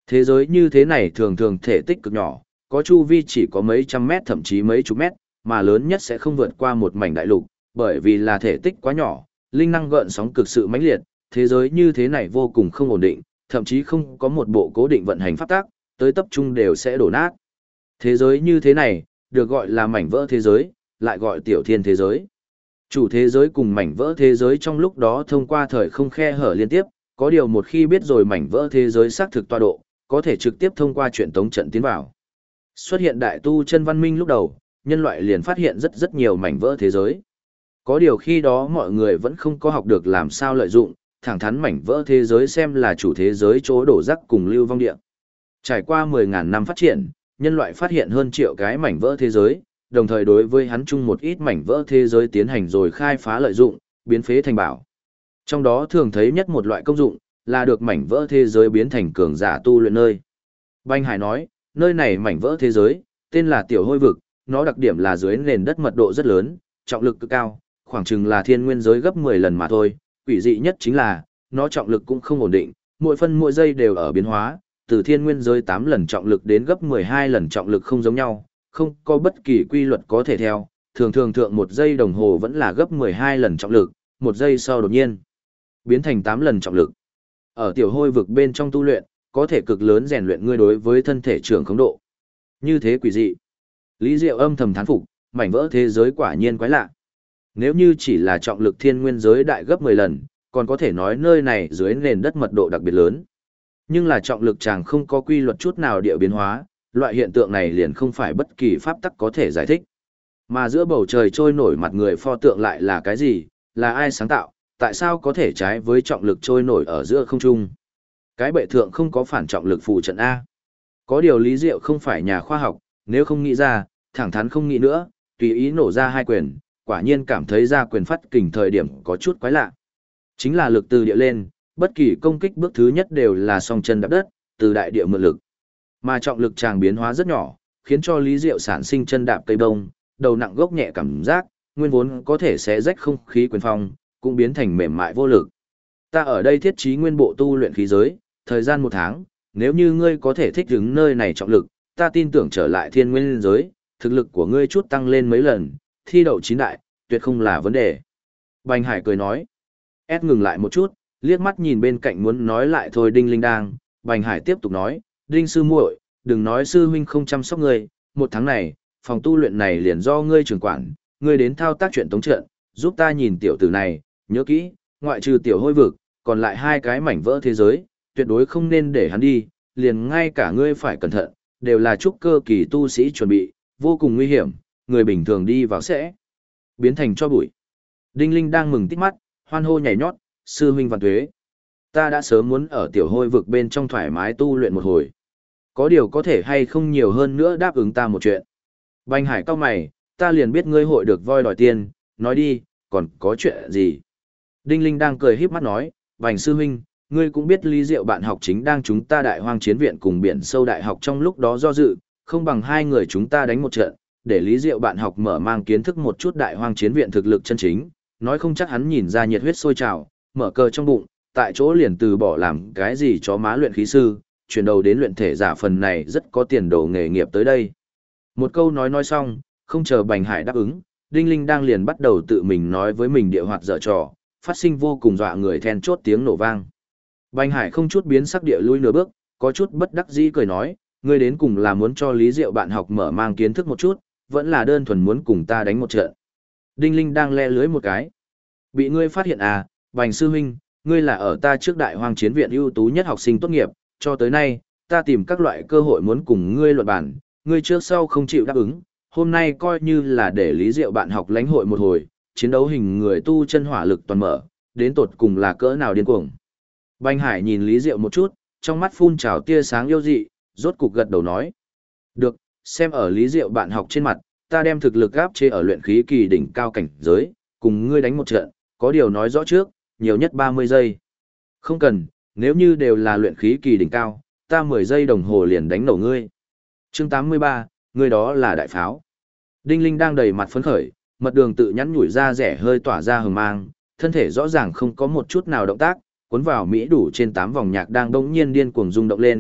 Thế giới như thế này thường thường thể tích cực nhỏ, có chu vi chỉ có mấy trăm mét thậm chí mấy chục mét, mà lớn nhất sẽ không vượt qua một mảnh đại lục, bởi vì là thể tích quá nhỏ, linh năng gợn sóng cực sự mãnh liệt, thế giới như thế này vô cùng không ổn định, thậm chí không có một bộ cố định vận hành pháp tắc, tới tập trung đều sẽ đổ nát. Thế giới như thế này, được gọi là mảnh vỡ thế giới, lại gọi tiểu thiên thế giới. Chủ thế giới cùng mảnh vỡ thế giới trong lúc đó thông qua thời không khe hở liên tiếp, có điều một khi biết rồi mảnh vỡ thế giới xác thực tọa độ, có thể trực tiếp thông qua truyền tống trận tiến vào. Xuất hiện đại tu chân văn minh lúc đầu, nhân loại liền phát hiện rất nhiều mảnh vỡ thế giới. Có điều khi đó mọi người vẫn không có học được làm sao lợi dụng, thẳng thắn mảnh vỡ thế giới xem là chủ thế giới chỗ đổ rác cùng lưu vong địa. Trải qua 10.000 năm phát triển, nhân loại phát hiện hơn triệu cái mảnh vỡ thế giới, đồng thời đối với hắn chung một ít mảnh vỡ thế giới tiến hành rồi khai phá lợi dụng, biến phế thành bảo. Trong đó thường thấy nhất một loại công dụng, là được mảnh vỡ thế giới biến thành cường giả tu luyện nơi. Banh Hải nói, nơi này mảnh vỡ thế giới, tên là Tiểu Hôi Vực, nó đặc điểm là dưới nền đất mật độ rất lớn, trọng lực cực cao, khoảng chừng là thiên nguyên giới gấp 10 lần mà thôi. Quỷ dị nhất chính là, nó trọng lực cũng không ổn định, mỗi phân mỗi giây đều ở biến hóa, từ thiên nguyên giới 8 lần trọng lực đến gấp 12 lần trọng lực không giống nhau, không có bất kỳ quy luật có thể theo, thường thường thượng một giây đồng hồ vẫn là gấp 12 lần trọng lực, một giây sau đột nhiên biến thành 8 lần trọng lực. Ở Tiểu Hôi Vực bên trong tu luyện, có thể cực lớn rèn luyện ngươi đối với thân thể trưởng khống độ. Như thế quỷ dị. Lý Diệu âm thầm thán phục, mảnh vỡ thế giới quả nhiên quái lạ. Nếu như chỉ là trọng lực thiên nguyên giới đại gấp 10 lần, còn có thể nói nơi này dưới nền đất mật độ đặc biệt lớn. Nhưng là trọng lực chàng không có quy luật chút nào địa biến hóa, loại hiện tượng này liền không phải bất kỳ pháp tắc có thể giải thích. Mà giữa bầu trời trôi nổi mặt người pho tượng lại là cái gì, là ai sáng tạo, tại sao có thể trái với trọng lực trôi nổi ở giữa không trung? Cái bệ thượng không có phản trọng lực phù trận A. Có điều Lý Diệu không phải nhà khoa học, nếu không nghĩ ra, thẳng thắn không nghĩ nữa, tùy ý nổ ra hai quyền, quả nhiên cảm thấy ra quyền phát kình thời điểm có chút quái lạ. Chính là lực từ địa lên, bất kỳ công kích bước thứ nhất đều là song chân đạp đất, từ đại địa mượn lực. Mà trọng lực chàng biến hóa rất nhỏ, khiến cho Lý Diệu sản sinh chân đạp cây bông, đầu nặng gốc nhẹ cảm giác, nguyên vốn có thể xé rách không khí quyền phong, cũng biến thành mềm mại vô lực. Ta ở đây thiết trí nguyên bộ tu luyện khí giới, thời gian 1 tháng, nếu như ngươi có thể thích ứng nơi này trọng lực, ta tin tưởng trở lại thiên nguyên giới, thực lực của ngươi chút tăng lên mấy lần, thi đậu 9 đại, tuyệt không là vấn đề. Bành Hải cười nói. Ed ngừng lại một chút, liếc mắt nhìn bên cạnh muốn nói lại thôi Đinh Linh đang, Bành Hải tiếp tục nói, Đinh sư muội, đừng nói sư huynh không chăm sóc ngươi, 1 tháng này, phòng tu luyện này liền do ngươi trưởng quản, ngươi đến thao tác chuyện tống trận, giúp ta nhìn tiểu tử này, nhớ kỹ, ngoại trừ Tiểu Hôi Vực, còn lại 2 cái mảnh vỡ thế giới, tuyệt đối không nên để hắn đi, liền ngay cả ngươi phải cẩn thận, đều là trúc cơ kỳ tu sĩ chuẩn bị, vô cùng nguy hiểm, người bình thường đi vào sẽ biến thành cho bụi. Đinh Linh đang mừng tít mắt, hoan hô nhảy nhót, sư huynh vạn tuế. Ta đã sớm muốn ở Tiểu Hôi Vực bên trong thoải mái tu luyện một hồi. Có điều có thể hay không nhiều hơn nữa đáp ứng ta một chuyện. Bành Hải cao mày, ta liền biết ngươi hội được voi đòi tiền, nói đi, còn có chuyện gì? Đinh Linh đang cười híp mắt nói, Bành sư huynh, ngươi cũng biết Lý Diệu bạn học chính đang chúng ta Đại Hoang Chiến Viện cùng Biển Sâu Đại học trong lúc đó do dự, không bằng 2 người chúng ta đánh một trận, để Lý Diệu bạn học mở mang kiến thức một chút Đại Hoang Chiến Viện thực lực chân chính, nói không chắc hắn nhìn ra nhiệt huyết sôi trào, mở cờ trong bụng, tại chỗ liền từ bỏ làm cái gì chó má luyện khí sư, chuyển đầu đến luyện thể giả phần này rất có tiền đồ nghề nghiệp tới đây. Một câu nói xong, không chờ Bành Hải đáp ứng, Đinh Linh đang liền bắt đầu tự mình nói với mình địa hoạt dở trò, phát sinh vô cùng dọa người then chốt tiếng nổ vang. Bành Hải không chút biến sắc địa lui nửa bước, có chút bất đắc dĩ cười nói, ngươi đến cùng là muốn cho Lý Diệu bạn học mở mang kiến thức một chút, vẫn là đơn thuần muốn cùng ta đánh một trận. Đinh Linh đang le lưới một cái. Bị ngươi phát hiện à, Bành sư huynh, ngươi là ở ta trước Đại Hoang Chiến Viện ưu tú nhất học sinh tốt nghiệp, cho tới nay, ta tìm các loại cơ hội muốn cùng ngươi luận bàn, ngươi trước sau không chịu đáp ứng, hôm nay coi như là để Lý Diệu bạn học lãnh hội một hồi, chiến đấu hình người tu chân hỏa lực toàn mở, đến tột cùng là cỡ nào điên cuồng. Bành Hải nhìn Lý Diệu một chút, trong mắt phun trào tia sáng yêu dị, rốt cục gật đầu nói. Được, xem ở Lý Diệu bạn học trên mặt, ta đem thực lực áp chế ở luyện khí kỳ đỉnh cao cảnh giới, cùng ngươi đánh một trận, có điều nói rõ trước, nhiều nhất 30 giây. Không cần, nếu như đều là luyện khí kỳ đỉnh cao, ta 10 giây đồng hồ liền đánh nổ ngươi. Chương 83, ngươi đó là đại pháo. Đinh Linh đang đầy mặt phấn khởi, mật đường tự nhắn nhủi ra rẻ hơi tỏa ra hừng mang, thân thể rõ ràng không có một chút nào động tác, cuốn vào Mỹ đủ trên 8 vòng nhạc đang đống nhiên điên cuồng rung động lên,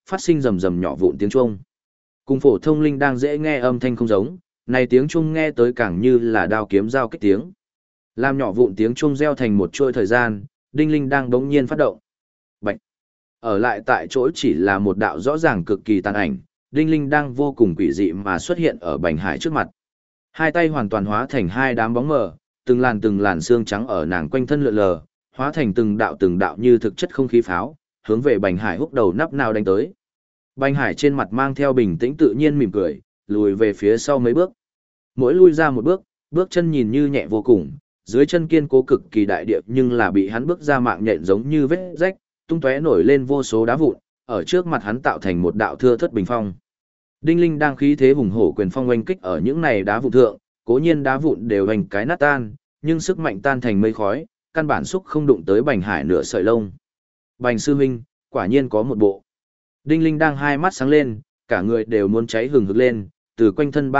phát sinh rầm rầm nhỏ vụn tiếng chuông. Cùng phổ thông linh đang dễ nghe âm thanh không giống, này tiếng chuông nghe tới càng như là đao kiếm giao kích tiếng. Làm nhỏ vụn tiếng chuông reo thành một chuỗi thời gian, đinh linh đang bỗng nhiên phát động. Bạch. Ở lại tại chỗ chỉ là một đạo rõ ràng cực kỳ tàn ảnh, đinh linh đang vô cùng quỷ dị mà xuất hiện ở Bành Hải trước mặt. Hai tay hoàn toàn hóa thành hai đám bóng mờ, từng làn xương trắng ở nàng quanh thân lượn lờ, hóa thành từng đạo như thực chất không khí pháo, hướng về Bành Hải húc đầu nắp nào đánh tới. Bành Hải trên mặt mang theo bình tĩnh tự nhiên mỉm cười, lùi về phía sau mấy bước. Mỗi lui ra một bước, bước chân nhìn như nhẹ vô cùng, dưới chân kiên cố cực kỳ đại địa nhưng là bị hắn bước ra mạng nhện giống như vết rách, tung tóe nổi lên vô số đá vụn, ở trước mặt hắn tạo thành một đạo thưa thớt bình phong. Đinh Linh đang khí thế hùng hổ quyền phong oanh kích ở những này đá vụn thượng, cố nhiên đá vụn đều hành cái nát tan, nhưng sức mạnh tan thành mây khói, căn bản xúc không đụng tới Bành Hải nửa sợi lông. Bành sư huynh, quả nhiên có một bộ. Đinh Linh đang hai mắt sáng lên, cả người đều muốn cháy hừng hực lên, từ quanh thân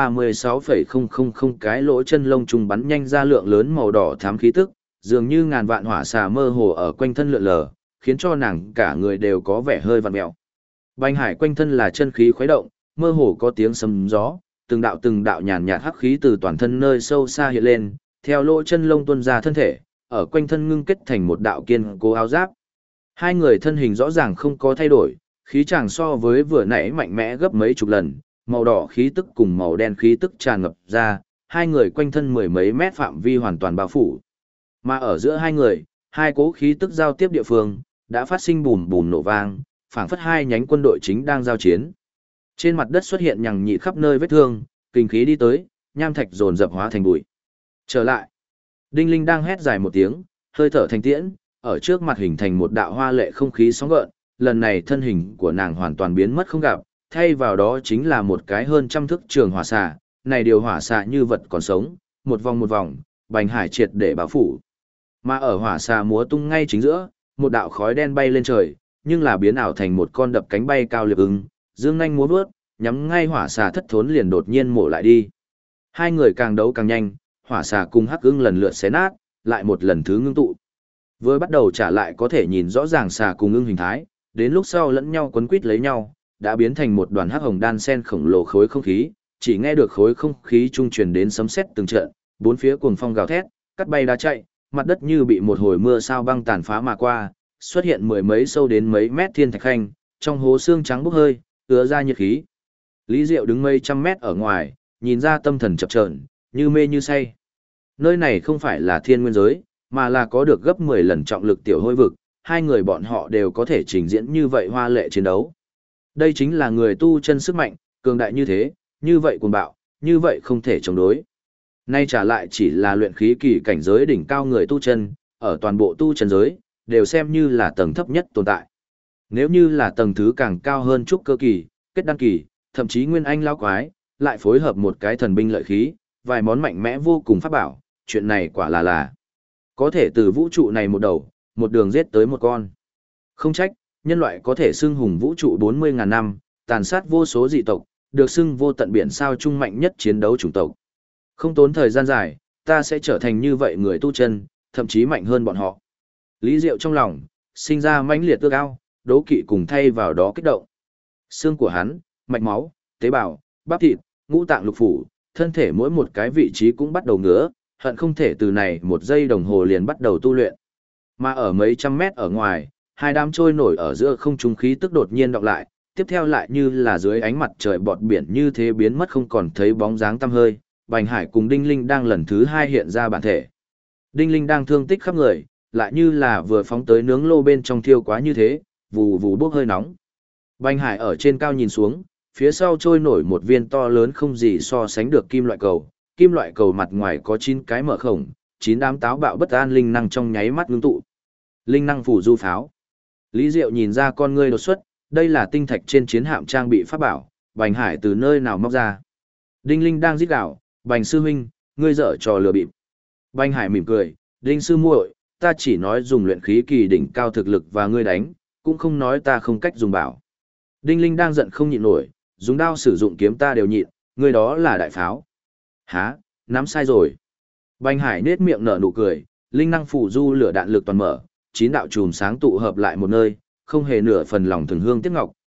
36,000 cái lỗ chân lông trùng bắn nhanh ra lượng lớn màu đỏ thám khí tức, dường như ngàn vạn hỏa xà mơ hồ ở quanh thân lượn lờ, khiến cho nàng cả người đều có vẻ hơi vặn mèo. Bành Hải quanh thân là chân khí khuấy động, mơ hồ có tiếng sấm gió, từng đạo nhàn nhạt hắc khí từ toàn thân nơi sâu xa hiện lên, theo lỗ chân lông tuôn ra thân thể, ở quanh thân ngưng kết thành một đạo kiên cố áo giáp. Hai người thân hình rõ ràng không có thay đổi, khí chàng so với vừa nãy mạnh mẽ gấp mấy chục lần, màu đỏ khí tức cùng màu đen khí tức tràn ngập ra, hai người quanh thân mười mấy mét phạm vi hoàn toàn bao phủ. Mà ở giữa hai người, hai cố khí tức giao tiếp địa phương, đã phát sinh bùm bùm nổ vang, phảng phất hai nhánh quân đội chính đang giao chiến. Trên mặt đất xuất hiện nhằng nhị khắp nơi vết thương, kinh khí đi tới, nham thạch dồn dập hóa thành bụi. Trở lại. Đinh Linh đang hét dài một tiếng, hơi thở thành tiễn, ở trước mặt hình thành một đạo hoa lệ không khí sóng gợn, lần này thân hình của nàng hoàn toàn biến mất không gặp, thay vào đó chính là một cái hơn trăm thước trường hỏa xà, này điều hỏa xà như vật còn sống, một vòng, Bành Hải triệt để bao phủ. Mà ở hỏa xà múa tung ngay chính giữa, một đạo khói đen bay lên trời, nhưng là biến ảo thành một con đập cánh bay cao liệp ưng, dương nhanh múa vớt, nhắm ngay hỏa xà thất thốn liền đột nhiên mổ lại đi. Hai người càng đấu càng nhanh, hỏa xà cùng hắc ưng lần lượt xé nát, lại một lần thứ ngưng tụ. Vừa bắt đầu trả lại có thể nhìn rõ ràng xà cùng ưng hình thái, đến lúc sau lẫn nhau quấn quít lấy nhau, đã biến thành một đoàn hắc hồng đan sen khổng lồ khối không khí, chỉ nghe được khối không khí trung truyền đến sấm sét từng trận, bốn phía cuồng phong gào thét, cắt bay đá chạy, mặt đất như bị một hồi mưa sao băng tàn phá mà qua, xuất hiện mười mấy sâu đến mấy mét thiên thạch khanh, trong hố xương trắng bốc hơi, ứa ra nhiệt khí. Lý Diệu đứng mấy trăm mét ở ngoài, nhìn ra tâm thần chập chờn, như mê như say. Nơi này không phải là thiên nguyên giới, mà là có được gấp 10 lần trọng lực tiểu hôi vực, hai người bọn họ đều có thể trình diễn như vậy hoa lệ chiến đấu. Đây chính là người tu chân sức mạnh, cường đại như thế, như vậy cuồng bạo, như vậy không thể chống đối. Nay trả lại chỉ là luyện khí kỳ cảnh giới đỉnh cao người tu chân, ở toàn bộ tu chân giới, đều xem như là tầng thấp nhất tồn tại. Nếu như là tầng thứ càng cao hơn trúc cơ kỳ, kết đăng kỳ, thậm chí nguyên anh lao quái, lại phối hợp một cái thần binh lợi khí, vài món mạnh mẽ vô cùng pháp bảo, chuyện này quả là có thể từ vũ trụ này một đầu, một đường giết tới một con. Không trách, nhân loại có thể xưng hùng vũ trụ 40.000 năm, tàn sát vô số dị tộc, được xưng vô tận biển sao trung mạnh nhất chiến đấu chủng tộc. Không tốn thời gian dài, ta sẽ trở thành như vậy người tu chân, thậm chí mạnh hơn bọn họ. Lý Diệu trong lòng, sinh ra mãnh liệt ước ao, đố kỵ cùng thay vào đó kích động. Xương của hắn, mạch máu, tế bào, bắp thịt, ngũ tạng lục phủ, thân thể mỗi một cái vị trí cũng bắt đầu ngứa, hận không thể từ này một giây đồng hồ liền bắt đầu tu luyện. Mà ở mấy trăm mét ở ngoài, hai đám trôi nổi ở giữa không trung khí tức đột nhiên đọc lại, tiếp theo lại như là dưới ánh mặt trời bọt biển như thế biến mất không còn thấy bóng dáng tăm hơi. Bành Hải cùng Đinh Linh đang lần thứ hai hiện ra bản thể. Đinh Linh đang thương tích khắp người, lại như là vừa phóng tới nướng lô bên trong thiêu quá như thế, vù vù bốc hơi nóng. Bành Hải ở trên cao nhìn xuống, phía sau trôi nổi một viên to lớn không gì so sánh được kim loại cầu mặt ngoài có 9 cái mở khổng, 9 đám táo bạo bất an linh năng trong nháy mắt ngưng tụ. Linh năng phủ du pháo. Lý Diệu nhìn ra con ngươi đột xuất, đây là tinh thạch trên chiến hạm trang bị pháp bảo, Bành Hải từ nơi nào móc ra. Đinh Linh đang rít gào, Bành sư huynh, ngươi dở trò lừa bịp. Bành Hải mỉm cười, Đinh sư muội, ta chỉ nói dùng luyện khí kỳ đỉnh cao thực lực và ngươi đánh, cũng không nói ta không cách dùng bảo. Đinh Linh đang giận không nhịn nổi, dùng đao sử dụng kiếm ta đều nhịn, ngươi đó là đại pháo. Hả, nắm sai rồi. Bành Hải nết miệng nở nụ cười, linh năng phủ du lửa đạn lực toàn mở, 9 đạo chùm sáng tụ hợp lại một nơi, không hề nửa phần lòng thường hương tiếc ngọc,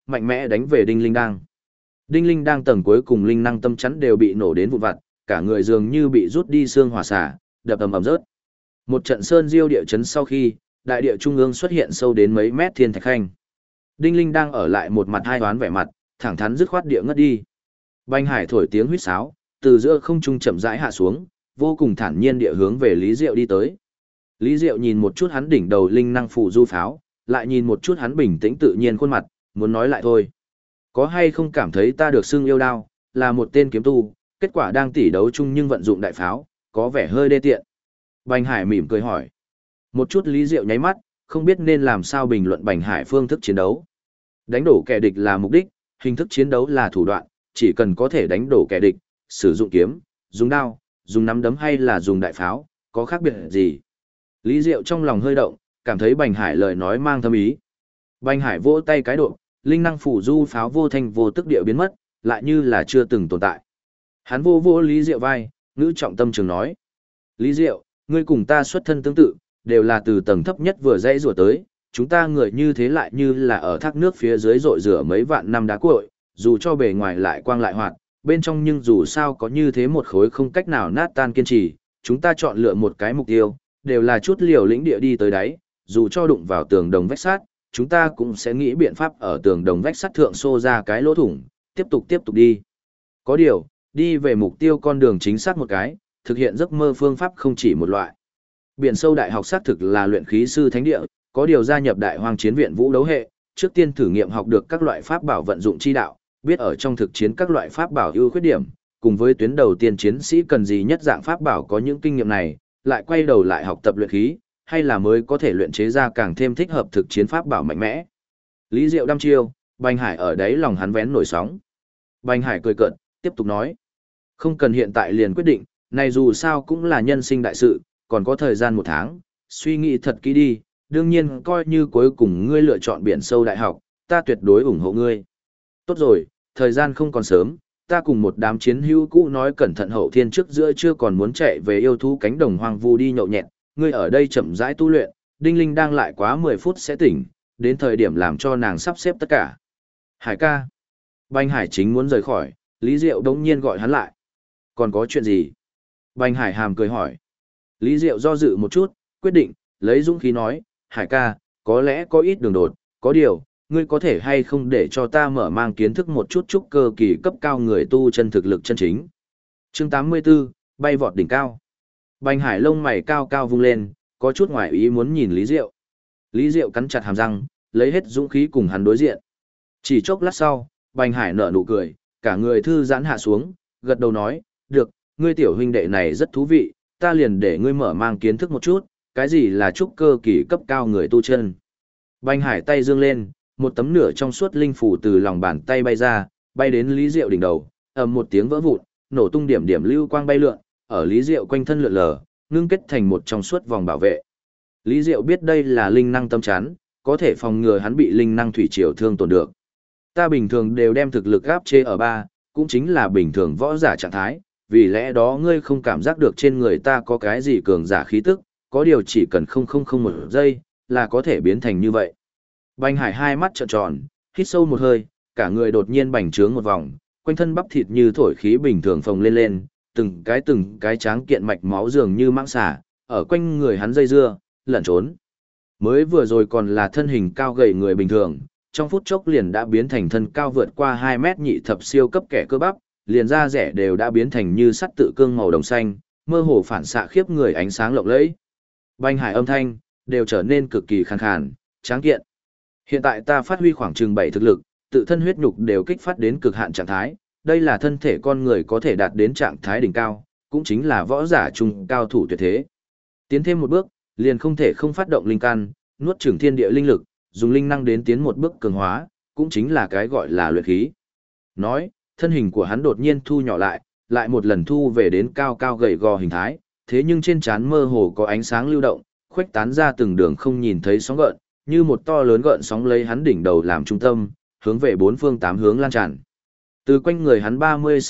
mạnh mẽ đánh về Đinh Linh Đang. Đinh Linh Đang tầng cuối cùng linh năng tâm chắn đều bị nổ đến vụn vặt, cả người dường như bị rút đi xương hỏa xả, đập ầm ầm rớt. Một trận sơn diêu địa chấn sau khi, đại địa trung ương xuất hiện sâu đến mấy mét thiên thạch khanh. Đinh Linh đang ở lại một mặt hai đoán vẻ mặt, thẳng thắn dứt khoát địa ngất đi. Bành Hải thổi tiếng huýt sáo, từ giữa không trung chậm rãi hạ xuống, vô cùng thản nhiên địa hướng về Lý Diệu đi tới. Lý Diệu nhìn một chút hắn đỉnh đầu linh năng phù du pháo, lại nhìn một chút hắn bình tĩnh tự nhiên khuôn mặt, muốn nói lại thôi. Có hay không cảm thấy ta được xưng yêu đao, là một tên kiếm tu, kết quả đang tỉ đấu chung nhưng vận dụng đại pháo, có vẻ hơi đê tiện. Bành Hải mỉm cười hỏi. Một chút Lý Diệu nháy mắt, không biết nên làm sao bình luận Bành Hải phương thức chiến đấu. Đánh đổ kẻ địch là mục đích, hình thức chiến đấu là thủ đoạn, chỉ cần có thể đánh đổ kẻ địch, sử dụng kiếm, dùng đao, dùng nắm đấm hay là dùng đại pháo, có khác biệt gì. Lý Diệu trong lòng hơi động, cảm thấy Bành Hải lời nói mang thâm ý. Bành Hải vỗ tay cái độ, linh năng phủ du pháo vô thanh vô tức địa biến mất, lại như là chưa từng tồn tại. Hắn vô vô Lý Diệu vai, ngữ trọng tâm trường nói. Lý Diệu, ngươi cùng ta xuất thân tương tự, đều là từ tầng thấp nhất vừa dãy rủa tới, chúng ta người như thế lại như là ở thác nước phía dưới rội rửa mấy vạn năm đá cuội, dù cho bề ngoài lại quang lại hoạt, bên trong nhưng dù sao có như thế một khối không cách nào nát tan kiên trì, chúng ta chọn lựa một cái mục tiêu, đều là chút liều lĩnh địa đi tới đáy, dù cho đụng vào tường đồng vách sắt, chúng ta cũng sẽ nghĩ biện pháp ở tường đồng vách sắt thượng xô ra cái lỗ thủng, tiếp tục đi. Có điều, đi về mục tiêu con đường chính xác một cái, thực hiện giấc mơ phương pháp không chỉ một loại. Biển sâu đại học xác thực là luyện khí sư thánh địa, có điều gia nhập đại hoang chiến viện vũ đấu hệ, trước tiên thử nghiệm học được các loại pháp bảo vận dụng chi đạo, biết ở trong thực chiến các loại pháp bảo ưu khuyết điểm, cùng với tuyến đầu tiên chiến sĩ cần gì nhất dạng pháp bảo có những kinh nghiệm này, lại quay đầu lại học tập luyện khí, hay là mới có thể luyện chế ra càng thêm thích hợp thực chiến pháp bảo mạnh mẽ. Lý Diệu đăm chiêu, Bành Hải ở đấy lòng hắn vén nổi sóng. Bành Hải cười cợt, tiếp tục nói, không cần hiện tại liền quyết định, này dù sao cũng là nhân sinh đại sự, còn có thời gian 1 tháng, suy nghĩ thật kỹ đi, đương nhiên coi như cuối cùng ngươi lựa chọn biển sâu đại học, ta tuyệt đối ủng hộ ngươi. Tốt rồi, thời gian không còn sớm, ta cùng một đám chiến hữu cũ nói cẩn thận hậu thiên trước giữa chưa còn muốn chạy về yêu thú cánh đồng hoang vu đi nhậu nhẹt, ngươi ở đây chậm rãi tu luyện, Đinh Linh đang lại quá 10 phút sẽ tỉnh, đến thời điểm làm cho nàng sắp xếp tất cả. Hải ca. Bành Hải chính muốn rời khỏi, Lý Diệu đống nhiên gọi hắn lại. Còn có chuyện gì? Bành Hải hàm cười hỏi. Lý Diệu do dự một chút, quyết định, lấy dũng khí nói, Hải ca, có lẽ có ít đường đột, có điều, ngươi có thể hay không để cho ta mở mang kiến thức một chút chút cơ kỳ cấp cao người tu chân thực lực chân chính. Chương 84, bay vọt đỉnh cao. Bành Hải lông mày cao cao vung lên, có chút ngoài ý muốn nhìn Lý Diệu. Lý Diệu cắn chặt hàm răng, lấy hết dũng khí cùng hắn đối diện. Chỉ chốc lát sau, Bành Hải nở nụ cười, cả người thư giãn hạ xuống, gật đầu nói, được, ngươi tiểu huynh đệ này rất thú vị, ta liền để ngươi mở mang kiến thức một chút, cái gì là trúc cơ kỳ cấp cao người tu chân. Bành Hải tay dương lên, một tấm nửa trong suốt linh phủ từ lòng bàn tay bay ra, bay đến Lý Diệu đỉnh đầu, ầm một tiếng vỡ vụn, nổ tung điểm điểm lưu quang bay lượn, ở Lý Diệu quanh thân lượn lờ, ngưng kết thành một trong suốt vòng bảo vệ. Lý Diệu biết đây là linh năng tâm chắn, có thể phòng ngừa hắn bị linh năng thủy triều thương tổn được. Ta bình thường đều đem thực lực áp chế ở 3, cũng chính là bình thường võ giả trạng thái, vì lẽ đó ngươi không cảm giác được trên người ta có cái gì cường giả khí tức, có điều chỉ cần 0,001 giây, là có thể biến thành như vậy. Bành Hải hai mắt trợn tròn, hít sâu một hơi, cả người đột nhiên bành trướng một vòng, quanh thân bắp thịt như thổi khí bình thường phồng lên lên, từng cái tráng kiện mạch máu dường như mãng xà, ở quanh người hắn dây dưa, lẩn trốn. Mới vừa rồi còn là thân hình cao gầy người bình thường, trong phút chốc liền đã biến thành thân cao vượt qua 2 mét nhị thập siêu cấp kẻ cơ bắp, liền da rẻ đều đã biến thành như sắt tự cương màu đồng xanh, mơ hồ phản xạ khiếp người ánh sáng lộng lẫy. Bành Hải âm thanh đều trở nên cực kỳ khàn khàn, tráng kiện. Hiện tại ta phát huy khoảng chừng 7 thực lực, tự thân huyết nhục đều kích phát đến cực hạn trạng thái, đây là thân thể con người có thể đạt đến trạng thái đỉnh cao, cũng chính là võ giả trung cao thủ tuyệt thế. Tiến thêm một bước, liền không thể không phát động linh căn, nuốt chửng thiên địa linh lực, dùng linh năng đến tiến một bước cường hóa, cũng chính là cái gọi là luyện khí. Nói, thân hình của hắn đột nhiên thu nhỏ lại một lần thu về đến cao cao gầy gò hình thái, thế nhưng trên trán mơ hồ có ánh sáng lưu động, khuếch tán ra từng đường không nhìn thấy sóng gợn, như một to lớn gợn sóng lấy hắn đỉnh đầu làm trung tâm, hướng về 4 phương 8 hướng lan tràn. Từ quanh người hắn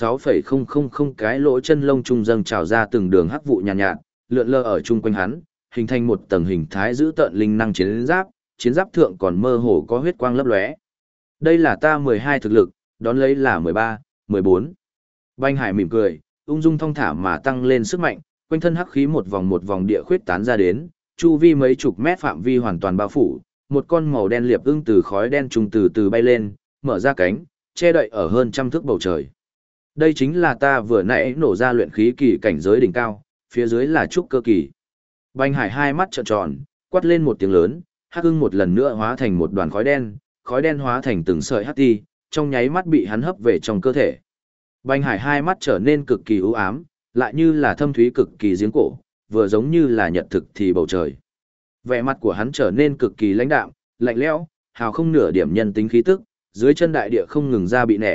36,000 cái lỗ chân lông trung dâng trào ra từng đường hắc vụ nhàn nhạt, lượn lờ ở chung quanh hắn, hình thành một tầng hình thái giữ tợn linh năng chiến giáp thượng còn mơ hồ có huyết quang lấp lóe. Đây là ta 12 thực lực, đón lấy là 13, 14. Bành Hải mỉm cười, ung dung thong thả mà tăng lên sức mạnh, quanh thân hắc khí một vòng địa khuyết tán ra đến, chu vi mấy chục mét phạm vi hoàn toàn bao phủ, một con màu đen liệp ưng từ khói đen trùng từ từ bay lên, mở ra cánh, che đậy ở hơn trăm thước bầu trời. Đây chính là ta vừa nãy nổ ra luyện khí kỳ cảnh giới đỉnh cao, phía dưới là trúc cơ kỳ. Bành Hải hai mắt trợn tròn, quát lên một tiếng lớn, hắc ưng một lần nữa hóa thành một đoàn khói đen hóa thành từng sợi hắc ti, trong nháy mắt bị hắn hấp về trong cơ thể. Bành Hải hai mắt trở nên cực kỳ u ám, lại như là thâm thúy cực kỳ giếng cổ, vừa giống như là nhật thực thì bầu trời. Vẻ mặt của hắn trở nên cực kỳ lãnh đạm, lạnh lẽo, hào không nửa điểm nhân tính khí tức, dưới chân đại địa không ngừng ra bị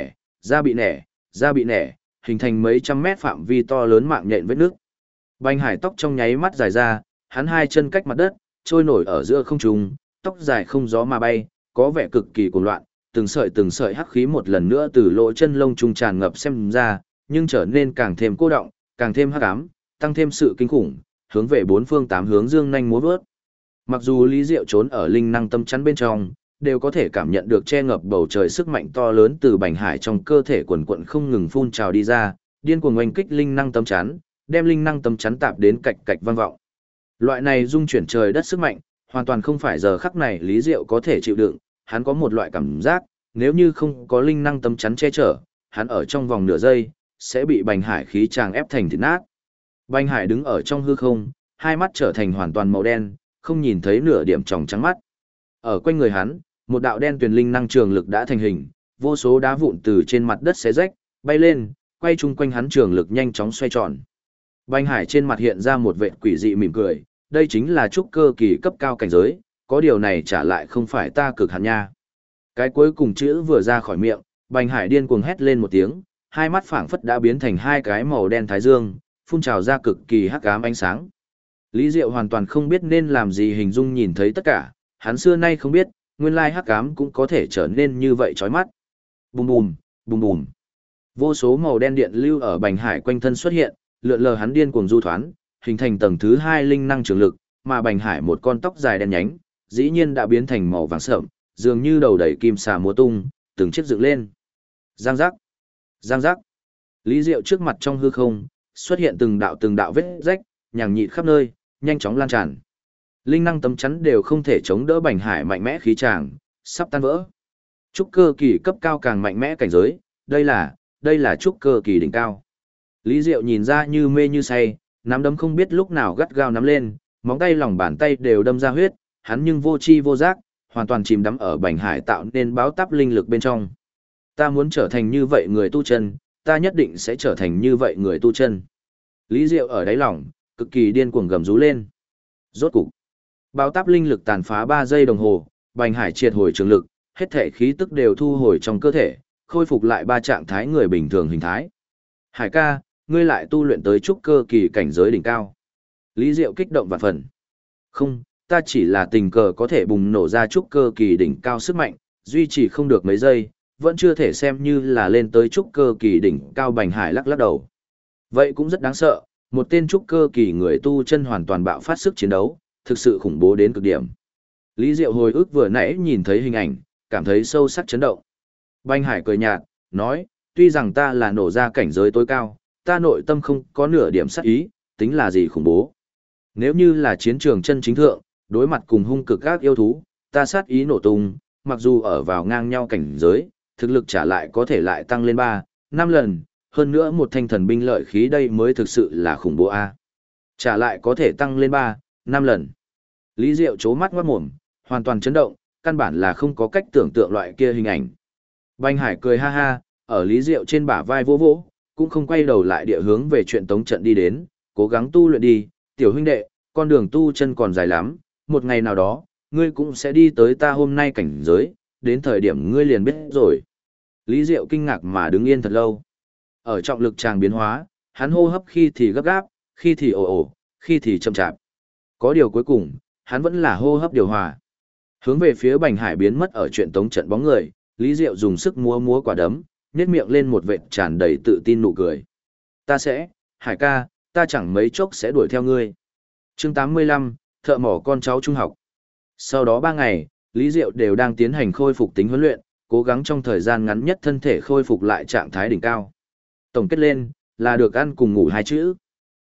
nẻ, hình thành mấy trăm mét phạm vi to lớn mạng nhện vết nước. Bành Hải tóc trong nháy mắt dài ra, hắn hai chân cách mặt đất, trôi nổi ở giữa không trung, tóc dài không gió mà bay, có vẻ cực kỳ cuồng loạn, từng sợi hắc khí một lần nữa từ lỗ chân lông trung tràn ngập xem ra, nhưng trở nên càng thêm cô động, càng thêm hắc ám, tăng thêm sự kinh khủng, hướng về bốn phương tám hướng dương nhanh múa vớt. Mặc dù Lý Diệu trốn ở linh năng tâm chắn bên trong, đều có thể cảm nhận được che ngập bầu trời sức mạnh to lớn từ Bành Hải trong cơ thể quần quận không ngừng phun trào đi ra, điên cuồng oanh kích linh năng tâm chắn, đem linh năng tâm chắn tạp đến cạch cạch vang vọng. Loại này dung chuyển trời đất sức mạnh, hoàn toàn không phải giờ khắc này Lý Diệu có thể chịu đựng, hắn có một loại cảm giác, nếu như không có linh năng tâm chắn che chở, hắn ở trong vòng nửa giây sẽ bị Bành Hải khí tràng ép thành thịt nát. Bành Hải đứng ở trong hư không, hai mắt trở thành hoàn toàn màu đen, không nhìn thấy nửa điểm tròng trắng mắt. Ở quanh người hắn, một đạo đen tuyền linh năng trường lực đã thành hình, vô số đá vụn từ trên mặt đất xé rách, bay lên, quay chung quanh hắn trường lực nhanh chóng xoay tròn. Bành Hải trên mặt hiện ra một vệt quỷ dị mỉm cười, đây chính là trúc cơ kỳ cấp cao cảnh giới, có điều này trả lại không phải ta cực hạn nha. Cái cuối cùng chữ vừa ra khỏi miệng, Bành Hải điên cuồng hét lên một tiếng, hai mắt phảng phất đã biến thành hai cái màu đen thái dương, phun trào ra cực kỳ hắc ám ánh sáng. Lý Diệu hoàn toàn không biết nên làm gì hình dung nhìn thấy tất cả, hắn xưa nay không biết, nguyên lai hắc ám cũng có thể trở nên như vậy chói mắt. Bùm bùm, bùm bùm. Vô số màu đen điện lưu ở Bành Hải quanh thân xuất hiện, lượn lờ hắn điên cuồng du thoán, hình thành tầng thứ 2 linh năng trường lực, mà Bành Hải một con tóc dài đen nhánh, dĩ nhiên đã biến thành màu vàng sẫm, dường như đầu đầy kim xà múa tung, từng chiếc dựng lên. Giang giác, giang giác. Lý Diệu trước mặt trong hư không, xuất hiện từng đạo vết rách, nhằng nhịt khắp nơi, nhanh chóng lan tràn. Linh năng tấm chắn đều không thể chống đỡ Bành Hải mạnh mẽ khí tràng, sắp tan vỡ. Trúc cơ kỳ cấp cao càng mạnh mẽ cảnh giới, đây là trúc cơ kỳ đỉnh cao. Lý Diệu nhìn ra như mê như say, nắm đấm không biết lúc nào gắt gao nắm lên, móng tay lòng bàn tay đều đâm ra huyết, hắn nhưng vô chi vô giác, hoàn toàn chìm đắm ở Bành Hải tạo nên báo táp linh lực bên trong. Ta muốn trở thành như vậy người tu chân, ta nhất định sẽ trở thành như vậy người tu chân. Lý Diệu ở đáy lòng, cực kỳ điên cuồng gầm rú lên. Rốt cục, báo táp linh lực tàn phá 3 giây đồng hồ, Bành Hải triệt hồi trường lực, hết thể khí tức đều thu hồi trong cơ thể, khôi phục lại 3 trạng thái người bình thường hình thái. Hải ca, ngươi lại tu luyện tới trúc cơ kỳ cảnh giới đỉnh cao. Lý Diệu kích động vạn phần. Không, ta chỉ là tình cờ có thể bùng nổ ra trúc cơ kỳ đỉnh cao sức mạnh, duy trì không được mấy giây, vẫn chưa thể xem như là lên tới trúc cơ kỳ đỉnh cao. Bành Hải lắc lắc đầu. Vậy cũng rất đáng sợ, một tên trúc cơ kỳ người tu chân hoàn toàn bạo phát sức chiến đấu, thực sự khủng bố đến cực điểm. Lý Diệu hồi ức vừa nãy nhìn thấy hình ảnh, cảm thấy sâu sắc chấn động. Bành Hải cười nhạt, nói, tuy rằng ta là nổ ra cảnh giới tối cao, ta nội tâm không có nửa điểm sát ý, tính là gì khủng bố. Nếu như là chiến trường chân chính thượng, đối mặt cùng hung cực các yêu thú, ta sát ý nổ tung, mặc dù ở vào ngang nhau cảnh giới, thực lực trả lại có thể lại tăng lên 3, 5 lần, hơn nữa một thanh thần binh lợi khí đây mới thực sự là khủng bố a. Trả lại có thể tăng lên 3, 5 lần. Lý Diệu chố mắt ngoát mồm, hoàn toàn chấn động, căn bản là không có cách tưởng tượng loại kia hình ảnh. Bành Hải cười ha ha, ở Lý Diệu trên bả vai vỗ vỗ, cũng không quay đầu lại địa hướng về chuyện tống trận đi đến, cố gắng tu luyện đi, tiểu huynh đệ, con đường tu chân còn dài lắm, một ngày nào đó, ngươi cũng sẽ đi tới ta hôm nay cảnh giới, đến thời điểm ngươi liền biết rồi. Lý Diệu kinh ngạc mà đứng yên thật lâu. Ở trọng lực tràng biến hóa, hắn hô hấp khi thì gấp gáp, khi thì ồ ồ, khi thì chậm chạp. Có điều cuối cùng, hắn vẫn là hô hấp điều hòa. Hướng về phía Bành Hải biến mất ở chuyện tống trận bóng người, Lý Diệu dùng sức múa múa quả đấm, nhếch miệng lên một vệt tràn đầy tự tin nụ cười. Hải ca, ta chẳng mấy chốc sẽ đuổi theo ngươi. Chương 85, thợ mỏ con cháu trung học. Sau đó 3 ngày, Lý Diệu đều đang tiến hành khôi phục tính huấn luyện, cố gắng trong thời gian ngắn nhất thân thể khôi phục lại trạng thái đỉnh cao. Tổng kết lên, là được ăn cùng ngủ hai chữ.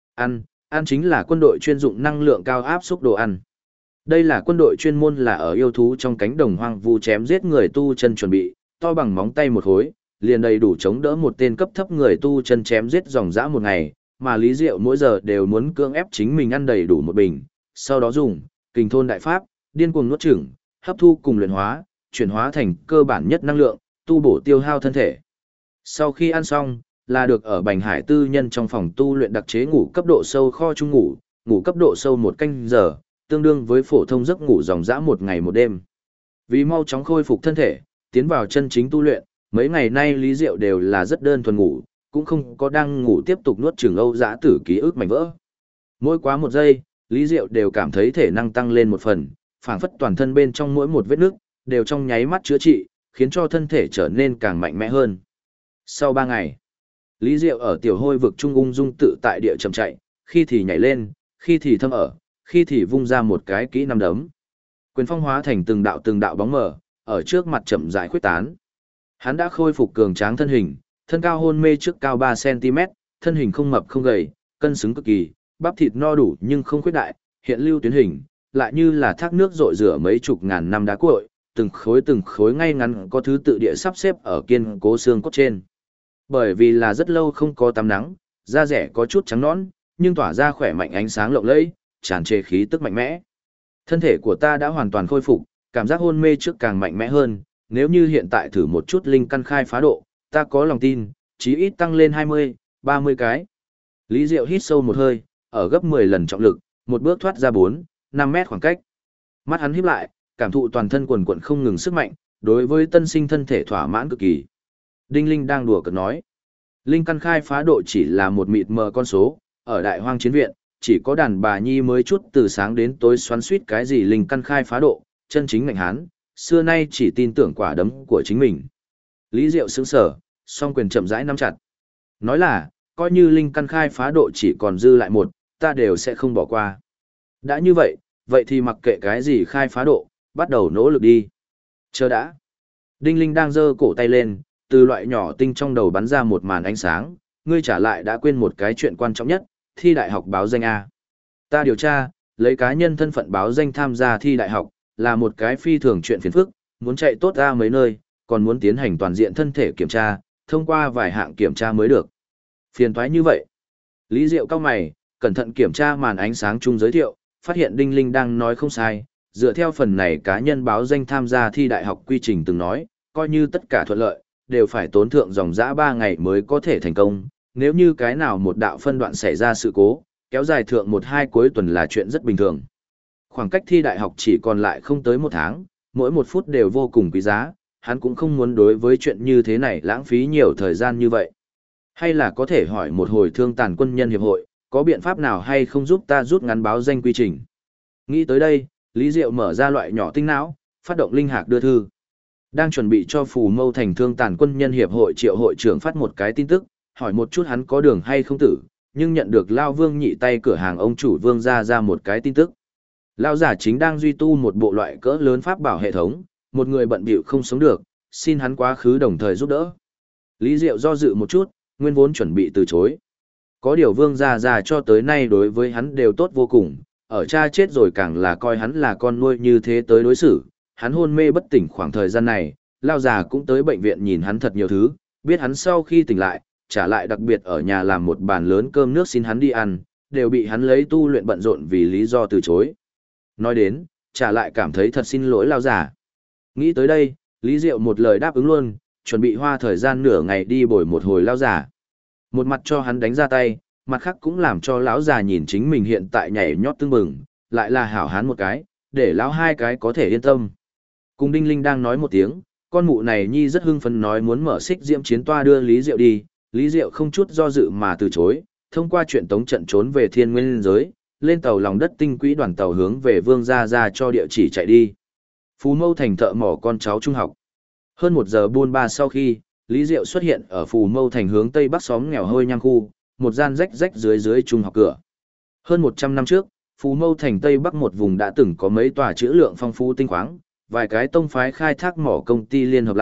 Ăn chính là quân đội chuyên dụng năng lượng cao áp xúc đồ ăn. Đây là quân đội chuyên môn là ở yêu thú trong cánh đồng hoang vu chém giết người tu chân chuẩn bị, to bằng móng tay một khối, liền đầy đủ chống đỡ một tên cấp thấp người tu chân chém giết dòng dã một ngày, mà Lý Diệu mỗi giờ đều muốn cưỡng ép chính mình ăn đầy đủ một bình, sau đó dùng kình thôn đại pháp, điên cuồng nuốt chửng, hấp thu cùng luyện hóa, chuyển hóa thành cơ bản nhất năng lượng, tu bổ tiêu hao thân thể. Sau khi ăn xong, là được ở Bành Hải tư nhân trong phòng tu luyện đặc chế ngủ cấp độ sâu kho chung ngủ, ngủ cấp độ sâu 1 canh giờ, tương đương với phổ thông giấc ngủ dòng dã một ngày một đêm. Vì mau chóng khôi phục thân thể, tiến vào chân chính tu luyện, mấy ngày nay Lý Diệu đều là rất đơn thuần ngủ, cũng không có đang ngủ tiếp tục nuốt chửng Âu Dã Tử ký ức mảnh vỡ. Mỗi quá một giây, Lý Diệu đều cảm thấy thể năng tăng lên một phần, phảng phất toàn thân bên trong mỗi một vết nứt đều trong nháy mắt chữa trị, khiến cho thân thể trở nên càng mạnh mẽ hơn. Sau 3 ngày, Lý Diệu ở tiểu hôi vực trung ung dung tự tại địa chậm chạy, khi thì nhảy lên, khi thì thâm ở, khi thì vung ra một cái kỹ nắm đấm. Quyền phong hóa thành từng đạo bóng mờ, ở trước mặt chậm rãi khuếch tán. Hắn đã khôi phục cường tráng thân hình, thân cao hôn mê trước cao 3 cm, thân hình không mập không gầy, cân xứng cực kỳ, bắp thịt no đủ nhưng không khuyết đại, hiện lưu tuyến hình, lại như là thác nước rội rửa mấy chục ngàn năm đá cuội, từng khối ngay ngắn có thứ tự địa sắp xếp ở kiên cố xương cốt trên. Bởi vì là rất lâu không có tắm nắng, da rẻ có chút trắng nõn, nhưng tỏa ra khỏe mạnh ánh sáng lộng lẫy, tràn trề khí tức mạnh mẽ. Thân thể của ta đã hoàn toàn khôi phục, cảm giác hôn mê trước càng mạnh mẽ hơn, nếu như hiện tại thử một chút linh căn khai phá độ, ta có lòng tin, chí ít tăng lên 20, 30 cái. Lý Diệu hít sâu một hơi, ở gấp 10 lần trọng lực, một bước thoát ra 4, 5 mét khoảng cách. Mắt hắn híp lại, cảm thụ toàn thân quần quần không ngừng sức mạnh, đối với tân sinh thân thể thỏa mãn cực kỳ. Đinh Linh đang đùa cợt nói, linh căn khai phá độ chỉ là một mịt mờ con số, ở đại hoang chiến viện, chỉ có đàn bà nhi mới chút từ sáng đến tối xoắn suýt cái gì linh căn khai phá độ, chân chính ngạnh hán, xưa nay chỉ tin tưởng quả đấm của chính mình. Lý Diệu sững sờ, song quyền chậm rãi nắm chặt. Nói là, coi như linh căn khai phá độ chỉ còn dư lại 1, ta đều sẽ không bỏ qua. Đã như vậy, vậy thì mặc kệ cái gì khai phá độ, bắt đầu nỗ lực đi. Chờ đã. Đinh Linh đang giơ cổ tay lên, từ loại nhỏ tinh trong đầu bắn ra một màn ánh sáng, ngươi trả lại đã quên một cái chuyện quan trọng nhất, thi đại học báo danh A. Ta điều tra, lấy cá nhân thân phận báo danh tham gia thi đại học, là một cái phi thường chuyện phiền phức, muốn chạy tốt ra mấy nơi, còn muốn tiến hành toàn diện thân thể kiểm tra, thông qua vài hạng kiểm tra mới được. Phiền toái như vậy. Lý Diệu cao mày, cẩn thận kiểm tra màn ánh sáng chung giới thiệu, phát hiện Đinh Linh đang nói không sai, dựa theo phần này cá nhân báo danh tham gia thi đại học quy trình từng nói, coi như tất cả thuận lợi, đều phải tốn thượng dòng dã 3 ngày mới có thể thành công, nếu như cái nào một đạo phân đoạn xảy ra sự cố, kéo dài thượng 1-2 cuối tuần là chuyện rất bình thường. Khoảng cách thi đại học chỉ còn lại không tới 1 tháng, mỗi 1 phút đều vô cùng quý giá, hắn cũng không muốn đối với chuyện như thế này lãng phí nhiều thời gian như vậy. Hay là có thể hỏi một hồi Thương Tàn Quân Nhân Hiệp hội, có biện pháp nào hay không giúp ta rút ngắn báo danh quy trình. Nghĩ tới đây, Lý Diệu mở ra loại nhỏ tinh não, phát động linh hạc đưa thư. Đang chuẩn bị cho Phù Mâu Thành Thương Tàn Quân Nhân Hiệp hội Triệu hội trưởng phát một cái tin tức, hỏi một chút hắn có đường hay không tử, nhưng nhận được Lao Vương nhị tay cửa hàng ông chủ Vương ra một cái tin tức. Lao giả chính đang duy tu một bộ loại cỡ lớn pháp bảo hệ thống, một người bận bịu không sống được, xin hắn quá khứ đồng thời giúp đỡ. Lý Diệu do dự một chút, nguyên vốn chuẩn bị từ chối. Có điều Vương gia cho tới nay đối với hắn đều tốt vô cùng, ở cha chết rồi càng là coi hắn là con nuôi như thế tới đối xử, hắn hôn mê bất tỉnh khoảng thời gian này, Lao già cũng tới bệnh viện nhìn hắn thật nhiều thứ, biết hắn sau khi tỉnh lại, trả lại đặc biệt ở nhà làm một bàn lớn cơm nước xin hắn đi ăn, đều bị hắn lấy tu luyện bận rộn vì lý do từ chối. Nói đến, trả lại cảm thấy thật xin lỗi Lao già. Nghĩ tới đây, Lý Diệu một lời đáp ứng luôn, chuẩn bị hoa thời gian nửa ngày đi bồi một hồi Lao già. Một mặt cho hắn đánh ra tay, mặt khác cũng làm cho lão già nhìn chính mình hiện tại nhảy nhót tưng bừng, lại là hảo hán một cái, để lão hai cái có thể yên tâm. Cùng Đinh Linh đang nói một tiếng, con mụ này nhi rất hưng phấn nói muốn mở xích diễm chiến toa đưa Lý Diệu đi, Lý Diệu không chút do dự mà từ chối, thông qua chuyện tống trận trốn về thiên nguyên giới, lên tàu lòng đất tinh quỹ đoàn tàu hướng về Vương gia cho địa chỉ chạy đi. Phú Mâu Thành thợ mỏ con cháu trung học. Hơn 1 giờ buôn ba sau khi, Lý Diệu xuất hiện ở Phù Mâu Thành hướng tây bắc xóm nghèo hơi nhang khu, một gian rách rách dưới trung học cửa. Hơn 100 năm trước, Phù Mâu Thành tây bắc một vùng đã từng có mấy tòa trữ lượng phong phú tinh khoáng, vài cái tông phái khai thác mỏ công ty liên hợp lại,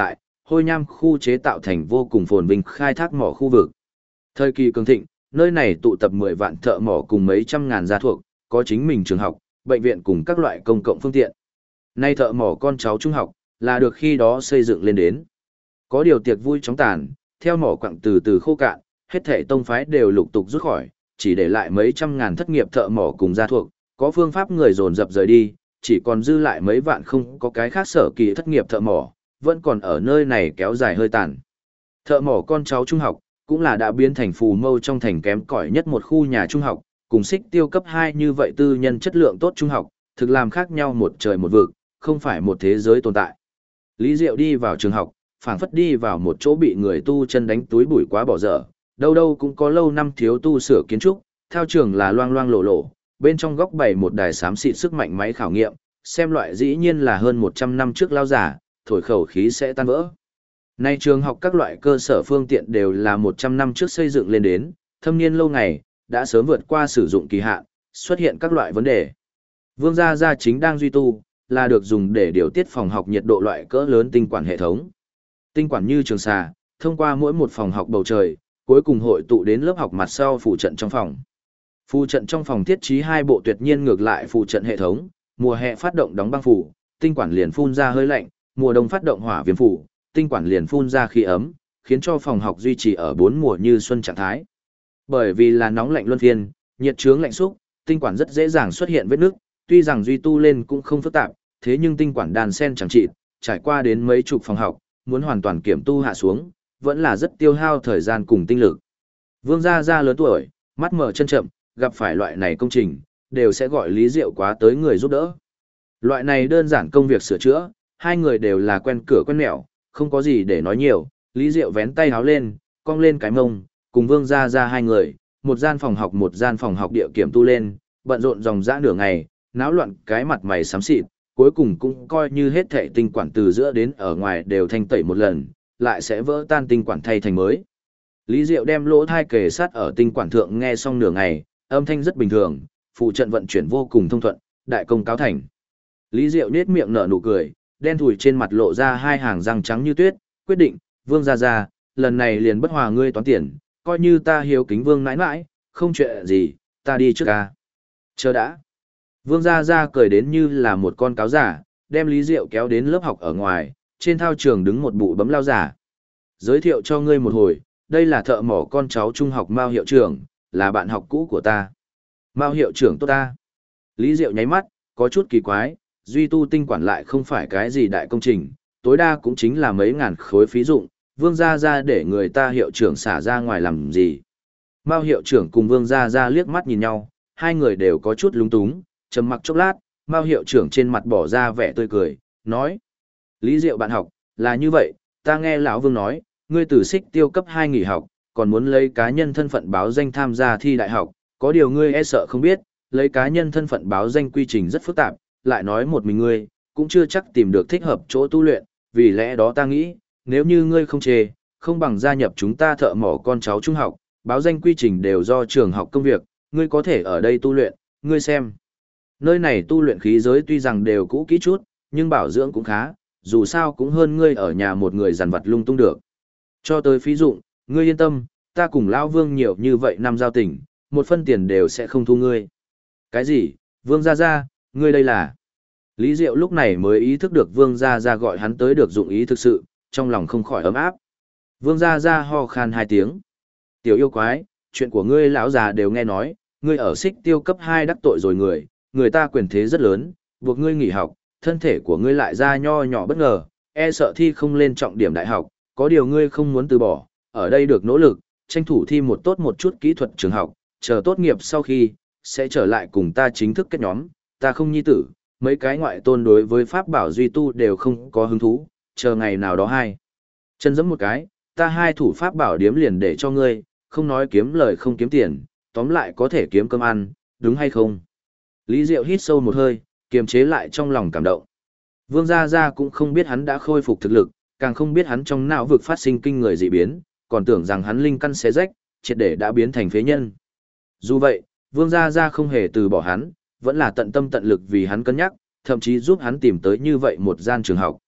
Hôi Nham khu chế tạo thành vô cùng phồn vinh khai thác mỏ khu vực. Thời kỳ cường thịnh, nơi này tụ tập 10 vạn thợ mỏ cùng mấy trăm ngàn gia thuộc, có chính mình trường học, bệnh viện cùng các loại công cộng phương tiện. Nay thợ mỏ con cháu trung học, là được khi đó xây dựng lên đến. Có điều tiệc vui chóng tàn, theo mỏ quặng từ từ khô cạn, hết thảy tông phái đều lục tục rút khỏi, chỉ để lại mấy trăm ngàn thất nghiệp thợ mỏ cùng gia thuộc, có phương pháp người dồn dập rời đi, chỉ còn dư lại mấy vạn không có cái khác sở kỳ thất nghiệp thợ mỏ, vẫn còn ở nơi này kéo dài hơi tàn. Thợ mỏ con cháu trung học, cũng là đã biến thành phù mâu trong thành kém cỏi nhất một khu nhà trung học, cùng xích tiêu cấp 2 như vậy tư nhân chất lượng tốt trung học, thực làm khác nhau một trời một vực, không phải một thế giới tồn tại. Lý Diệu đi vào trường học, phảng phất đi vào một chỗ bị người tu chân đánh túi bụi quá bỏ dở, đâu đâu cũng có lâu năm thiếu tu sửa kiến trúc, theo trường là loang loang lổ lổ, bên trong góc bày một đài xám xịt sức mạnh máy khảo nghiệm, xem loại dĩ nhiên là hơn 100 năm trước lao giả, thổi khẩu khí sẽ tan vỡ. Nay trường học các loại cơ sở phương tiện đều là 100 năm trước xây dựng lên đến, thâm niên lâu ngày, đã sớm vượt qua sử dụng kỳ hạn, xuất hiện các loại vấn đề. Vương Gia Gia chính đang duy tu, là được dùng để điều tiết phòng học nhiệt độ loại cỡ lớn tinh quản hệ thống. Tinh quản như trường xà, thông qua mỗi một phòng học bầu trời, cuối cùng hội tụ đến lớp học mặt sau phụ trận trong phòng. Phụ trận trong phòng thiết trí hai bộ tuyệt nhiên ngược lại phụ trận hệ thống, mùa hè phát động đóng băng phủ, tinh quản liền phun ra hơi lạnh, mùa đông phát động hỏa viêm phủ, tinh quản liền phun ra khí ấm, khiến cho phòng học duy trì ở 4 mùa như xuân trạng thái. Bởi vì là nóng lạnh luân phiên, nhiệt chướng lạnh xúc, tinh quản rất dễ dàng xuất hiện vết nứt, tuy rằng duy tu lên cũng không phức tạp, thế nhưng tinh quản đàn sen chẳng trị, trải qua đến mấy chục phòng học, muốn hoàn toàn kiểm tu hạ xuống, vẫn là rất tiêu hao thời gian cùng tinh lực. Vương Gia Gia lớn tuổi, mắt mở chân chậm, gặp phải loại này công trình, đều sẽ gọi Lý Diệu quá tới người giúp đỡ. Loại này đơn giản công việc sửa chữa, hai người đều là quen cửa quen mẹo, không có gì để nói nhiều, Lý Diệu vén tay háo lên, cong lên cái mông, cùng Vương Gia Gia hai người, một gian phòng học địa kiểm tu lên, bận rộn dòng dã nửa ngày, náo loạn cái mặt mày xám xịt, cuối cùng cũng coi như hết thệ tinh quản từ giữa đến ở ngoài đều thanh tẩy một lần, lại sẽ vỡ tan tinh quản thay thành mới. Lý Diệu đem lỗ thai kề sát ở tinh quản thượng nghe xong nửa ngày, âm thanh rất bình thường, phụ trận vận chuyển vô cùng thông thuận, đại công cáo thành. Lý Diệu nết miệng nở nụ cười, đen thủi trên mặt lộ ra hai hàng răng trắng như tuyết, quyết định, Vương Gia Gia, lần này liền bất hòa ngươi toán tiền, coi như ta hiếu kính Vương nãi nãi, không chuyện gì, ta đi trước ca. Chờ đã. Vương Gia Gia cười đến như là một con cáo giả, đem Lý Diệu kéo đến lớp học ở ngoài, trên thao trường đứng một bụ bấm lao giả. Giới thiệu cho ngươi một hồi, đây là thợ mỏ con cháu trung học Mao hiệu trưởng, là bạn học cũ của ta. Mao hiệu trưởng tốt ta. Lý Diệu nháy mắt, có chút kỳ quái, duy tu tinh quản lại không phải cái gì đại công trình, tối đa cũng chính là mấy ngàn khối phí dụng, Vương Gia Gia để người ta hiệu trưởng xả ra ngoài làm gì. Mao hiệu trưởng cùng Vương Gia Gia liếc mắt nhìn nhau, hai người đều có chút lúng túng, trầm mặc chốc lát, Mao hiệu trưởng trên mặt bỏ ra vẻ tươi cười, nói: Lý Diệu bạn học, là như vậy, ta nghe lão Vương nói, ngươi từ xích tiêu cấp 2 nghỉ học, còn muốn lấy cá nhân thân phận báo danh tham gia thi đại học, có điều ngươi e sợ không biết, lấy cá nhân thân phận báo danh quy trình rất phức tạp, lại nói một mình ngươi, cũng chưa chắc tìm được thích hợp chỗ tu luyện, vì lẽ đó ta nghĩ, nếu như ngươi không chê, không bằng gia nhập chúng ta thợ mỏ con cháu trung học, báo danh quy trình đều do trường học công việc, ngươi có thể ở đây tu luyện, ngươi xem. Nơi này tu luyện khí giới tuy rằng đều cũ kỹ chút, nhưng bảo dưỡng cũng khá, dù sao cũng hơn ngươi ở nhà một người dằn vặt lung tung được. Cho tới phí dụng, ngươi yên tâm, ta cùng Lão Vương nhiều như vậy năm giao tình, một phân tiền đều sẽ không thu ngươi. Cái gì, Vương Gia Gia, ngươi đây là... Lý Diệu lúc này mới ý thức được Vương Gia Gia gọi hắn tới được dụng ý thực sự, trong lòng không khỏi ấm áp. Vương Gia Gia ho khan 2 tiếng. Tiểu yêu quái, chuyện của ngươi lão già đều nghe nói, ngươi ở xích tiêu cấp 2 đắc tội rồi người ta quyền thế rất lớn, buộc ngươi nghỉ học, thân thể của ngươi lại ra nho nhỏ bất ngờ, e sợ thi không lên trọng điểm đại học, có điều ngươi không muốn từ bỏ, ở đây được nỗ lực, tranh thủ thi một tốt một chút kỹ thuật trường học, chờ tốt nghiệp sau khi, sẽ trở lại cùng ta chính thức kết nhóm, ta không nhi tử, mấy cái ngoại tôn đối với pháp bảo duy tu đều không có hứng thú, chờ ngày nào đó hai. Chân giẫm một cái, ta hai thủ pháp bảo điếm liền để cho ngươi, không nói kiếm lời không kiếm tiền, tóm lại có thể kiếm cơm ăn, đúng hay không? Lý Diệu hít sâu một hơi, kiềm chế lại trong lòng cảm động. Vương Gia Gia cũng không biết hắn đã khôi phục thực lực, càng không biết hắn trong não vực phát sinh kinh người dị biến, còn tưởng rằng hắn linh căn xé rách, triệt để đã biến thành phế nhân. Dù vậy, Vương Gia Gia không hề từ bỏ hắn, vẫn là tận tâm tận lực vì hắn cân nhắc, thậm chí giúp hắn tìm tới như vậy một gian trường học.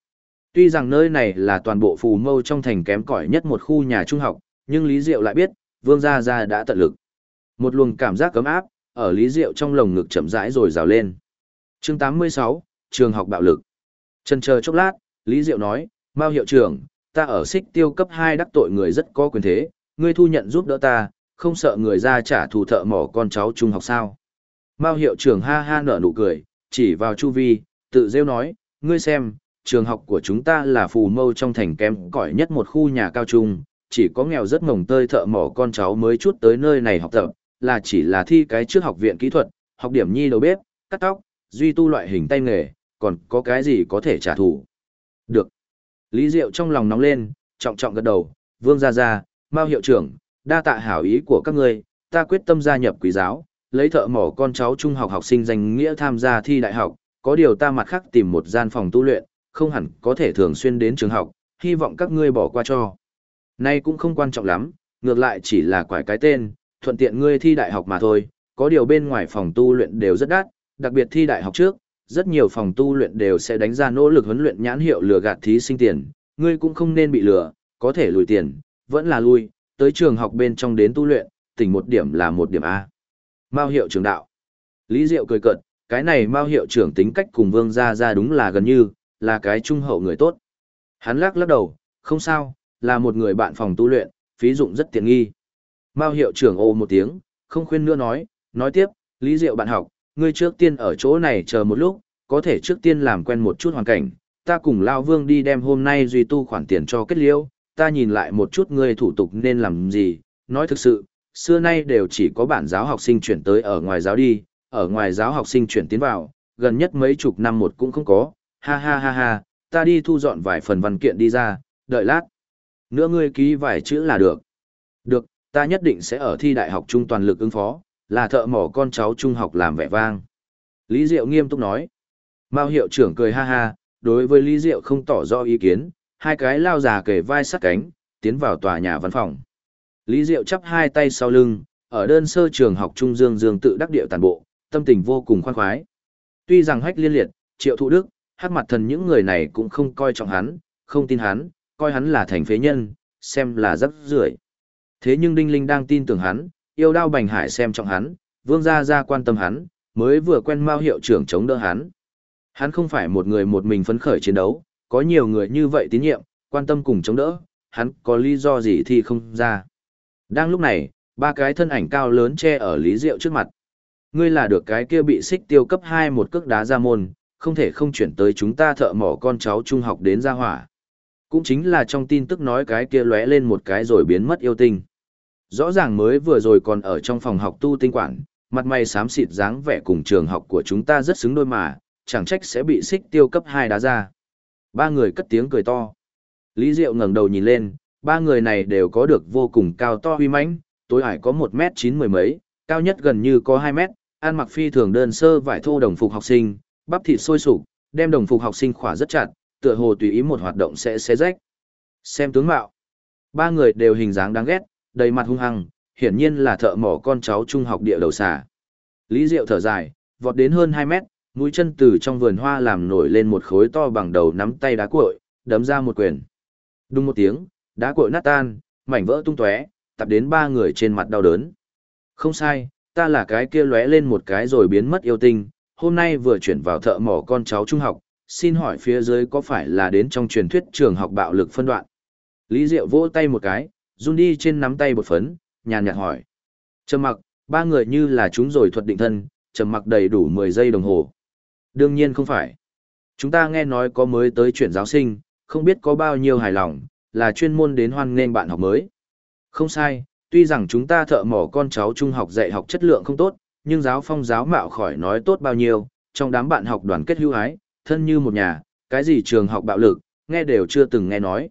Tuy rằng nơi này là toàn bộ Phù Mâu trong thành kém cỏi nhất một khu nhà trung học, nhưng Lý Diệu lại biết, Vương Gia Gia đã tận lực. Một luồng cảm giác cấm áp, ở Lý Diệu trong lồng ngực chậm rãi rồi rào lên. Chương 86, trường học bạo lực. Chần chờ chốc lát, Lý Diệu nói, Mao hiệu trưởng, ta ở Xích Tiêu cấp 2 đắc tội người rất có quyền thế, ngươi thu nhận giúp đỡ ta, không sợ người ra trả thù thợ mỏ con cháu trung học sao. Mao hiệu trưởng ha ha nở nụ cười, chỉ vào Chu Vi, tự rêu nói, ngươi xem, trường học của chúng ta là Phù Mâu trong thành kém cỏi nhất một khu nhà cao trung, chỉ có nghèo rất mồng tơi thợ mỏ con cháu mới chút tới nơi này học tập, là chỉ là thi cái trước học viện kỹ thuật, học điểm nhi đầu bếp, cắt tóc, duy tu loại hình tay nghề, còn có cái gì có thể trả thù. Được. Lý Diệu trong lòng nóng lên, trọng trọng gật đầu, Vương Gia Gia, Mao hiệu trưởng, đa tạ hảo ý của các ngươi, ta quyết tâm gia nhập quý giáo, lấy thợ mỏ con cháu trung học học sinh danh nghĩa tham gia thi đại học, có điều ta mặt khác tìm một gian phòng tu luyện, không hẳn có thể thường xuyên đến trường học, hy vọng các ngươi bỏ qua cho. Nay cũng không quan trọng lắm, ngược lại chỉ là quải cái tên, thuận tiện ngươi thi đại học mà thôi, có điều bên ngoài phòng tu luyện đều rất đắt, đặc biệt thi đại học trước, rất nhiều phòng tu luyện đều sẽ đánh ra nỗ lực huấn luyện nhãn hiệu lừa gạt thí sinh tiền, ngươi cũng không nên bị lừa, có thể lùi tiền, vẫn là lui, tới trường học bên trong đến tu luyện, tỉnh một điểm là một điểm A. Mao hiệu trưởng đạo. Lý Diệu cười cợt, cái này Mao hiệu trưởng tính cách cùng Vương Gia Gia đúng là gần như, là cái trung hậu người tốt. Hắn lắc lắc đầu, không sao, là một người bạn phòng tu luyện, phí dụng rất tiện nghi. Mao hiệu trưởng ồ một tiếng, không khuyên nữa nói tiếp, Lý Diệu bạn học, ngươi trước tiên ở chỗ này chờ một lúc, có thể trước tiên làm quen một chút hoàn cảnh, ta cùng Lao Vương đi đem hôm nay duy tu khoản tiền cho kết liễu, ta nhìn lại một chút ngươi thủ tục nên làm gì, nói thực sự, xưa nay đều chỉ có bản giáo học sinh chuyển tới ở ngoài giáo đi, ở ngoài giáo học sinh chuyển tiến vào, gần nhất mấy chục năm một cũng không có, ha ha ha ha, ta đi thu dọn vài phần văn kiện đi ra, đợi lát. Nữa ngươi ký vài chữ là được. Được, ta nhất định sẽ ở thi đại học trung toàn lực ứng phó, là thợ mỏ con cháu trung học làm vẻ vang. Lý Diệu nghiêm túc nói. Mao hiệu trưởng cười ha ha, đối với Lý Diệu không tỏ rõ ý kiến, hai cái lao già kề vai sát cánh, tiến vào tòa nhà văn phòng. Lý Diệu chắp hai tay sau lưng, ở đơn sơ trường học trung dương tự đắc điệu tàn bộ, tâm tình vô cùng khoan khoái. Tuy rằng Hách Liên Liệt, Triệu Thụ Đức, Hắc Mặt Thần những người này cũng không coi trọng hắn, không tin hắn, coi hắn là thành phế nhân, xem là rắc rưởi. Thế nhưng Đinh Linh đang tin tưởng hắn, yêu đao Bành Hải xem trọng hắn, Vương Gia Gia quan tâm hắn, mới vừa quen Mao hiệu trưởng chống đỡ hắn. Hắn không phải một người một mình phấn khởi chiến đấu, có nhiều người như vậy tín nhiệm, quan tâm cùng chống đỡ, hắn có lý do gì thì không ra. Đang lúc này, ba cái thân ảnh cao lớn che ở Lý Diệu trước mặt. Ngươi là được cái kia bị Xích Tiêu cấp 2 một cước đá ra môn, không thể không chuyển tới chúng ta thợ mỏ con cháu trung học đến gia hỏa. Cũng chính là trong tin tức nói cái kia lóe lên một cái rồi biến mất yêu tinh. Rõ ràng mới vừa rồi còn ở trong phòng học tu tinh quản, mặt mày xám xịt dáng vẻ cùng trường học của chúng ta rất xứng đôi mà, chẳng trách sẽ bị Xích Tiêu cấp 2 đá ra. Ba người cất tiếng cười to. Lý Diệu ngẩng đầu nhìn lên, ba người này đều có được vô cùng cao to uy mãnh, tối hải có 1m9 mười mấy, cao nhất gần như có 2 mét, ăn mặc phi thường đơn sơ vải thô đồng phục học sinh, bắp thịt sôi sục, đem đồng phục học sinh khỏa rất chặt, tựa hồ tùy ý một hoạt động sẽ xé rách. Xem tướng mạo, ba người đều hình dáng đáng ghét, đầy mặt hung hăng, hiển nhiên là thợ mỏ con cháu trung học địa đầu xà. Lý Diệu thở dài, vọt đến hơn 2 mét, mũi chân từ trong vườn hoa làm nổi lên một khối to bằng đầu nắm tay đá cuội, đấm ra một quyền. Đùng một tiếng, đá cuội nát tan, mảnh vỡ tung tóe, tập đến ba người trên mặt đau đớn. Không sai, ta là cái kia lóe lên một cái rồi biến mất yêu tinh, hôm nay vừa chuyển vào thợ mỏ con cháu trung học, xin hỏi phía dưới có phải là đến trong truyền thuyết trường học bạo lực phân đoạn. Lý Diệu vỗ tay một cái, run đi trên nắm tay bột phấn, nhàn nhạt hỏi. Trầm mặc, ba người như là chúng rồi thuật định thân, trầm mặc đầy đủ 10 giây đồng hồ. Đương nhiên không phải. Chúng ta nghe nói có mới tới chuyển giáo sinh, không biết có bao nhiêu hài lòng, là chuyên môn đến hoan nghênh bạn học mới. Không sai, tuy rằng chúng ta thợ mỏ con cháu trung học dạy học chất lượng không tốt, nhưng giáo phong giáo mạo khỏi nói tốt bao nhiêu, trong đám bạn học đoàn kết hữu ái, thân như một nhà, cái gì trường học bạo lực, nghe đều chưa từng nghe nói.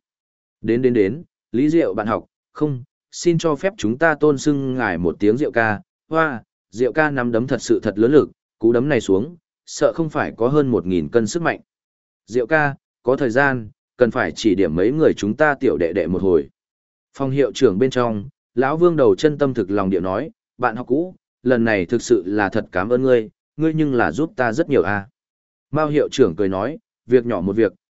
Đến, Lý Diệu bạn học, không, xin cho phép chúng ta tôn xưng ngài một tiếng Diệu ca, hoa, Diệu ca nắm đấm thật sự thật lớn lực, cú đấm này xuống, sợ không phải có hơn 1.000 cân sức mạnh. Diệu ca, có thời gian, cần phải chỉ điểm mấy người chúng ta tiểu đệ đệ một hồi. Phòng hiệu trưởng bên trong, lão Vương đầu chân tâm thực lòng điệu nói, bạn học cũ, lần này thực sự là thật cảm ơn ngươi, ngươi nhưng là giúp ta rất nhiều a. Mao hiệu trưởng cười nói, việc nhỏ một việc,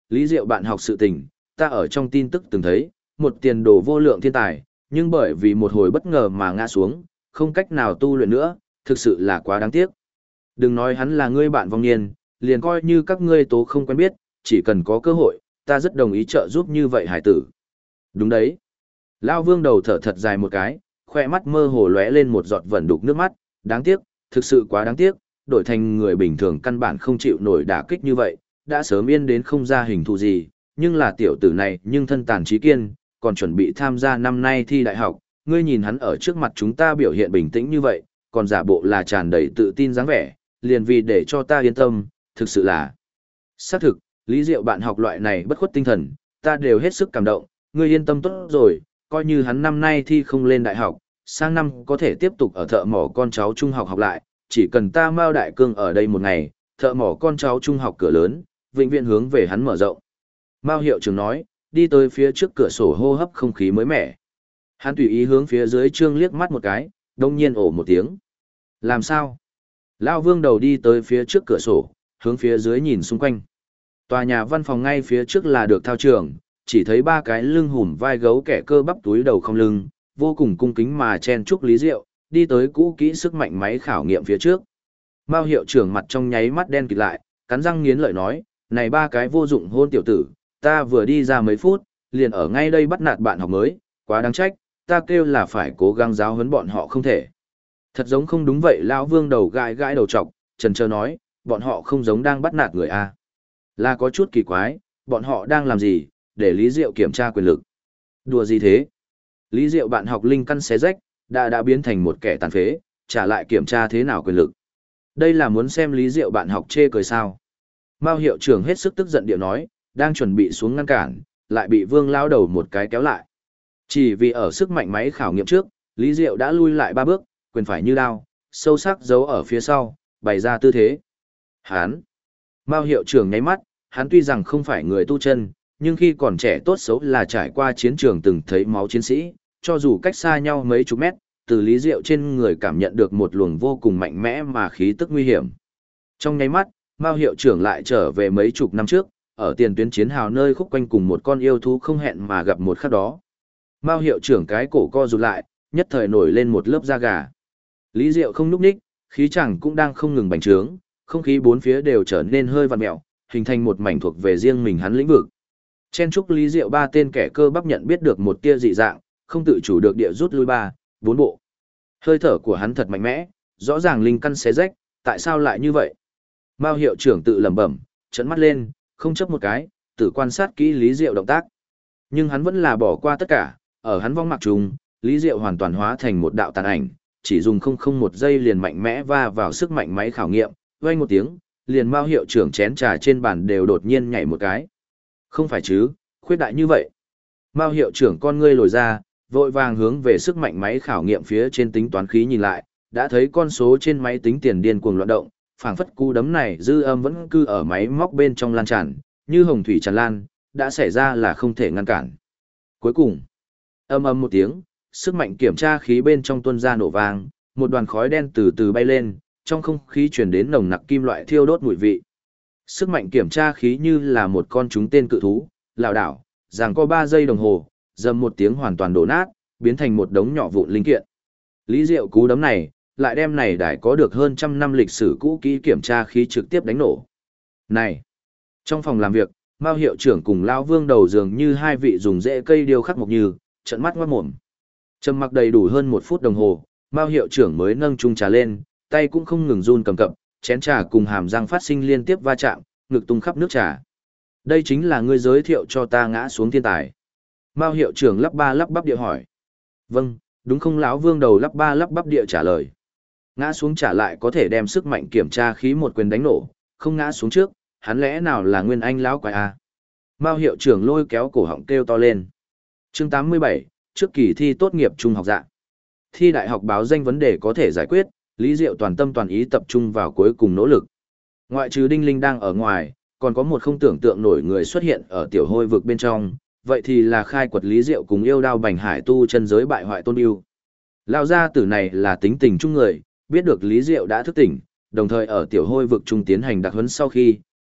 Lý Diệu bạn học sự tình, ta ở trong tin tức từng thấy, một tiền đồ vô lượng thiên tài, nhưng bởi vì một hồi bất ngờ mà ngã xuống, không cách nào tu luyện nữa, thực sự là quá đáng tiếc. Đừng nói hắn là ngươi bạn vong niên, liền coi như các ngươi tố không quen biết, chỉ cần có cơ hội, ta rất đồng ý trợ giúp như vậy hải tử. Đúng đấy. Lao Vương đầu thở thật dài một cái, khoe mắt mơ hồ lóe lên một giọt vẩn đục nước mắt, đáng tiếc, thực sự quá đáng tiếc, đổi thành người bình thường căn bản không chịu nổi đả kích như vậy, đã sớm yên đến không ra hình thù gì, nhưng là tiểu tử này nhưng thân tàn trí kiên, còn chuẩn bị tham gia năm nay thi đại học, ngươi nhìn hắn ở trước mặt chúng ta biểu hiện bình tĩnh như vậy, còn giả bộ là tràn đầy tự tin dáng vẻ, liền vì để cho ta yên tâm, thực sự là. Xác thực, Lý Diệu bạn học loại này bất khuất tinh thần, ta đều hết sức cảm động, ngươi yên tâm tốt rồi, coi như hắn năm nay thi không lên đại học, sang năm có thể tiếp tục ở thợ mỏ con cháu trung học học lại, chỉ cần ta Mao Đại Cương ở đây một ngày, thợ mỏ con cháu trung học cửa lớn, vĩnh viễn hướng về hắn mở rộng. Mao hiệu trưởng nói, đi tới phía trước cửa sổ hô hấp không khí mới mẻ. Hắn tùy ý hướng phía dưới trương liếc mắt một cái, đông nhiên ồ một tiếng. Làm sao? Lão Vương đầu đi tới phía trước cửa sổ, hướng phía dưới nhìn xung quanh. Tòa nhà văn phòng ngay phía trước là được thao trường, chỉ thấy ba cái lưng hùm vai gấu kẻ cơ bắp túi đầu không lưng, vô cùng cung kính mà chen chúc Lý Diệu, đi tới cũ kỹ sức mạnh máy khảo nghiệm phía trước. Mao hiệu trưởng mặt trong nháy mắt đen kịt lại, cắn răng nghiến lợi nói, này ba cái vô dụng hôn tiểu tử, ta vừa đi ra mấy phút, liền ở ngay đây bắt nạt bạn học mới, quá đáng trách, ta kêu là phải cố gắng giáo huấn bọn họ không thể. Thật giống không đúng vậy, lão Vương đầu gãi gãi đầu trọc, trần trơ nói, bọn họ không giống đang bắt nạt người a. Là có chút kỳ quái, bọn họ đang làm gì, để Lý Diệu kiểm tra quyền lực. Đùa gì thế? Lý Diệu bạn học linh căn xé rách, đã biến thành một kẻ tàn phế, trả lại kiểm tra thế nào quyền lực. Đây là muốn xem Lý Diệu bạn học chê cười sao. Mao hiệu trưởng hết sức tức giận điệu nói, đang chuẩn bị xuống ngăn cản, lại bị Vương lao đầu một cái kéo lại. Chỉ vì ở sức mạnh máy khảo nghiệm trước, Lý Diệu đã lui lại 3 bước, quyền phải như đao, sâu sắc giấu ở phía sau, bày ra tư thế. Hán! Mao hiệu trưởng nháy mắt, hắn tuy rằng không phải người tu chân, nhưng khi còn trẻ tốt xấu là trải qua chiến trường từng thấy máu chiến sĩ, cho dù cách xa nhau mấy chục mét, từ Lý Diệu trên người cảm nhận được một luồng vô cùng mạnh mẽ mà khí tức nguy hiểm. Trong nháy mắt, Mao hiệu trưởng lại trở về mấy chục năm trước, ở tiền tuyến chiến hào nơi khúc quanh cùng một con yêu thú không hẹn mà gặp một khắc đó. Mao hiệu trưởng cái cổ co rụt lại, nhất thời nổi lên một lớp da gà. Lý Diệu không nhúc nhích, khí chẳng cũng đang không ngừng bành trướng, không khí bốn phía đều trở nên hơi vặn mèo, hình thành một mảnh thuộc về riêng mình hắn lĩnh vực. Chen chúc Lý Diệu ba tên kẻ cơ bắp nhận biết được một tia dị dạng, không tự chủ được địa rút lui 4 bộ. Hơi thở của hắn thật mạnh mẽ, rõ ràng linh căn xé rách, tại sao lại như vậy? Mao hiệu trưởng tự lẩm bẩm, trợn mắt lên, không chấp một cái, tự quan sát kỹ Lý Diệu động tác. Nhưng hắn vẫn là bỏ qua tất cả, ở hắn vong mặc trùng, Lý Diệu hoàn toàn hóa thành một đạo tàn ảnh, chỉ dùng không một giây liền mạnh mẽ va vào sức mạnh máy khảo nghiệm, vang một tiếng, liền Mao hiệu trưởng chén trà trên bàn đều đột nhiên nhảy một cái. Không phải chứ, khuyết đại như vậy. Mao hiệu trưởng con ngươi lồi ra, vội vàng hướng về sức mạnh máy khảo nghiệm phía trên tính toán khí nhìn lại, đã thấy con số trên máy tính tiền điên cuồng loạn động, phảng phất cú đấm này dư âm vẫn cư ở máy móc bên trong lan tràn, như hồng thủy tràn lan, đã xảy ra là không thể ngăn cản. Cuối cùng, ầm ầm một tiếng, sức mạnh kiểm tra khí bên trong tuôn ra nổ vang, một đoàn khói đen từ từ bay lên, trong không khí truyền đến nồng nặc kim loại thiêu đốt mùi vị. Sức mạnh kiểm tra khí như là một con trúng tên cự thú, lảo đảo, giằng co 3 giây đồng hồ, dầm một tiếng hoàn toàn đổ nát, biến thành một đống nhỏ vụn linh kiện. Lý Diệu cú đấm này, lại đem này đài có được hơn trăm năm lịch sử cũ kỹ kiểm tra khí trực tiếp đánh nổ. Này! Trong phòng làm việc, Mao hiệu trưởng cùng Lão Vương đầu dường như hai vị dùng rễ cây điêu khắc mộc như, trợn mắt ngoát mồm. Trầm mặc đầy đủ hơn 1 phút đồng hồ, Mao hiệu trưởng mới nâng chung trà lên, tay cũng không ngừng run cầm cập, chén trà cùng hàm răng phát sinh liên tiếp va chạm, ngực tung khắp nước trà. Đây chính là ngươi giới thiệu cho ta ngã xuống thiên tài. Mao hiệu trưởng lắp ba lắp bắp địa hỏi. Vâng, đúng không? Lão Vương đầu lắp ba lắp bắp địa trả lời. Ngã xuống trả lại có thể đem sức mạnh kiểm tra khí một quyền đánh nổ, không ngã xuống trước, hắn lẽ nào là nguyên anh lão quái à? Mao hiệu trưởng lôi kéo cổ họng kêu to lên. Chương 87, trước kỳ thi tốt nghiệp trung học dạ. Thi đại học báo danh vấn đề có thể giải quyết, Lý Diệu toàn tâm toàn ý tập trung vào cuối cùng nỗ lực. Ngoại trừ Đinh Linh đang ở ngoài, còn có một không tưởng tượng nổi người xuất hiện ở tiểu hôi vực bên trong, vậy thì là khai quật Lý Diệu cùng yêu đao bành hải tu chân giới bại hoại tôn yêu. Lão gia tử này là tính tình chung người, biết được Lý Diệu đã thức tỉnh, đồng thời ở tiểu hôi vực trung tiến hành đặc huấn sau khi,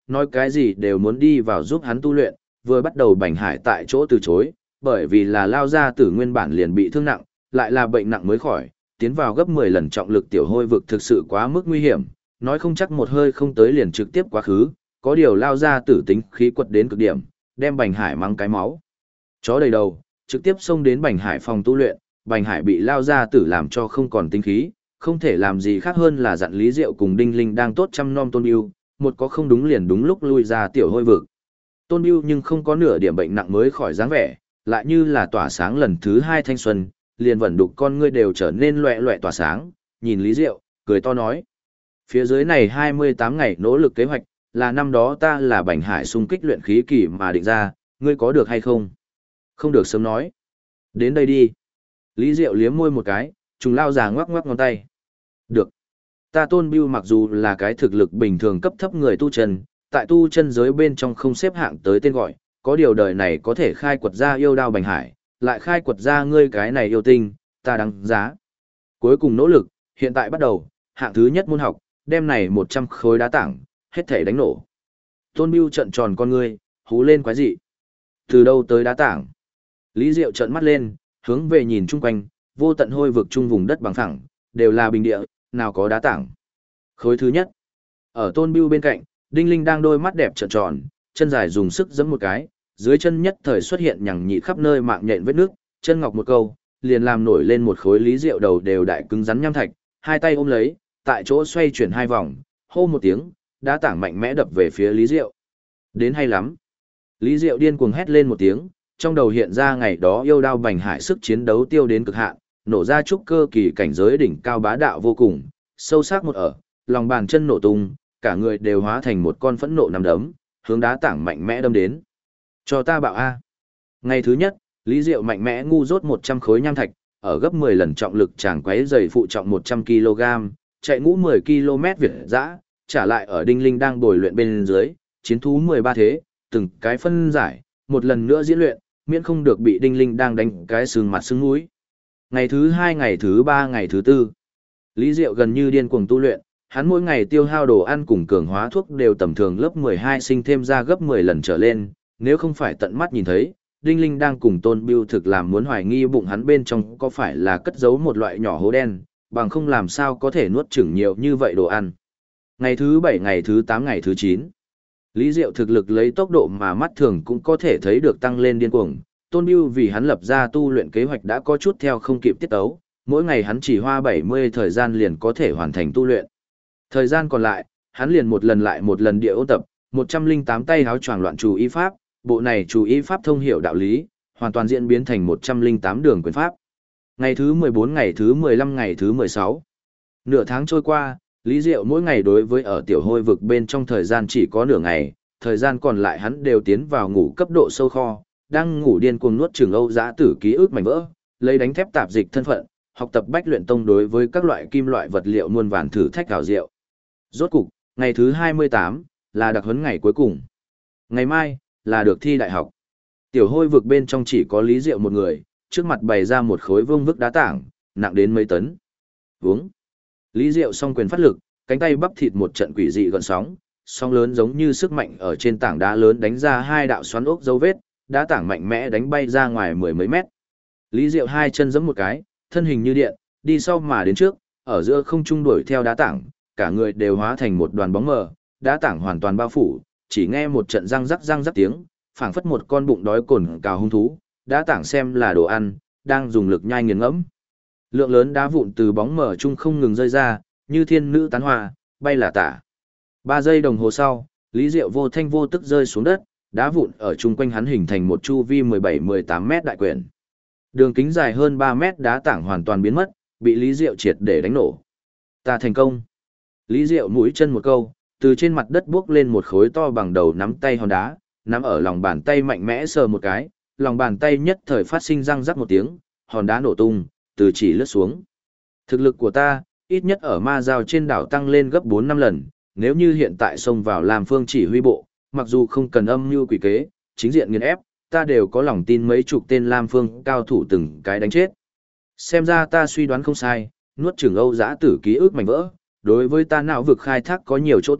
nói cái gì đều muốn đi vào giúp hắn tu luyện, vừa bắt đầu Bành Hải tại chỗ từ chối, bởi vì là lao gia tử nguyên bản liền bị thương nặng, lại là bệnh nặng mới khỏi, tiến vào gấp 10 lần trọng lực tiểu hôi vực thực sự quá mức nguy hiểm, nói không chắc một hơi không tới liền trực tiếp quá khứ, có điều lao gia tử tính khí quật đến cực điểm, đem Bành Hải mắng cái máu. Chó đầy đầu, trực tiếp xông đến Bành Hải phòng tu luyện, Bành Hải bị lao gia tử làm cho không còn tính khí, không thể làm gì khác hơn là dặn Lý Diệu cùng Đinh Linh đang tốt chăm nom Tôn Biêu, một có không đúng liền đúng lúc lui ra tiểu hôi vực. Tôn Biêu nhưng không có nửa điểm bệnh nặng mới khỏi dáng vẻ, lại như là tỏa sáng lần thứ 2 thanh xuân, liền vẩn đục con ngươi đều trở nên loẹ loẹ tỏa sáng, nhìn Lý Diệu, cười to nói. Phía dưới này 28 ngày nỗ lực kế hoạch, là năm đó ta là Bành Hải xung kích luyện khí kỳ mà định ra, ngươi có được hay không? Không được sớm nói. Đến đây đi. Lý Diệu liếm môi một cái, trùng lao già ngoắc ngoắc ngón tay. Được. Ta Tôn Biêu mặc dù là cái thực lực bình thường cấp thấp người tu chân, tại tu chân giới bên trong không xếp hạng tới tên gọi, có điều đời này có thể khai quật ra yêu đao Bành Hải, lại khai quật ra ngươi cái này yêu tinh, ta đáng giá. Cuối cùng nỗ lực, hiện tại bắt đầu, hạng thứ nhất môn học, đem này 100 khối đá tảng, hết thể đánh nổ. Tôn Biêu trợn tròn con ngươi, hú lên quái dị. Từ đâu tới đá tảng? Lý Diệu trợn mắt lên, hướng về nhìn chung quanh, vô tận hôi vực chung vùng đất bằng phẳng, đều là bình địa, nào có đá tảng. Khối thứ nhất. Ở Tôn Biêu bên cạnh, Đinh Linh đang đôi mắt đẹp trợn tròn, chân dài dùng sức giẫm một cái, dưới chân nhất thời xuất hiện nhằng nhị khắp nơi mạng nhện vết nước, chân ngọc một câu, liền làm nổi lên một khối Lý Diệu đầu đều đại cứng rắn nham thạch, hai tay ôm lấy, tại chỗ xoay chuyển hai vòng, hô một tiếng, đá tảng mạnh mẽ đập về phía Lý Diệu. Đến hay lắm. Lý Diệu điên cuồng hét lên một tiếng, trong đầu hiện ra ngày đó yêu đao Bành Hải sức chiến đấu tiêu đến cực hạn, nổ ra trúc cơ kỳ cảnh giới đỉnh cao bá đạo vô cùng, sâu sắc một ở, lòng bàn chân nổ tung, cả người đều hóa thành một con phẫn nộ nằm đấm, hướng đá tảng mạnh mẽ đâm đến. Cho ta bạo A. Ngày thứ nhất, Lý Diệu mạnh mẽ ngu dốt 100 khối nham thạch, ở gấp 10 lần trọng lực chàng quấy giày phụ trọng 100 kg, chạy ngũ 10 km Việt dã, trả lại ở Đinh Linh đang bồi luyện bên dưới, chiến thú 13 thế, từng cái phân giải, một lần nữa diễn luyện, miễn không được bị Đinh Linh đang đánh cái sừng mặt sưng mũi. Ngày thứ 2, ngày thứ 3, ngày thứ 4, Lý Diệu gần như điên cuồng tu luyện, hắn mỗi ngày tiêu hao đồ ăn cùng cường hóa thuốc đều tầm thường lớp 12 sinh thêm ra gấp 10 lần trở lên, nếu không phải tận mắt nhìn thấy, Đinh Linh đang cùng Tôn Biêu thực làm muốn hoài nghi bụng hắn bên trong có phải là cất giấu một loại nhỏ hố đen, bằng không làm sao có thể nuốt chửng nhiều như vậy đồ ăn. Ngày thứ 7, ngày thứ 8, ngày thứ 9, Lý Diệu thực lực lấy tốc độ mà mắt thường cũng có thể thấy được tăng lên điên cuồng. Tôn Biêu vì hắn lập ra tu luyện kế hoạch đã có chút theo không kịp tiết tấu, mỗi ngày hắn chỉ hoa 70 thời gian liền có thể hoàn thành tu luyện. Thời gian còn lại, hắn liền một lần lại một lần địa ôn tập, 108 tay háo choàng loạn chú ý pháp, bộ này chú ý pháp thông hiểu đạo lý, hoàn toàn diễn biến thành 108 đường quyền pháp. Ngày thứ 14, ngày thứ 15, ngày thứ 16. Nửa tháng trôi qua, Lý Diệu mỗi ngày đối với ở tiểu hôi vực bên trong thời gian chỉ có nửa ngày, thời gian còn lại hắn đều tiến vào ngủ cấp độ sâu kho, đang ngủ điên cuồng nuốt chửng Âu Dã Tử ký ức mảnh vỡ, lấy đánh thép tạp dịch thân phận, học tập Bách Luyện Tông đối với các loại kim loại vật liệu muôn vàn thử thách ảo diệu. Rốt cục, ngày thứ 28 là đặc huấn ngày cuối cùng. Ngày mai là được thi đại học. Tiểu hôi vực bên trong chỉ có Lý Diệu một người, trước mặt bày ra một khối vương vức đá tảng, nặng đến mấy tấn. Uống. Lý Diệu song quyền phát lực, cánh tay bắp thịt một trận quỷ dị gợn sóng, sóng lớn giống như sức mạnh ở trên tảng đá lớn đánh ra hai đạo xoắn ốc dấu vết, đá tảng mạnh mẽ đánh bay ra ngoài mười mấy mét. Lý Diệu hai chân giẫm một cái, thân hình như điện, đi sau mà đến trước, ở giữa không trung đuổi theo đá tảng, cả người đều hóa thành một đoàn bóng mờ, đá tảng hoàn toàn bao phủ, chỉ nghe một trận răng rắc tiếng, phảng phất một con bụng đói cồn cào hung thú, đá tảng xem là đồ ăn, đang dùng lực nhai nghiền ngẫm. Lượng lớn đá vụn từ bóng mờ chung không ngừng rơi ra, như thiên nữ tán hoa, bay là tả. 3 giây đồng hồ sau, Lý Diệu vô thanh vô tức rơi xuống đất, đá vụn ở chung quanh hắn hình thành một chu vi 17-18 mét đại quyển. Đường kính dài hơn 3 mét đá tảng hoàn toàn biến mất, bị Lý Diệu triệt để đánh nổ. Ta thành công. Lý Diệu mũi chân một câu, từ trên mặt đất bước lên một khối to bằng đầu nắm tay hòn đá, nắm ở lòng bàn tay mạnh mẽ sờ một cái, lòng bàn tay nhất thời phát sinh răng rắc một tiếng, hòn đá nổ tung, từ chỉ lướt xuống. Thực lực của ta, ít nhất ở ma giao trên đảo tăng lên gấp 4-5 lần, nếu như hiện tại xông vào làm phương chỉ huy bộ, mặc dù không cần âm mưu quỷ kế, chính diện nghiền ép, ta đều có lòng tin mấy chục tên Lam Phương cao thủ từng cái đánh chết. Xem ra ta suy đoán không sai, nuốt chửng Âu Dã Tử ký ức mảnh vỡ, đối với ta não vực khai thác có nhiều chỗ tốt,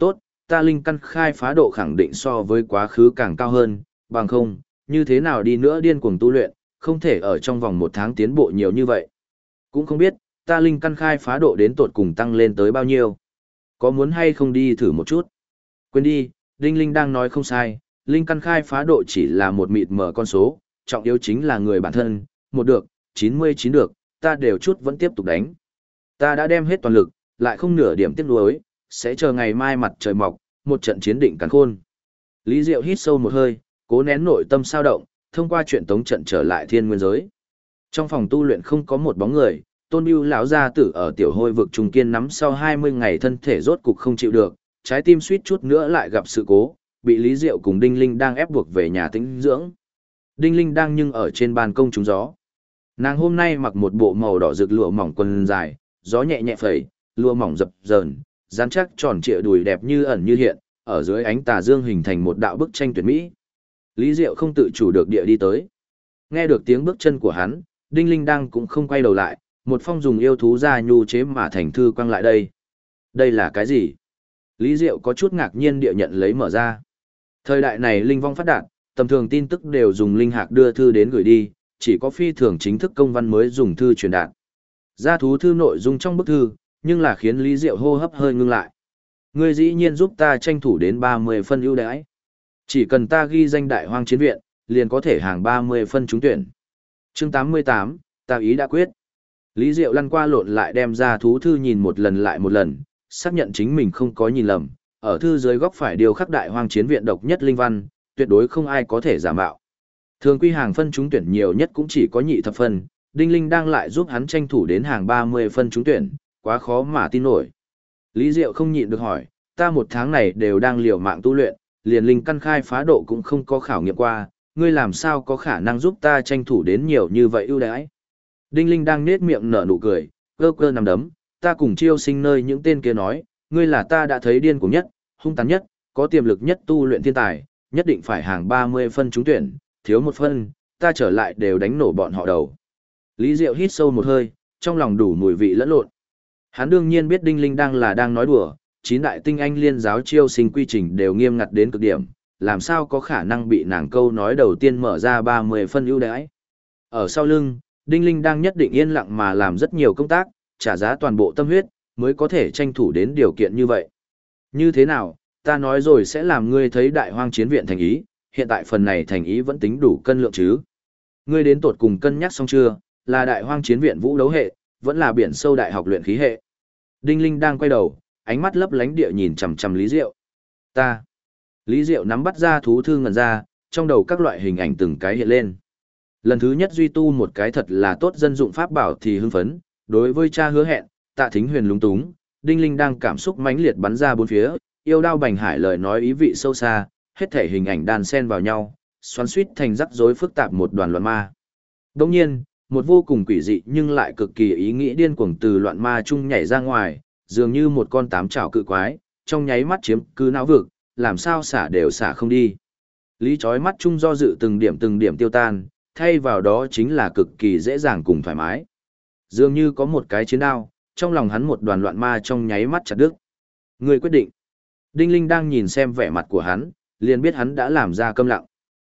ta linh căn khai phá độ khẳng định so với quá khứ càng cao hơn, bằng không, như thế nào đi nữa điên cuồng tu luyện, không thể ở trong vòng 1 tháng tiến bộ nhiều như vậy. Cũng không biết, ta linh căn khai phá độ đến tột cùng tăng lên tới bao nhiêu. Có muốn hay không đi thử một chút? Quên đi, Đinh Linh đang nói không sai, linh căn khai phá độ chỉ là một mịt mờ con số, trọng yếu chính là người bản thân, một được, 99 được, ta đều chút vẫn tiếp tục đánh. Ta đã đem hết toàn lực, lại không nửa điểm tiếc nuối, sẽ chờ ngày mai mặt trời mọc, một trận chiến định cắn khôn. Lý Diệu hít sâu một hơi, cố nén nội tâm sao động, thông qua chuyện tống trận trở lại thiên nguyên giới. Trong phòng tu luyện không có một bóng người, Tôn Bưu lão gia tử ở tiểu hôi vực trùng kiên nắm sau 20 ngày thân thể rốt cục không chịu được, trái tim suýt chút nữa lại gặp sự cố, bị Lý Diệu cùng Đinh Linh đang ép buộc về nhà tĩnh dưỡng. Đinh Linh đang nhưng ở trên ban công trúng gió. Nàng hôm nay mặc một bộ màu đỏ rực lụa mỏng quần dài, gió nhẹ nhẹ phẩy, lụa mỏng dập dờn, rắn chắc tròn trịa đùi đẹp như ẩn như hiện, ở dưới ánh tà dương hình thành một đạo bức tranh tuyệt mỹ. Lý Diệu không tự chủ được địa đi tới. Nghe được tiếng bước chân của hắn, Đinh Linh đang cũng không quay đầu lại, một phong dùng yêu thú da nhu chế mà thành thư quăng lại đây. Đây là cái gì? Lý Diệu có chút ngạc nhiên địa nhận lấy mở ra. Thời đại này linh vong phát đạt, tầm thường tin tức đều dùng linh hạc đưa thư đến gửi đi, chỉ có phi thường chính thức công văn mới dùng thư truyền đạt. Gia thú thư nội dung trong bức thư, nhưng là khiến Lý Diệu hô hấp hơi ngưng lại. Ngươi dĩ nhiên giúp ta tranh thủ đến 30 phân ưu đãi. Chỉ cần ta ghi danh Đại Hoang Chiến Viện, liền có thể hàng 30 phân trúng tuyển. Chương 88, ta ý đã quyết. Lý Diệu lăn qua lộn lại đem ra thú thư nhìn một lần lại một lần, xác nhận chính mình không có nhìn lầm. Ở thư dưới góc phải điều khắc Đại Hoang Chiến Viện độc nhất linh văn, tuyệt đối không ai có thể giả mạo. Thường quy hàng phân trúng tuyển nhiều nhất cũng chỉ có nhị thập phân, Đinh Linh đang lại giúp hắn tranh thủ đến hàng 30 phân trúng tuyển, quá khó mà tin nổi. Lý Diệu không nhịn được hỏi, ta 1 tháng này đều đang liều mạng tu luyện, liền linh căn khai phá độ cũng không có khảo nghiệm qua, ngươi làm sao có khả năng giúp ta tranh thủ đến nhiều như vậy ưu đãi. Đinh Linh đang nết miệng nở nụ cười, cơ cơ nằm đấm, ta cùng Chiêu Sinh nơi những tên kia nói, ngươi là ta đã thấy điên cuồng nhất, hung tàn nhất, có tiềm lực nhất tu luyện thiên tài, nhất định phải hàng 30 phân trúng tuyển, thiếu 1 phân, ta trở lại đều đánh nổ bọn họ đầu. Lý Diệu hít sâu một hơi, trong lòng đủ mùi vị lẫn lộn. Hắn đương nhiên biết Đinh Linh đang nói đùa, 9 đại tinh anh liên giáo Chiêu Sinh quy trình đều nghiêm ngặt đến cực điểm, làm sao có khả năng bị nàng câu nói đầu tiên mở ra 30 phân ưu đãi. Ở sau lưng, Đinh Linh đang nhất định yên lặng mà làm rất nhiều công tác, trả giá toàn bộ tâm huyết, mới có thể tranh thủ đến điều kiện như vậy. Như thế nào, ta nói rồi sẽ làm ngươi thấy Đại Hoang Chiến Viện thành ý, hiện tại phần này thành ý vẫn tính đủ cân lượng chứ. Ngươi đến tột cùng cân nhắc xong chưa, là Đại Hoang Chiến Viện vũ đấu hệ, vẫn là biển sâu đại học luyện khí hệ. Đinh Linh đang quay đầu, ánh mắt lấp lánh địa nhìn chằm chằm Lý Diệu. Ta. Lý Diệu nắm bắt ra thú thư ngẩn ra, trong đầu các loại hình ảnh từng cái hiện lên. Lần thứ nhất duy tu một cái thật là tốt dân dụng pháp bảo thì hưng phấn, đối với cha hứa hẹn, Tạ Thính Huyền lúng túng, Đinh Linh đang cảm xúc mãnh liệt bắn ra bốn phía, yêu đao bành hải lời nói ý vị sâu xa, hết thể hình ảnh đan xen vào nhau, xoắn xuýt thành rắc rối phức tạp một đoàn loạn ma. Đồng nhiên, một vô cùng quỷ dị nhưng lại cực kỳ ý nghĩ điên cuồng từ loạn ma chung nhảy ra ngoài, dường như một con tám trảo cự quái, trong nháy mắt chiếm cứ não vực, làm sao xả đều xả không đi. Lý chói mắt chung do dự từng điểm tiêu tan, thay vào đó chính là cực kỳ dễ dàng cùng thoải mái. Dường như có một cái chiến đao, trong lòng hắn một đoàn loạn ma trong nháy mắt chặt đứt. Người quyết định. Đinh Linh đang nhìn xem vẻ mặt của hắn, liền biết hắn đã làm ra câm lặng.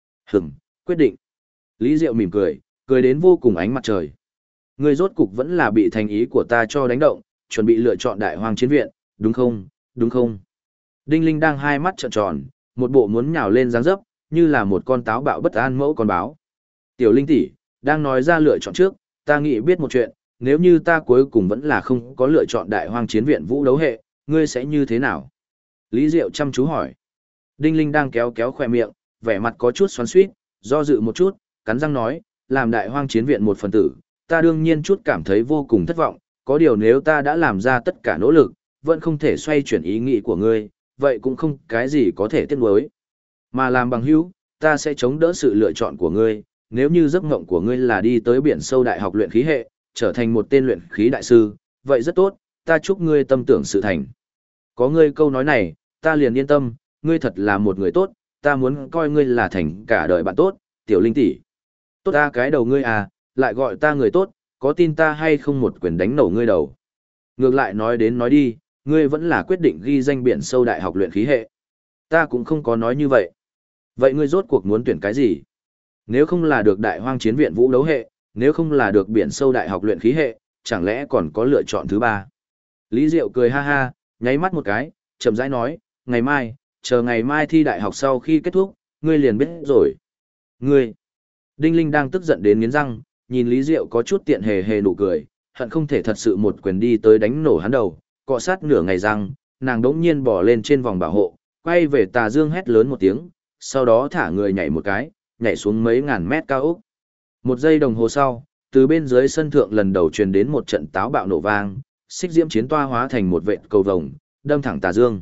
Quyết định. Lý Diệu mỉm cười, cười đến vô cùng ánh mặt trời. Người rốt cục vẫn là bị thành ý của ta cho đánh động, chuẩn bị lựa chọn Đại Hoang Chiến Viện, đúng không, đúng không? Đinh Linh đang hai mắt trợn tròn, một bộ muốn nhào lên dáng dấp, như là một con táo bạo bất an mẫu con báo. Tiểu Linh tỷ, đang nói ra lựa chọn trước, ta nghĩ biết một chuyện, nếu như ta cuối cùng vẫn là không có lựa chọn Đại Hoang Chiến Viện vũ đấu hệ, ngươi sẽ như thế nào? Lý Diệu chăm chú hỏi. Đinh Linh đang kéo kéo khỏe miệng, vẻ mặt có chút xoắn xuýt, do dự một chút, cắn răng nói, làm Đại Hoang Chiến Viện một phần tử, ta đương nhiên chút cảm thấy vô cùng thất vọng, có điều nếu ta đã làm ra tất cả nỗ lực, vẫn không thể xoay chuyển ý nghĩ của ngươi, vậy cũng không cái gì có thể tiếc nuối. Mà làm bằng hữu, ta sẽ chống đỡ sự lựa chọn của ngươi, nếu như giấc mộng của ngươi là đi tới biển sâu đại học luyện khí hệ, trở thành một tên luyện khí đại sư, vậy rất tốt, ta chúc ngươi tâm tưởng sự thành. Có ngươi câu nói này, ta liền yên tâm, ngươi thật là một người tốt, ta muốn coi ngươi là thành cả đời bạn tốt, Tiểu Linh tỷ. Tốt ta cái đầu ngươi à, lại gọi ta người tốt, có tin ta hay không một quyền đánh nổ ngươi đầu. Ngược lại nói đến nói đi, ngươi vẫn là quyết định ghi danh biển sâu đại học luyện khí hệ. Ta cũng không có nói như vậy. Vậy ngươi rốt cuộc muốn tuyển cái gì? Nếu không là được Đại Hoang Chiến viện Vũ đấu hệ, nếu không là được Biển Sâu Đại học luyện khí hệ, chẳng lẽ còn có lựa chọn thứ ba? Lý Diệu cười ha ha, nháy mắt một cái, chậm rãi nói, ngày mai, chờ ngày mai thi đại học sau khi kết thúc, ngươi liền biết rồi. Ngươi! Đinh Linh đang tức giận đến nghiến răng, nhìn Lý Diệu có chút tiện hề hề nụ cười, hận không thể thật sự một quyền đi tới đánh nổ hắn đầu, cọ sát nửa ngày răng, nàng đống nhiên bỏ lên trên vòng bảo hộ, quay về Tà Dương hét lớn một tiếng, sau đó thả người nhảy một cái, nhảy xuống mấy ngàn mét cao ốc. Một giây đồng hồ sau, từ bên dưới sân thượng lần đầu truyền đến một trận táo bạo nổ vang, xích diễm chiến toa hóa thành một vệt cầu vồng, đâm thẳng Tà Dương.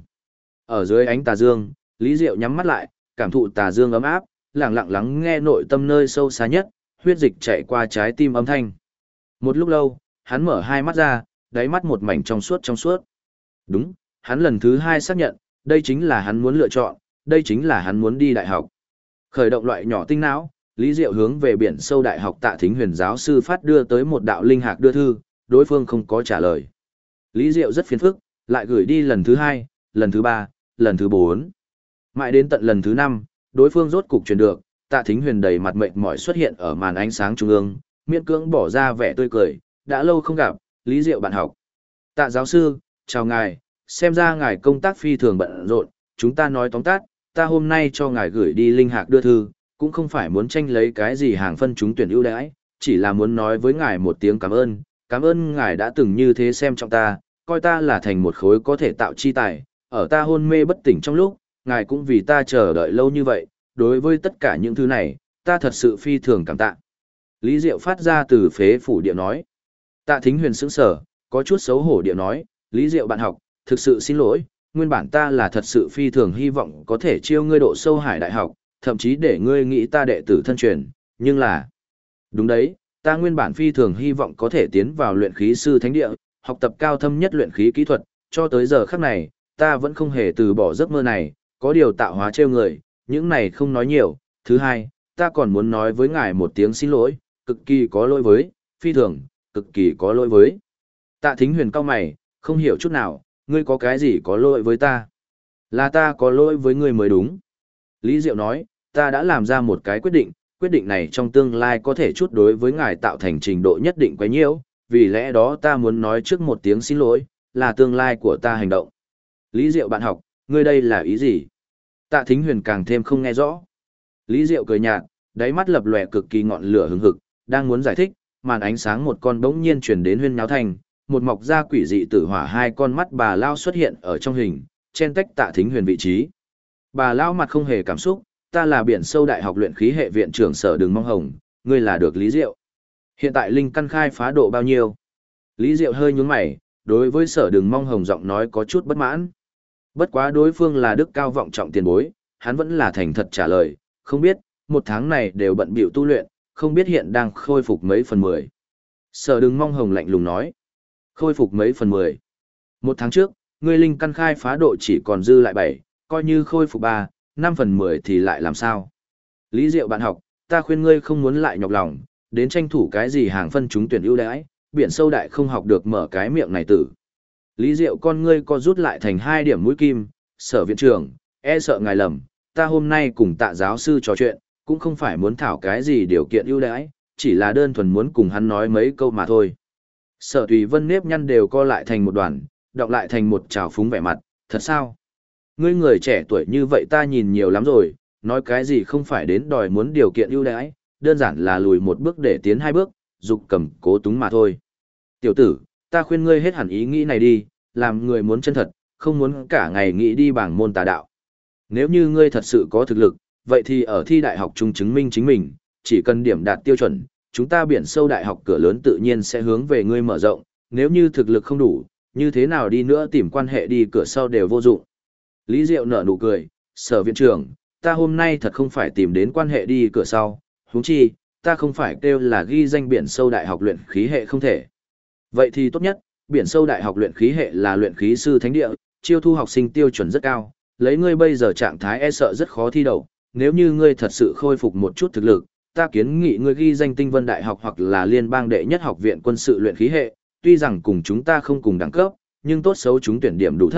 Ở dưới ánh Tà Dương, Lý Diệu nhắm mắt lại, cảm thụ Tà Dương ấm áp, lặng lặng lắng nghe nội tâm nơi sâu xa nhất, huyết dịch chạy qua trái tim âm thanh. Một lúc lâu, hắn mở hai mắt ra, đáy mắt một mảnh trong suốt trong suốt. Đúng, hắn lần thứ hai xác nhận, đây chính là hắn muốn lựa chọn, đây chính là hắn muốn đi đại học. Khởi động loại nhỏ tinh não, Lý Diệu hướng về Biển Sâu Đại học Tạ Thính Huyền giáo sư phát đưa tới một đạo linh hạc đưa thư, đối phương không có trả lời. Lý Diệu rất phiền phức, lại gửi đi lần thứ hai, lần thứ ba, lần thứ bốn. Mãi đến tận lần thứ năm, đối phương rốt cục truyền được, Tạ Thính Huyền đầy mặt mệt mỏi xuất hiện ở màn ánh sáng trung ương, miễn cưỡng bỏ ra vẻ tươi cười, đã lâu không gặp, Lý Diệu bạn học. Tạ giáo sư, chào ngài, xem ra ngài công tác phi thường bận rộn, chúng ta nói tóm tắt, ta hôm nay cho ngài gửi đi linh hạc đưa thư, cũng không phải muốn tranh lấy cái gì hàng phân trúng tuyển ưu đãi, chỉ là muốn nói với ngài một tiếng cảm ơn ngài đã từng như thế xem trọng ta, coi ta là thành một khối có thể tạo chi tài, ở ta hôn mê bất tỉnh trong lúc, ngài cũng vì ta chờ đợi lâu như vậy, đối với tất cả những thứ này, ta thật sự phi thường cảm tạ. Lý Diệu phát ra từ phế phủ điệu nói. Tạ Thính Huyền sững sờ, có chút xấu hổ điệu nói, Lý Diệu bạn học, thực sự xin lỗi, nguyên bản ta là thật sự phi thường hy vọng có thể chiêu ngươi độ sâu Hải đại học, thậm chí để ngươi nghĩ ta đệ tử thân truyền, nhưng là... Đúng đấy, ta nguyên bản phi thường hy vọng có thể tiến vào luyện khí sư thánh địa, học tập cao thâm nhất luyện khí kỹ thuật, cho tới giờ khắc này, ta vẫn không hề từ bỏ giấc mơ này, có điều tạo hóa trêu người, những này không nói nhiều. Thứ hai, ta còn muốn nói với ngài một tiếng xin lỗi, cực kỳ có lỗi với, phi thường, cực kỳ có lỗi với. Tạ Thính Huyền cau mày, không hiểu chút nào, ngươi có cái gì có lỗi với ta? Là ta có lỗi với ngươi mới đúng. Lý Diệu nói, ta đã làm ra một cái quyết định này trong tương lai có thể chút đối với ngài tạo thành trình độ nhất định quấy nhiễu, vì lẽ đó ta muốn nói trước một tiếng xin lỗi, là tương lai của ta hành động. Lý Diệu bạn học, ngươi đây là ý gì? Tạ Thính Huyền càng thêm không nghe rõ. Lý Diệu cười nhạt, đáy mắt lập lòe cực kỳ ngọn lửa hừng hực, đang muốn giải thích, màn ánh sáng một con bỗng nhiên chuyển đến huyên náo thành, một mọc ra quỷ dị tử hỏa hai con mắt bà lao xuất hiện ở trong hình, chen tách Tạ Thính Huyền vị trí. Bà lao mặt không hề cảm xúc, ta là Biển Sâu Đại học luyện khí hệ viện trưởng Sở Đường Mong Hồng, ngươi là được Lý Diệu. Hiện tại linh căn khai phá độ bao nhiêu? Lý Diệu hơi nhướng mày, đối với Sở Đường Mong Hồng giọng nói có chút bất mãn. Bất quá đối phương là đức cao vọng trọng tiền bối, hắn vẫn là thành thật trả lời, không biết, một tháng này đều bận bịu tu luyện, không biết hiện đang khôi phục mấy phần 10. Sở Đường Mong Hồng lạnh lùng nói, khôi phục mấy phần 10. Một tháng trước, ngươi linh căn khai phá độ chỉ còn dư lại 7, coi như khôi phục 3, 5 phần 10 thì lại làm sao? Lý Diệu bạn học, ta khuyên ngươi không muốn lại nhọc lòng, đến tranh thủ cái gì hàng phân trúng tuyển ưu đãi, Biển Sâu Đại không học được mở cái miệng này tử. Lý Diệu con ngươi co rút lại thành 2 điểm mũi kim, Sở viện trưởng, e sợ ngài lầm, ta hôm nay cùng Tạ giáo sư trò chuyện, cũng không phải muốn thảo cái gì điều kiện ưu đãi, chỉ là đơn thuần muốn cùng hắn nói mấy câu mà thôi. Sở Tùy Vân nếp nhăn đều co lại thành một đoàn, đọng lại thành một trào phúng vẻ mặt, thật sao? Ngươi người trẻ tuổi như vậy ta nhìn nhiều lắm rồi, nói cái gì không phải đến đòi muốn điều kiện ưu đãi, đơn giản là lùi một bước để tiến 2 bước, dục cầm cố túng mà thôi. Tiểu tử, ta khuyên ngươi hết hẳn ý nghĩ này đi, làm người muốn chân thật, không muốn cả ngày nghĩ đi bảng môn tà đạo. Nếu như ngươi thật sự có thực lực, vậy thì ở thi đại học trung chứng minh chính mình, chỉ cần điểm đạt tiêu chuẩn, chúng ta Biển Sâu Đại học cửa lớn tự nhiên sẽ hướng về ngươi mở rộng, nếu như thực lực không đủ, như thế nào đi nữa tìm quan hệ đi cửa sau đều vô dụng. Lý Diệu nở nụ cười, Sở viện trưởng, ta hôm nay thật không phải tìm đến quan hệ đi cửa sau, huống chi, ta không phải kêu là ghi danh Biển Sâu Đại học luyện khí hệ không thể. Vậy thì tốt nhất, Biển Sâu Đại học luyện khí hệ là luyện khí sư thánh địa, chiêu thu học sinh tiêu chuẩn rất cao, lấy ngươi bây giờ trạng thái e sợ rất khó thi đậu, nếu như ngươi thật sự khôi phục một chút thực lực, ta kiến nghị ngươi ghi danh Tinh Vân Đại học hoặc là liên bang đệ nhất học viện quân sự luyện khí hệ, tuy rằng cùng chúng ta không cùng đẳng cấp, nhưng tốt xấu chúng tuyển điểm đủ thấp,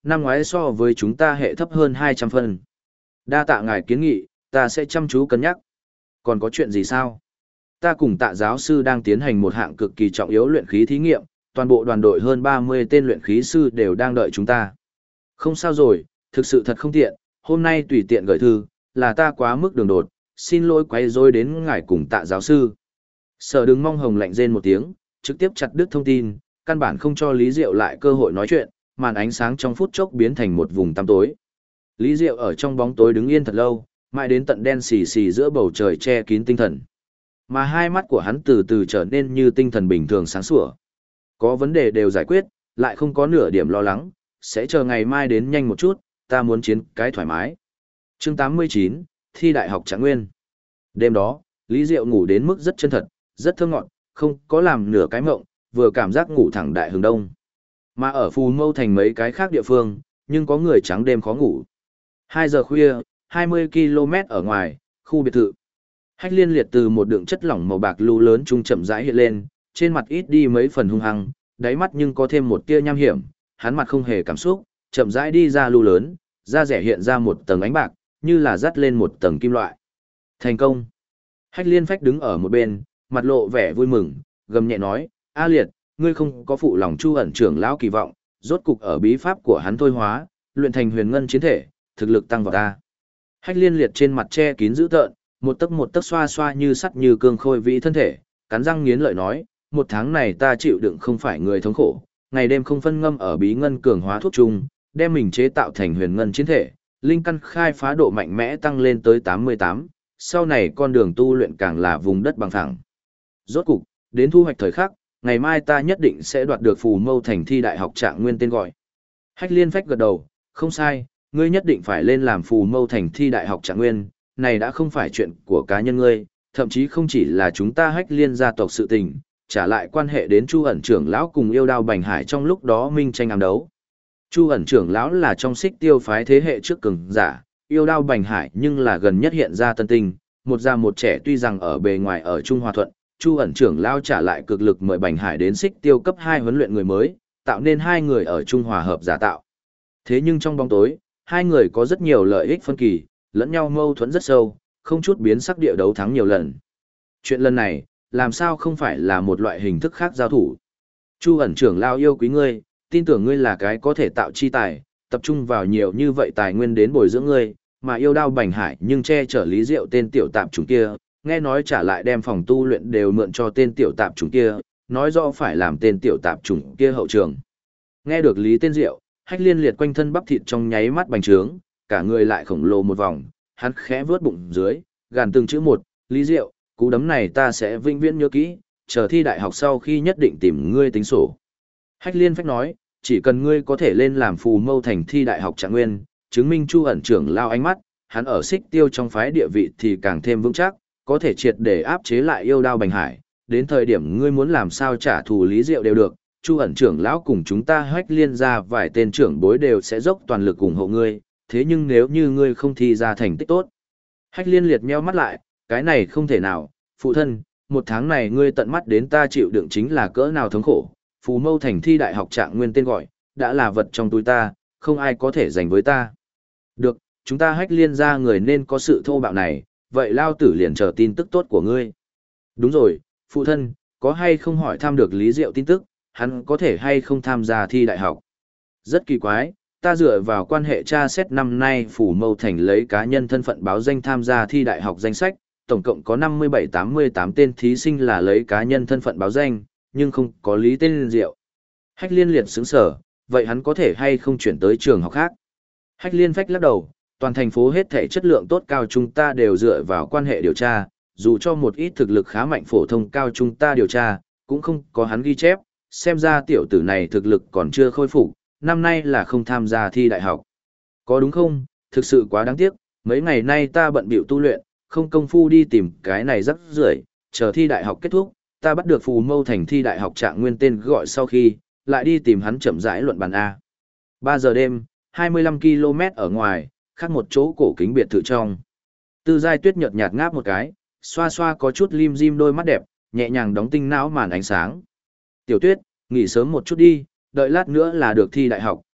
năm ngoái so với chúng ta hệ thấp hơn 200 phân. Đa tạ ngài kiến nghị, ta sẽ chăm chú cân nhắc. Còn có chuyện gì sao? Ta cùng Tạ giáo sư đang tiến hành một hạng cực kỳ trọng yếu luyện khí thí nghiệm, toàn bộ đoàn đội hơn 30 tên luyện khí sư đều đang đợi chúng ta. Không sao rồi, thực sự thật không tiện, hôm nay tùy tiện gửi thư, là ta quá mức đường đột, xin lỗi quấy rối đến ngài cùng Tạ giáo sư. Sở Đừng Mong hồng lạnh rên một tiếng, trực tiếp chặt đứt thông tin, căn bản không cho Lý Diệu lại cơ hội nói chuyện, màn ánh sáng trong phút chốc biến thành một vùng tăm tối. Lý Diệu ở trong bóng tối đứng yên thật lâu, mãi đến tận đen xì xì giữa bầu trời che kín tinh thần. Mà hai mắt của hắn từ từ trở nên như tinh thần bình thường sáng sủa. Có vấn đề đều giải quyết, lại không có nửa điểm lo lắng, sẽ chờ ngày mai đến nhanh một chút, ta muốn chiến cái thoải mái. Chương 89, thi đại học Trạng Nguyên. Đêm đó, Lý Diệu ngủ đến mức rất chân thật, rất thơ ngọt, không có làm nửa cái mộng, vừa cảm giác ngủ thẳng đại hướng đông. Mà ở Phù Mâu Thành mấy cái khác địa phương, nhưng có người trắng đêm khó ngủ. 2 giờ khuya, 20 km ở ngoài, khu biệt thự. Hách Liên Liệt từ một đường chất lỏng màu bạc lưu lớn trung chậm rãi hiện lên, trên mặt ít đi mấy phần hung hăng, đáy mắt nhưng có thêm một tia nham hiểm, hắn mặt không hề cảm xúc, chậm rãi đi ra lưu lớn, da rẻ hiện ra một tầng ánh bạc, như là dắt lên một tầng kim loại. Thành công. Hách Liên Phách đứng ở một bên, mặt lộ vẻ vui mừng, gầm nhẹ nói, A Liệt, ngươi không có phụ lòng Chu ẩn trưởng lão kỳ vọng, rốt cục ở bí pháp của hắn thôi hóa, luyện thành huyền ngân chiến thể, thực lực tăng vào ta. Hách Liên Liệt trên mặt che kín dữ tợn, một tấc xoa xoa như sắt như cương khôi vĩ thân thể, cắn răng nghiến lợi nói, một tháng này ta chịu đựng không phải người thống khổ, ngày đêm không phân ngâm ở bí ngân cường hóa thuốc chung, đem mình chế tạo thành huyền ngân chiến thể, linh căn khai phá độ mạnh mẽ tăng lên tới 88, sau này con đường tu luyện càng là vùng đất bằng phẳng. Rốt cục, đến thu hoạch thời khắc, ngày mai ta nhất định sẽ đoạt được Phù Mâu Thành thi đại học Trạng Nguyên tên gọi. Hách Liên Phách gật đầu, không sai, ngươi nhất định phải lên làm Phù Mâu Thành thi đại học Trạng Nguyên, này đã không phải chuyện của cá nhân ngươi, thậm chí không chỉ là chúng ta Hách Liên gia tộc sự tình, trả lại quan hệ đến Chu ẩn trưởng lão cùng Yêu Đao Bành Hải trong lúc đó minh tranh ám đấu. Chu ẩn trưởng lão là trong Xích Tiêu phái thế hệ trước cường giả, Yêu Đao Bành Hải nhưng là gần nhất hiện ra tân tinh, một già một trẻ, tuy rằng ở bề ngoài ở Trung Hòa Thuận, Chu ẩn trưởng lão trả lại cực lực mời Bành Hải đến Xích Tiêu cấp 2 huấn luyện người mới, tạo nên hai người ở Trung Hòa hợp giả tạo. Thế nhưng trong bóng tối, hai người có rất nhiều lợi ích phân kỳ, lẫn nhau mâu thuẫn rất sâu, không chút biến sắc địa đấu thắng nhiều lần. Chuyện lần này, làm sao không phải là một loại hình thức khác giao thủ. Chu ẩn trưởng lão yêu quý ngươi, tin tưởng ngươi là cái có thể tạo chi tài, tập trung vào nhiều như vậy tài nguyên đến bồi dưỡng ngươi, mà Yêu Đao Bành Hải nhưng che chở Lý Diệu tên tiểu tạp chủng kia, nghe nói trả lại đem phòng tu luyện đều mượn cho tên tiểu tạp chủng kia, nói rõ phải làm tên tiểu tạp chủng kia hậu trường. Nghe được Lý tên Diệu, Hách Liên Liệt quanh thân bắp thịt trong nháy mắt bành trướng, cả người lại khổng lồ một vòng, hắn khẽ vướt bụng dưới, gàn từng chữ một, Lý Diệu, cú đấm này ta sẽ vĩnh viễn nhớ kỹ, chờ thi đại học sau khi nhất định tìm ngươi tính sổ. Hách Liên Phách nói, chỉ cần ngươi có thể lên làm Phù Mâu Thành thi đại học Trạng Nguyên, chứng minh Chu ẩn trưởng lao ánh mắt, hắn ở Xích Tiêu trong phái địa vị thì càng thêm vững chắc, có thể triệt để áp chế lại Yêu Đao Bành Hải, đến thời điểm ngươi muốn làm sao trả thù Lý Diệu đều được, Chu ẩn trưởng lão cùng chúng ta Hách Liên ra vài tên trưởng bối đều sẽ dốc toàn lực ủng hộ ngươi, thế nhưng nếu như ngươi không thi ra thành tích tốt. Hách Liên liệt nheo mắt lại, cái này không thể nào, phụ thân, một tháng này ngươi tận mắt đến ta chịu đựng chính là cỡ nào thống khổ, Phù Mâu Thành thi đại học Trạng Nguyên tên gọi, đã là vật trong túi ta, không ai có thể giành với ta. Được, chúng ta Hách Liên ra người nên có sự thô bạo này, vậy lao tử liền chờ tin tức tốt của ngươi. Đúng rồi, phụ thân, có hay không hỏi thăm được Lý Diệu tin tức, hắn có thể hay không tham gia thi đại học. Rất kỳ quái, ta dựa vào quan hệ tra xét năm nay Phù Mâu Thành lấy cá nhân thân phận báo danh tham gia thi đại học danh sách, tổng cộng có 57-88 tên thí sinh là lấy cá nhân thân phận báo danh, nhưng không có Lý tên Diệu. Hách Liên liệt sững sở, vậy hắn có thể hay không chuyển tới trường học khác? Hách Liên phách lắc đầu, toàn thành phố hết thể chất lượng tốt cao chúng ta đều dựa vào quan hệ điều tra, dù cho một ít thực lực khá mạnh phổ thông cao chúng ta điều tra, cũng không có hắn ghi chép, xem ra tiểu tử này thực lực còn chưa khôi phục, năm nay là không tham gia thi đại học. Có đúng không? Thực sự quá đáng tiếc, mấy ngày nay ta bận bịu tu luyện, không công phu đi tìm cái này rắc rưởi, chờ thi đại học kết thúc, ta bắt được Phù Mâu Thành thi đại học Trạng Nguyên tên gọi sau khi, lại đi tìm hắn chậm rãi luận bàn A. 3 giờ đêm, 25 km ở ngoài, khác một chỗ cổ kính biệt thự trong. Tư Giai Tuyết nhợt nhạt ngáp một cái, xoa xoa có chút lim dim đôi mắt đẹp, nhẹ nhàng đóng tinh não màn ánh sáng. Tiểu Tuyết, nghỉ sớm một chút đi, đợi lát nữa là được thi đại học,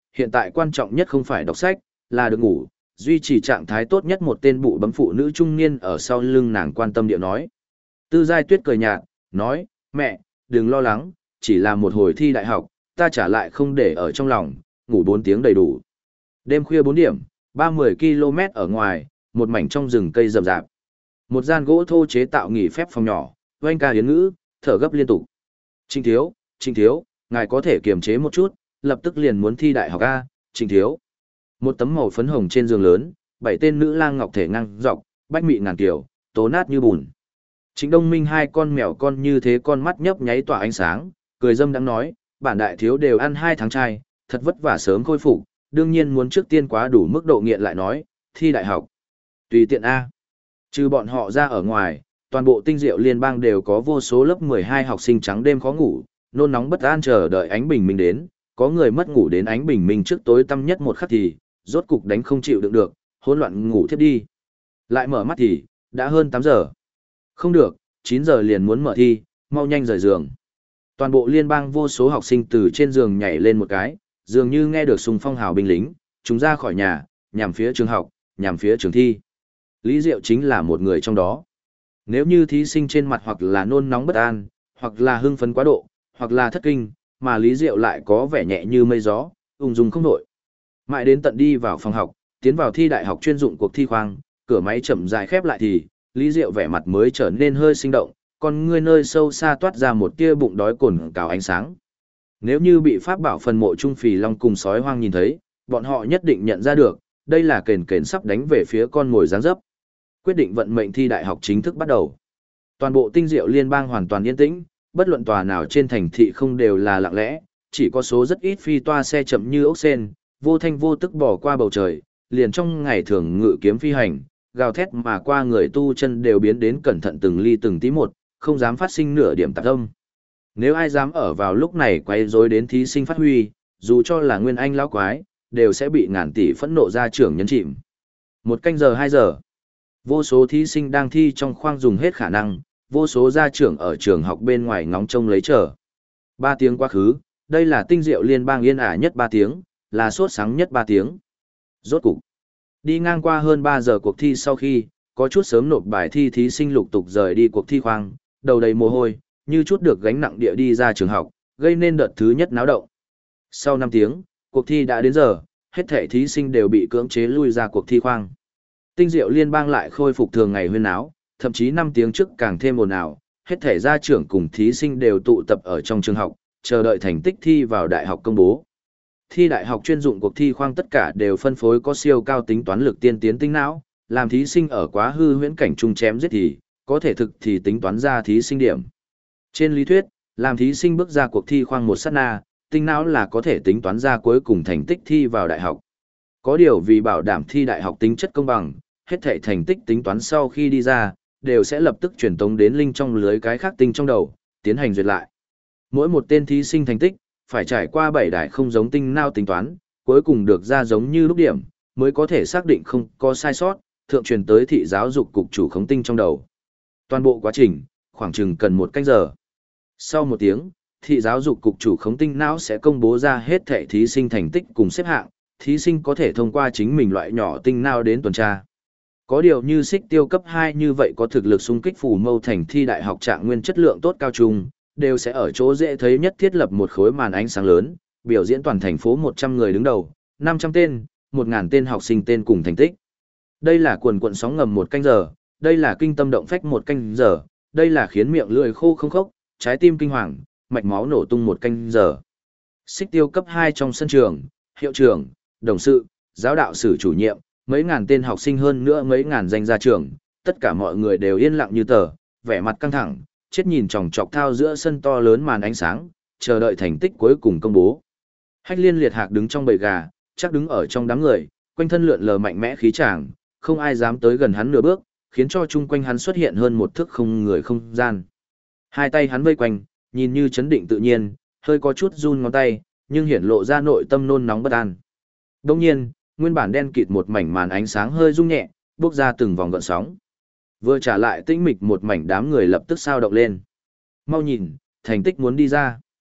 hiện tại quan trọng nhất không phải đọc sách, là được ngủ, duy trì trạng thái tốt nhất. Một tên bụ bấm phụ nữ trung niên ở sau lưng nàng quan tâm điệu nói. Tư Giai Tuyết cười nhạt, nói, mẹ, đừng lo lắng, chỉ là một hồi thi đại học, ta trả lại không để ở trong lòng, ngủ 4 tiếng đầy đủ. Đêm khuya 4 điểm, 30 km ở ngoài, một mảnh trong rừng cây rậm rạp. Một gian gỗ thô chế tạo nghỉ phép phòng nhỏ, oanh ca hiến ngữ, thở gấp liên tục. Trịnh thiếu, ngài có thể kiềm chế một chút, lập tức liền muốn thi đại học A, Trịnh thiếu. Một tấm màu phấn hồng trên giường lớn, 7 tên nữ lang ngọc thể ngang dọc, bách mị ngàn kiểu, tố nát như bùn. Trịnh Đông Minh hai con mèo con như thế con mắt nhấp nháy tỏa ánh sáng, cười dâm đắng nói, bản đại thiếu đều ăn 2 tháng trai, thật vất vả sớm khôi phục, đương nhiên muốn trước tiên quá đủ mức độ nghiện lại nói, thi đại học. Tùy tiện A. Trừ bọn họ ra ở ngoài, toàn bộ tinh diệu liên bang đều có vô số lớp 12 học sinh trắng đêm khó ngủ, nôn nóng bất an chờ đợi ánh bình minh đến, có người mất ngủ đến ánh bình minh trước tối tăm nhất một khắc thì, rốt cục đánh không chịu đựng được, hỗn loạn ngủ thiếp đi. Lại mở mắt thì, đã hơn 8 giờ. Không được, 9 giờ liền muốn mở thi, mau nhanh rời giường. Toàn bộ liên bang vô số học sinh từ trên giường nhảy lên một cái, dường như nghe được xung phong hào binh lính, chúng ra khỏi nhà, nhằm phía trường học, nhằm phía trường thi. Lý Diệu chính là một người trong đó. Nếu như thí sinh trên mặt hoặc là nôn nóng bất an, hoặc là hưng phấn quá độ, hoặc là thất kinh, mà Lý Diệu lại có vẻ nhẹ như mây gió, ung dung không đổi. Mãi đến tận đi vào phòng học, tiến vào thi đại học chuyên dụng cuộc thi khoang, cửa máy chậm rãi khép lại thì, Lý Diệu vẻ mặt mới trở nên hơi sinh động, còn người nơi sâu xa toát ra một tia bụng đói cồn cào ánh sáng. Nếu như bị pháp bảo phần mộ trung phì long cùng sói hoang nhìn thấy, bọn họ nhất định nhận ra được, đây là kền kền sắp đánh về phía con mồi giáng dấp. Quyết định vận mệnh thi đại học chính thức bắt đầu. Toàn bộ tinh diệu liên bang hoàn toàn yên tĩnh, bất luận tòa nào trên thành thị không đều là lặng lẽ, chỉ có số rất ít phi toa xe chậm như ốc sên, vô thanh vô tức bỏ qua bầu trời, liền trong ngày thường ngự kiếm phi hành, gào thét mà qua người tu chân đều biến đến cẩn thận từng ly từng tí một, không dám phát sinh nửa điểm tạp âm. Nếu ai dám ở vào lúc này quay rối đến thí sinh phát huy, dù cho là nguyên anh lão quái, đều sẽ bị ngàn tỷ phẫn nộ ra trưởng nhấn chìm. 1 canh giờ 2 giờ. Vô số thí sinh đang thi trong khoang dùng hết khả năng, vô số gia trưởng ở trường học bên ngoài ngóng trông lấy chờ. 3 tiếng quá khứ, đây là tinh diệu liên bang yên ả nhất 3 tiếng, là sốt sáng nhất 3 tiếng. Rốt cục, đi ngang qua hơn 3 giờ cuộc thi sau khi, có chút sớm nộp bài thi thí sinh lục tục rời đi cuộc thi khoang, đầu đầy mồ hôi, như chút được gánh nặng địa đi ra trường học, gây nên đợt thứ nhất náo động. Sau 5 tiếng, cuộc thi đã đến giờ, hết thảy thí sinh đều bị cưỡng chế lui ra cuộc thi khoang. Tinh diệu liên bang lại khôi phục thường ngày huyên náo, thậm chí 5 tiếng trước càng thêm ồn ào, hết thảy gia trưởng cùng thí sinh đều tụ tập ở trong trường học, chờ đợi thành tích thi vào đại học công bố. Thi đại học chuyên dụng cuộc thi khoang tất cả đều phân phối có siêu cao tính toán lực tiên tiến tinh não, làm thí sinh ở quá hư huyễn cảnh trung chém giết thì, có thể thực thì tính toán ra thí sinh điểm. Trên lý thuyết, làm thí sinh bước ra cuộc thi khoang một sát na, tinh não là có thể tính toán ra cuối cùng thành tích thi vào đại học. Có điều vì bảo đảm thi đại học tính chất công bằng, hết thảy thành tích tính toán sau khi đi ra, đều sẽ lập tức truyền tống đến linh trong lưới cái khác tinh trong đầu, tiến hành duyệt lại. Mỗi một tên thí sinh thành tích, phải trải qua 7 đài không giống tinh não tính toán, cuối cùng được ra giống như lúc điểm, mới có thể xác định không có sai sót, thượng truyền tới thị giáo dục cục chủ khống tinh trong đầu. Toàn bộ quá trình, khoảng chừng cần 1 canh giờ. Sau 1 tiếng, thị giáo dục cục chủ khống tinh não sẽ công bố ra hết thảy thí sinh thành tích cùng xếp hạng, thí sinh có thể thông qua chính mình loại nhỏ tinh não đến tuần tra. Có điều như xích tiêu cấp 2 như vậy có thực lực xung kích phù mâu thành thi đại học trạng nguyên chất lượng tốt cao trung, đều sẽ ở chỗ dễ thấy nhất thiết lập một khối màn ánh sáng lớn, biểu diễn toàn thành phố 100 người đứng đầu, 500 tên, 1000 tên học sinh tên cùng thành tích. Đây là quần quần sóng ngầm 1 canh giờ, đây là kinh tâm động phách 1 canh giờ, đây là khiến miệng lưỡi khô không khốc, trái tim kinh hoàng, mạch máu nổ tung 1 canh giờ. Xích tiêu cấp 2 trong sân trường, hiệu trưởng, đồng sự, giáo đạo sử chủ nhiệm, mấy ngàn tên học sinh hơn nữa mấy ngàn danh gia trưởng, tất cả mọi người đều yên lặng như tờ, vẻ mặt căng thẳng, chết nhìn chòng chọc thao giữa sân to lớn màn ánh sáng, chờ đợi thành tích cuối cùng công bố. Hách Liên liệt hạc đứng trong bầy gà, chắc đứng ở trong đám người, quanh thân lượn lờ mạnh mẽ khí tràng, không ai dám tới gần hắn nửa bước, khiến cho chung quanh hắn xuất hiện hơn một thước không người không gian. Hai tay hắn vây quanh, nhìn như chấn định tự nhiên, hơi có chút run ngón tay, nhưng hiển lộ ra nội tâm nôn nóng bất an. Đồng nhiên, nguyên bản đen kịt một mảnh màn ánh sáng hơi rung nhẹ, bốc ra từng vòng gợn sóng. Vừa trả lại tĩnh mịch một mảnh đám người lập tức sao động lên. Mau nhìn, thành tích muốn đi ra.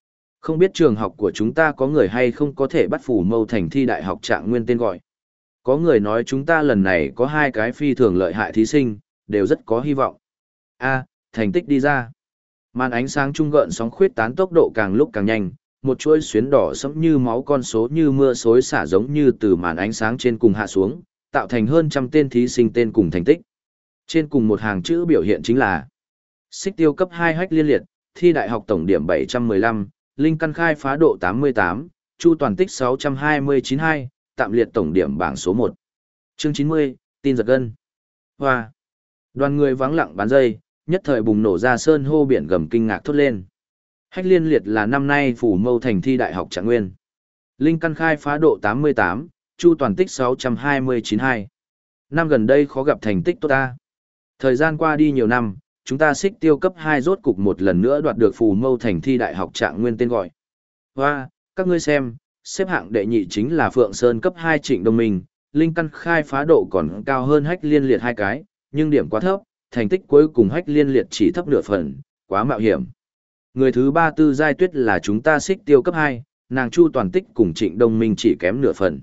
Không biết trường học của chúng ta có người hay không có thể bắt Phủ Mâu Thành thi đại học Trạng Nguyên tên gọi. Có người nói chúng ta lần này có 2 cái phi thường lợi hại thí sinh, đều rất có hy vọng. Thành tích đi ra. Màn ánh sáng trung gợn sóng khuyết tán tốc độ càng lúc càng nhanh, một chuỗi xuyến đỏ sẫm như máu con số như mưa xối xả giống như từ màn ánh sáng trên cùng hạ xuống, tạo thành hơn trăm tên thí sinh tên cùng thành tích. Trên cùng một hàng chữ biểu hiện chính là Xích Tiêu cấp 2 Hách Liên Liệt, thi đại học tổng điểm 715, linh căn khai phá độ 88, chu toàn tích 629-2, tạm liệt tổng điểm bảng số 1. Chương 90, tin giật gân. Hoa. Đoàn người vắng lặng bán giây, nhất thời bùng nổ ra sơn hô biển gầm kinh ngạc thốt lên. Hách Liên Liệt là năm nay Phủ Mâu Thành thi đại học Trạng Nguyên. Linh căn khai phá độ 88, chu toàn tích 629-2. Năm gần đây khó gặp thành tích tốt ta. Thời gian qua đi nhiều năm, chúng ta Xích Tiêu cấp 2 rốt cục một lần nữa đoạt được Phủ Mâu Thành thi đại học Trạng Nguyên tên gọi. Hoa, các ngươi xem, xếp hạng đệ nhị chính là Phượng Sơn cấp 2 Trịnh Đông Minh, linh căn khai phá độ còn cao hơn Hách Liên Liệt 2 cái, nhưng điểm quá thấp, thành tích cuối cùng Hách Liên Liệt chỉ thấp nửa phần, quá mạo hiểm. Người thứ 3 Tư Giai Tuyết là chúng ta Xích Tiêu cấp 2, nàng Chu toàn tích cùng Trịnh Đông Minh chỉ kém nửa phần.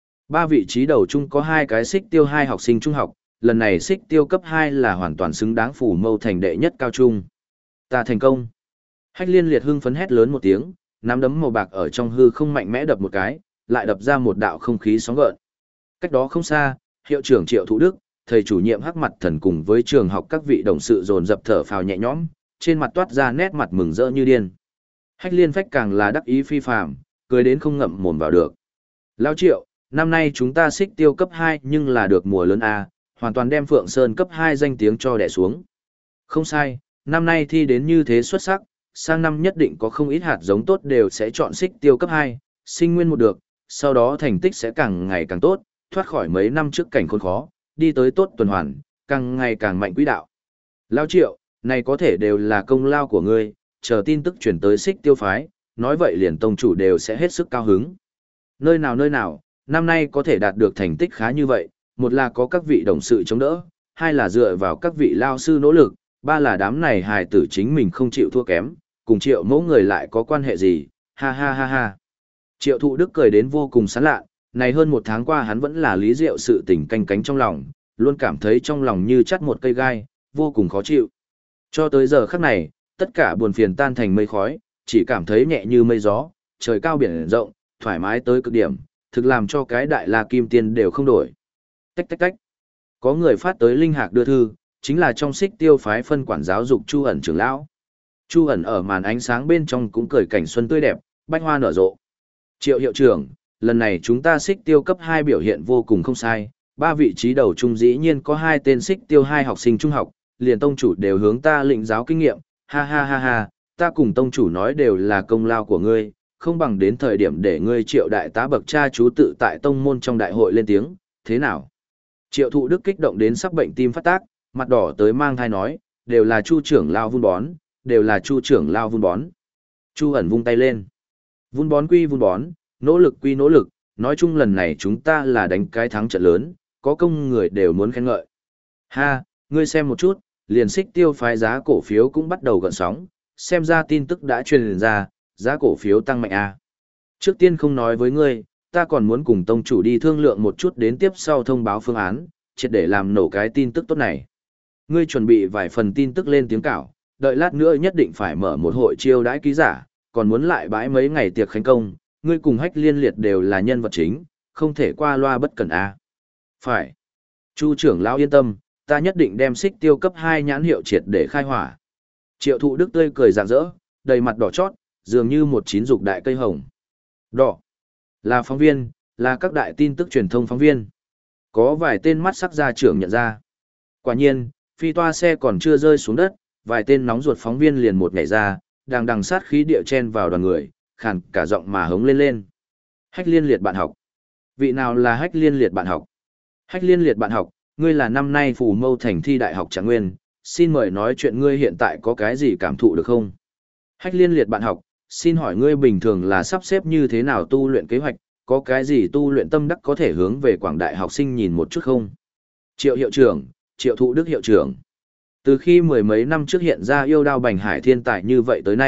3 vị trí đầu chung có 2 cái Xích Tiêu 2 học sinh trung học, lần này Xích Tiêu cấp 2 là hoàn toàn xứng đáng Phủ Mâu Thành đệ nhất cao trung. Ta thành công. Hách Liên Liệt hưng phấn hét lớn một tiếng, nắm đấm màu bạc ở trong hư không mạnh mẽ đập một cái, lại đập ra một đạo không khí sóng gợn. Cách đó không xa, hiệu trưởng Triệu Thụ Đức, thầy chủ nhiệm Hắc Mặt Thần cùng với trường học các vị đồng sự dồn dập thở phào nhẹ nhõm, trên mặt toát ra nét mặt mừng rỡ như điên. Hách Liên Phách càng là đắc ý phi phàm, cười đến không ngậm mồm vào được. Lão Triệu, năm nay chúng ta Xích Tiêu cấp 2 nhưng là được mùa lớn A, hoàn toàn đem Phượng Sơn cấp 2 danh tiếng cho đè xuống. Không sai, năm nay thi đến như thế xuất sắc, sang năm nhất định có không ít hạt giống tốt đều sẽ chọn Xích Tiêu cấp 2, sinh nguyên một được, sau đó thành tích sẽ càng ngày càng tốt, thoát khỏi mấy năm trước cảnh khốn khó, đi tới tốt tuần hoàn, càng ngày càng mạnh quỹ đạo. Lão Triệu, này có thể đều là công lao của ngươi, chờ tin tức chuyển tới Xích Tiêu phái, nói vậy liền tông chủ đều sẽ hết sức cao hứng. Nơi nào, năm nay có thể đạt được thành tích khá như vậy, một là có các vị đồng sự chống đỡ, hai là dựa vào các vị lao sư nỗ lực, ba là đám này hài tử chính mình không chịu thua kém, cùng Triệu mẫu người lại có quan hệ gì, ha ha ha ha. Triệu Thụ Đức cười đến vô cùng sán lạ, này hơn một tháng qua hắn vẫn là lý diệu sự tình canh cánh trong lòng, luôn cảm thấy trong lòng như chắt một cây gai, vô cùng khó chịu. Cho tới giờ khắc này, tất cả buồn phiền tan thành mây khói, chỉ cảm thấy nhẹ như mây gió, trời cao biển rộng, thoải mái tới cực điểm, thực làm cho cái đại la kim tiên đều không đổi. Tách tách tách. Có người phát tới linh hạc đưa thư, chính là trong Xích Tiêu phái phân quản giáo dục Chu ẩn trưởng lão. Chu ẩn ở màn ánh sáng bên trong cũng cười cảnh xuân tươi đẹp, bách hoa nở rộ. Triệu hiệu trưởng, lần này chúng ta Xích Tiêu cấp 2 biểu hiện vô cùng không sai, 3 vị trí đầu trung dĩ nhiên có 2 tên Xích Tiêu 2 học sinh trung học, liền tông chủ đều hướng ta lĩnh giáo kinh nghiệm, ha ha ha ha, ta cùng tông chủ nói đều là công lao của ngươi, không bằng đến thời điểm để ngươi Triệu đại tá bậc cha chú tự tại tông môn trong đại hội lên tiếng, thế nào? Triệu Thụ Đức kích động đến sắp bệnh tim phát tác, mặt đỏ tới mang thai nói, đều là Chu trưởng lao vun bón, đều là Chu trưởng lao vun bón. Chu ẩn vung tay lên. Vun bón quy vun bón, nỗ lực quy nỗ lực, nói chung lần này chúng ta là đánh cái thắng trận lớn, có công người đều muốn khen ngợi. Ha, ngươi xem một chút, liền Xích Tiêu phái giá cổ phiếu cũng bắt đầu gợn sóng, xem ra tin tức đã truyền ra, giá cổ phiếu tăng mạnh à. Trước tiên không nói với ngươi, ta còn muốn cùng tông chủ đi thương lượng một chút đến tiếp sau thông báo phương án, triệt để làm nổ cái tin tức tốt này. Ngươi chuẩn bị vài phần tin tức lên tiếng cảo, đợi lát nữa nhất định phải mở một hội chiêu đãi ký giả, còn muốn lại bãi mấy ngày tiệc khánh công, ngươi cùng Hách Liên Liệt đều là nhân vật chính, không thể qua loa bất cẩn à. Phải. Chu trưởng lão yên tâm, ta nhất định đem Xích Tiêu cấp 2 nhãn hiệu triệt để khai hỏa. Triệu Thụ Đức tươi cười rạng rỡ, đầy mặt đỏ chót, dường như một chín dục đại cây hồng. Đỏ. Là phóng viên, là các đại tin tức truyền thông phóng viên. Có vài tên mắt sắc gia trưởng nhận ra. Quả nhiên, phi toa xe còn chưa rơi xuống đất, vài tên nóng ruột phóng viên liền một nhảy ra, đang đằng sát khí địa chen vào đoàn người, khàn cả giọng mà hống lên lên. Hách Liên Liệt bạn học. Vị nào là Hách Liên Liệt bạn học? Hách Liên Liệt bạn học, ngươi là năm nay Phủ Mâu Thành thi đại học Trạng Nguyên, xin mời nói chuyện ngươi hiện tại có cái gì cảm thụ được không? Hách Liên Liệt bạn học, xin hỏi ngươi bình thường là sắp xếp như thế nào tu luyện kế hoạch, có cái gì tu luyện tâm đắc có thể hướng về quảng đại học sinh nhìn một chút không? Triệu hiệu trưởng, Triệu Thụ Đức hiệu trưởng. Từ khi mười mấy năm trước hiện ra yêu đao bành hải thiên tài như vậy tới nay,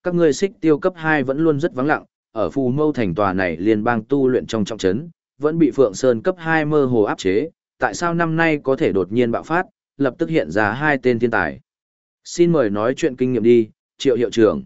Các ngươi xích tiêu cấp 2 vẫn luôn rất vắng lặng, ở Phù Mâu thành tòa này liên bang tu luyện trong trọng trấn, vẫn bị Phượng Sơn cấp 2 mơ hồ áp chế, tại sao năm nay có thể đột nhiên bạo phát, lập tức hiện ra hai tên thiên tài. Xin mời nói chuyện kinh nghiệm đi, Triệu hiệu trưởng.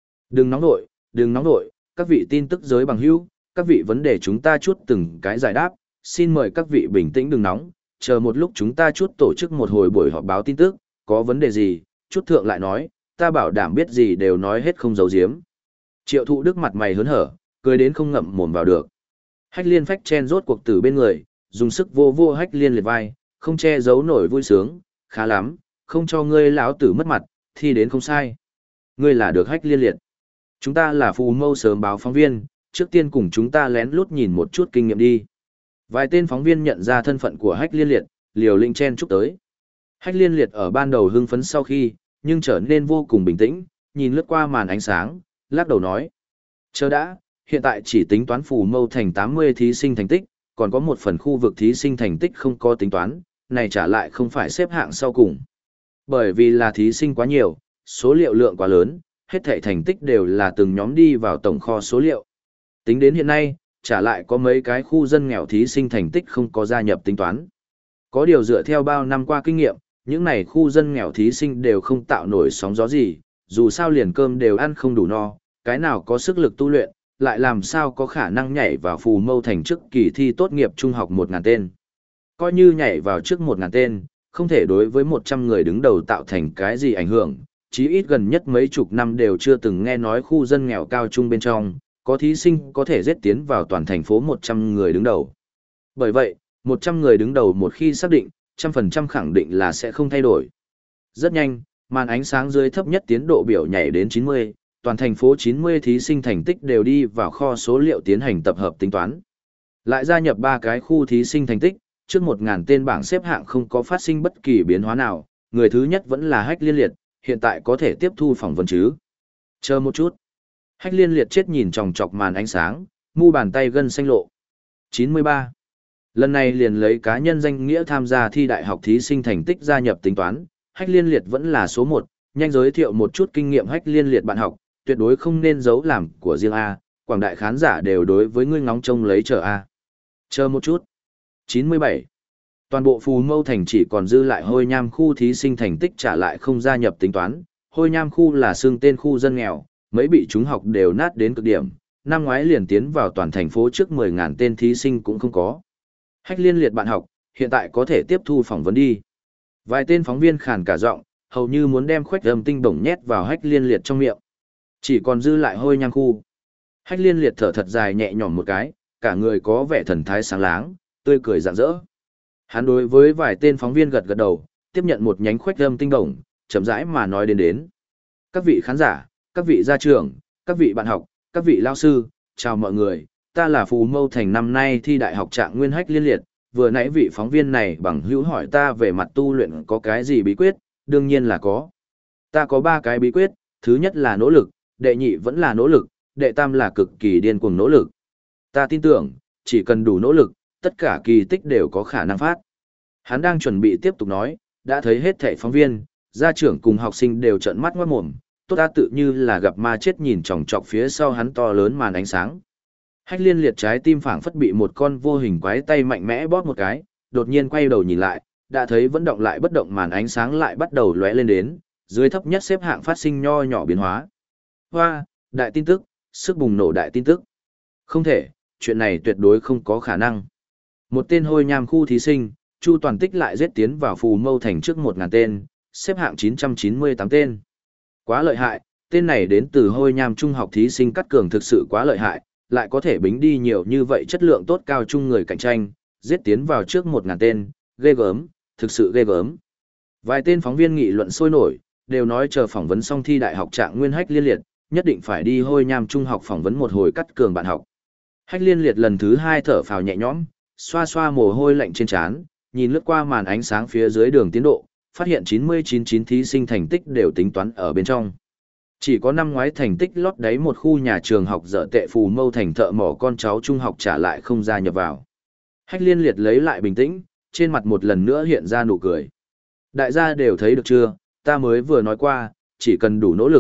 Đừng nóng nội, các vị tin tức giới bằng hữu, các vị vấn đề chúng ta chút từng cái giải đáp, xin mời các vị bình tĩnh đừng nóng, chờ một lúc chúng ta chút tổ chức một hồi buổi họp báo tin tức, có vấn đề gì, chút thượng lại nói, ta bảo đảm biết gì đều nói hết không giấu giếm. Triệu Thụ Đức mặt mày hớn hở, cười đến không ngậm mồm vào được. Hách Liên phách chen rốt cuộc từ bên người, dùng sức vô vô Hách Liên liệt vai, không che giấu nổi vui sướng, khá lắm, không cho ngươi lão tử mất mặt, thì đến không sai. Ngươi là được Hách Liên liệt. Chúng ta là Phù Mâu sớm báo phóng viên, trước tiên cùng chúng ta lén lút nhìn một chút kinh nghiệm đi. Vài tên phóng viên nhận ra thân phận của Hách Liên liệt, liều lĩnh chen chúc tới. Hách Liên liệt ở ban đầu hưng phấn sau khi, nhưng trở nên vô cùng bình tĩnh, nhìn lướt qua màn ánh sáng, lắc đầu nói. Chờ đã, hiện tại chỉ tính toán Phù Mâu thành 80 thí sinh thành tích, còn có một phần khu vực thí sinh thành tích không có tính toán, này trả lại không phải xếp hạng sau cùng. Bởi vì là thí sinh quá nhiều, số liệu lượng quá lớn, hết thảy thành tích đều là từng nhóm đi vào tổng kho số liệu. Tính đến hiện nay, trả lại có mấy cái khu dân nghèo thí sinh thành tích không có gia nhập tính toán. Có điều dựa theo bao năm qua kinh nghiệm, những này khu dân nghèo thí sinh đều không tạo nổi sóng gió gì, dù sao liền cơm đều ăn không đủ no, cái nào có sức lực tu luyện, lại làm sao có khả năng nhảy vào Phù Mâu thành trước kỳ thi tốt nghiệp trung học 1.000 tên. Coi như nhảy vào trước 1.000 tên, không thể đối với 100 người đứng đầu tạo thành cái gì ảnh hưởng, chí ít gần nhất mấy chục năm đều chưa từng nghe nói khu dân nghèo cao trung bên trong, có thí sinh có thể giết tiến vào toàn thành phố 100 người đứng đầu. Bởi vậy, 100 người đứng đầu một khi xác định, 100% khẳng định là sẽ không thay đổi. Rất nhanh, màn ánh sáng dưới thấp nhất tiến độ biểu nhảy đến 90, toàn thành phố 90 thí sinh thành tích đều đi vào kho số liệu tiến hành tập hợp tính toán. Lại gia nhập 3 cái khu thí sinh thành tích, trước 1.000 tên bảng xếp hạng không có phát sinh bất kỳ biến hóa nào, người thứ nhất vẫn là Hách Liên liệt, hiện tại có thể tiếp thu phỏng vấn chứ. Chờ một chút. Hách Liên liệt chết nhìn chòng chọc màn ánh sáng, mu bàn tay gân xanh lộ. 93. Lần này liền lấy cá nhân danh nghĩa tham gia thi đại học thí sinh thành tích gia nhập tính toán, Hách Liên liệt vẫn là số 1, nhanh giới thiệu một chút kinh nghiệm Hách Liên liệt bạn học, tuyệt đối không nên giấu làm của riêng A, quảng đại khán giả đều đối với ngươi ngóng trông lấy chờ A. Chờ một chút. 97. Toàn bộ Phù Mâu thành chỉ còn dư lại Hôi Nham khu thí sinh thành tích trả lại không gia nhập tính toán, Hôi Nham khu là xương tên khu dân nghèo, mấy bị chúng học đều nát đến cực điểm, năm ngoái liền tiến vào toàn thành phố trước 10.000 tên thí sinh cũng không có. Hách Liên liệt bạn học, hiện tại có thể tiếp thu phỏng vấn đi. Vài tên phóng viên khàn cả giọng, hầu như muốn đem khuếch âm tinh bổng nhét vào Hách Liên liệt trong miệng. Chỉ còn dư lại Hôi Nham khu. Hách Liên liệt thở thật dài nhẹ nhõm một cái, cả người có vẻ thần thái sáng láng, tươi cười rạng rỡ. Hắn đối với vài tên phóng viên gật gật đầu, tiếp nhận một nhánh khuếch âm tinh bổng, chậm rãi mà nói đến. Các vị khán giả, các vị gia trưởng, các vị bạn học, các vị lao sư, chào mọi người, ta là Phù Mâu thành năm nay thi đại học trạng nguyên Hách Liên liệt, vừa nãy vị phóng viên này bằng hữu hỏi ta về mặt tu luyện có cái gì bí quyết, đương nhiên là có. Ta có 3 cái bí quyết, thứ nhất là nỗ lực, đệ nhị vẫn là nỗ lực, đệ tam là cực kỳ điên cuồng nỗ lực. Ta tin tưởng, chỉ cần đủ nỗ lực, tất cả kỳ tích đều có khả năng phát. Hắn đang chuẩn bị tiếp tục nói, đã thấy hết thảy phóng viên, gia trưởng cùng học sinh đều trợn mắt ngoát mồm, tốt ta tự như là gặp ma chết nhìn chòng chọc phía sau hắn to lớn màn ánh sáng. Hách Liên liệt trái tim phảng phất bị một con vô hình quái tay mạnh mẽ bóp một cái, đột nhiên quay đầu nhìn lại, đã thấy vẫn động lại bất động màn ánh sáng lại bắt đầu lóe lên đến, dưới thấp nhất xếp hạng phát sinh nho nhỏ biến hóa. Hoa, đại tin tức, sức bùng nổ đại tin tức. Không thể, chuyện này tuyệt đối không có khả năng. Một tên Hôi Nham khu thí sinh, Chu Toàn Tích lại giết tiến vào Phù Mâu thành trước 1.000 tên, xếp hạng 998 tên. Quá lợi hại, tên này đến từ Hôi Nham trung học thí sinh cắt cường thực sự quá lợi hại, lại có thể bính đi nhiều như vậy chất lượng tốt cao chung người cạnh tranh, giết tiến vào trước 1.000 tên, ghê gớm, thực sự ghê gớm. Vài tên phóng viên nghị luận sôi nổi, đều nói chờ phỏng vấn xong thi đại học trạng nguyên Hách Liên liệt, nhất định phải đi Hôi Nham trung học phỏng vấn một hồi cắt cường bạn học. Hách Liên liệt lần thứ 2 thở phào nhẹ nhõm, xoa xoa mồ hôi lạnh trên trán, nhìn lướt qua màn ánh sáng phía dưới đường tiến độ, phát hiện 99 thí sinh thành tích đều tính toán ở bên trong. Chỉ có năm ngoái thành tích lót đáy một khu nhà trường học dở tệ Phù Mâu thành thợ mỏ con cháu trung học trả lại không gia nhập vào. Hách Liên liệt lấy lại bình tĩnh, trên mặt một lần nữa hiện ra nụ cười. Đại gia đều thấy được chưa, ta mới vừa nói qua, chỉ cần đủ nỗ lực,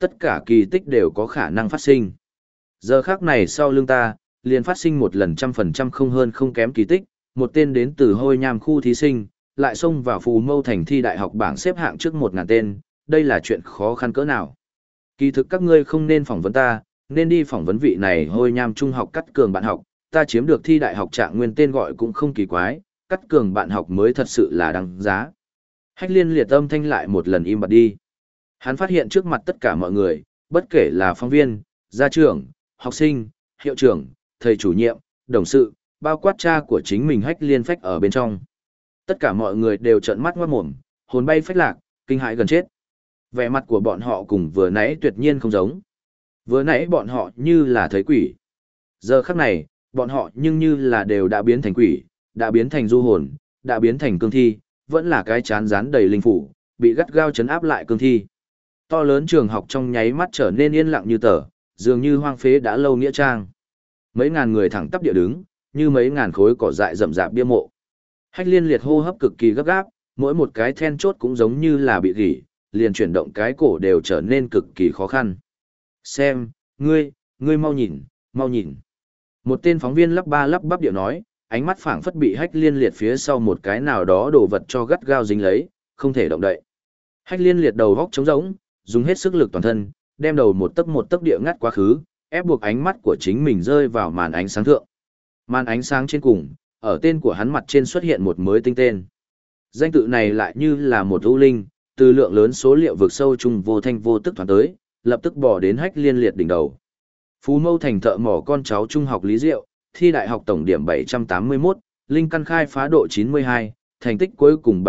tất cả kỳ tích đều có khả năng phát sinh. Giờ khắc này sau lưng ta, liền phát sinh một lần 100% không hơn không kém kỳ tích, một tên đến từ Hôi Nham khu thí sinh, lại xông vào Phù Mâu thành thi đại học bảng xếp hạng trước 1000 tên, đây là chuyện khó khăn cỡ nào. Kỳ thực các ngươi không nên phỏng vấn ta, nên đi phỏng vấn vị này Hôi Nham trung học Cắt Cường bạn học, ta chiếm được thi đại học trạng nguyên tên gọi cũng không kỳ quái, Cắt Cường bạn học mới thật sự là đáng giá. Hách Liên liệt âm thanh lại một lần im bặt đi. Hắn phát hiện trước mặt tất cả mọi người, bất kể là phóng viên, gia trưởng, học sinh, hiệu trưởng, thầy chủ nhiệm, đồng sự, bao quát cha của chính mình Hách Liên Phách ở bên trong. Tất cả mọi người đều trợn mắt ngoát mồm, hồn bay phách lạc, kinh hãi gần chết. Vẻ mặt của bọn họ cùng vừa nãy tuyệt nhiên không giống. Vừa nãy bọn họ như là thấy quỷ. Giờ khắc này, bọn họ nhưng như là đều đã biến thành quỷ, đã biến thành du hồn, đã biến thành cương thi, vẫn là cái chán rán đầy linh phủ, bị gắt gao chấn áp lại cương thi. To lớn trường học trong nháy mắt trở nên yên lặng như tờ, dường như hoang phế đã lâu nghĩa trang. Mấy ngàn người thẳng tắp địa đứng, như mấy ngàn khối cỏ dại rậm rạp bia mộ. Hách Liên liệt hô hấp cực kỳ gấp gáp, mỗi một cái then chốt cũng giống như là bị gỉ, liền chuyển động cái cổ đều trở nên cực kỳ khó khăn. Xem, ngươi mau nhìn, mau nhìn. Một tên phóng viên lắp ba lắp bắp điệu nói, ánh mắt phảng phất bị Hách Liên liệt phía sau một cái nào đó đồ vật cho gắt gao dính lấy, không thể động đậy. Hách Liên liệt đầu góc trống rỗng, dùng hết sức lực toàn thân, đem đầu một tấc địa ngắt quá khứ, ép buộc ánh mắt của chính mình rơi vào màn ánh sáng thượng. Màn ánh sáng trên cùng, ở tên của hắn mặt trên xuất hiện một mới tinh tên. Danh tự này lại như là một ưu linh, từ lượng lớn số liệu vực sâu chung vô thanh vô tức thoáng tới, lập tức bỏ đến Hách Liên liệt đỉnh đầu. Phú Mâu thành thợ mỏ con cháu trung học Lý Diệu, thi đại học tổng điểm 781, linh căn khai phá độ 92, thành tích cuối cùng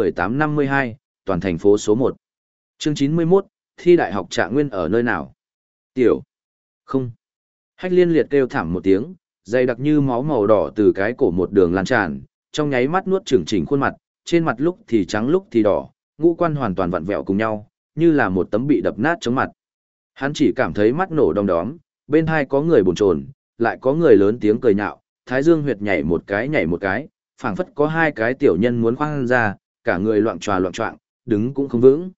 718-52, toàn thành phố số 1. Chương 91, thi đại học trạng nguyên ở nơi nào? Tiểu. Không. Hách Liên liệt kêu thảm một tiếng, dày đặc như máu màu đỏ từ cái cổ một đường lan tràn, trong nháy mắt nuốt chửng chỉnh khuôn mặt, trên mặt lúc thì trắng lúc thì đỏ, ngũ quan hoàn toàn vặn vẹo cùng nhau, như là một tấm bị đập nát chống mặt. Hắn chỉ cảm thấy mắt nổ đom đóm, bên hai có người bồn chồn, lại có người lớn tiếng cười nhạo, thái dương huyệt nhảy một cái, phảng phất có hai cái tiểu nhân muốn khoang ra, cả người loạn choạng, đứng cũng không vững.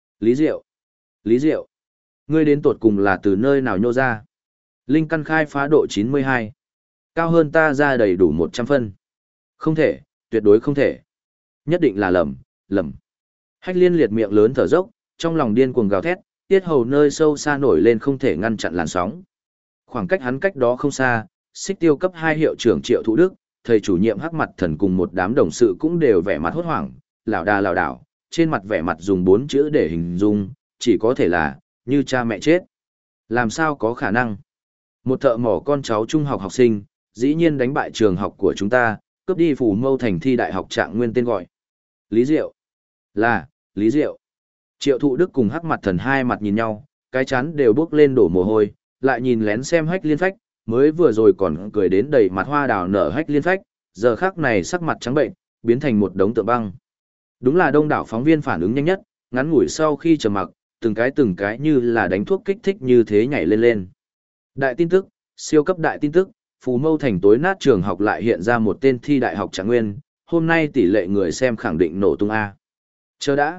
Lý Diệu, ngươi đến tột cùng là từ nơi nào nhô ra? Linh căn khai phá độ 92. Cao hơn ta ra đầy đủ 100 phân. Không thể, tuyệt đối không thể. Nhất định là lầm. Hách Liên liệt miệng lớn thở dốc, trong lòng điên cuồng gào thét, tiết hầu nơi sâu xa nổi lên không thể ngăn chặn làn sóng. Khoảng cách hắn cách đó không xa, xích tiêu cấp 2 hiệu trưởng Triệu Thụ Đức, thầy chủ nhiệm Hắc Mặt Thần cùng một đám đồng sự cũng đều vẻ mặt hốt hoảng, lảo đảo, trên mặt vẻ mặt dùng 4 chữ để hình dung, chỉ có thể là, như cha mẹ chết. Làm sao có khả năng? Một thợ mỏ con cháu trung học học sinh, dĩ nhiên đánh bại trường học của chúng ta, cướp đi Phù Mâu thành thi đại học trạng nguyên tên gọi. Lý Diệu. Là, Lý Diệu. Triệu Thụ Đức cùng Hắc Mặt Thần hai mặt nhìn nhau, cái chán đều bước lên đổ mồ hôi, lại nhìn lén xem Hách Liên Phách, mới vừa rồi còn cười đến đầy mặt hoa đào nở Hách Liên Phách, giờ khắc này sắc mặt trắng bệnh, biến thành một đống tượng băng. Đúng là đông đảo phóng viên phản ứng nhanh nhất, ngắn ngủi sau khi trầm mặc, từng cái như là đánh thuốc kích thích như thế nhảy lên. Đại tin tức, siêu cấp đại tin tức, Phú Mâu thành tối nát trường học lại hiện ra một tên thi đại học trạng nguyên, hôm nay tỷ lệ người xem khẳng định nổ tung A. Chờ đã,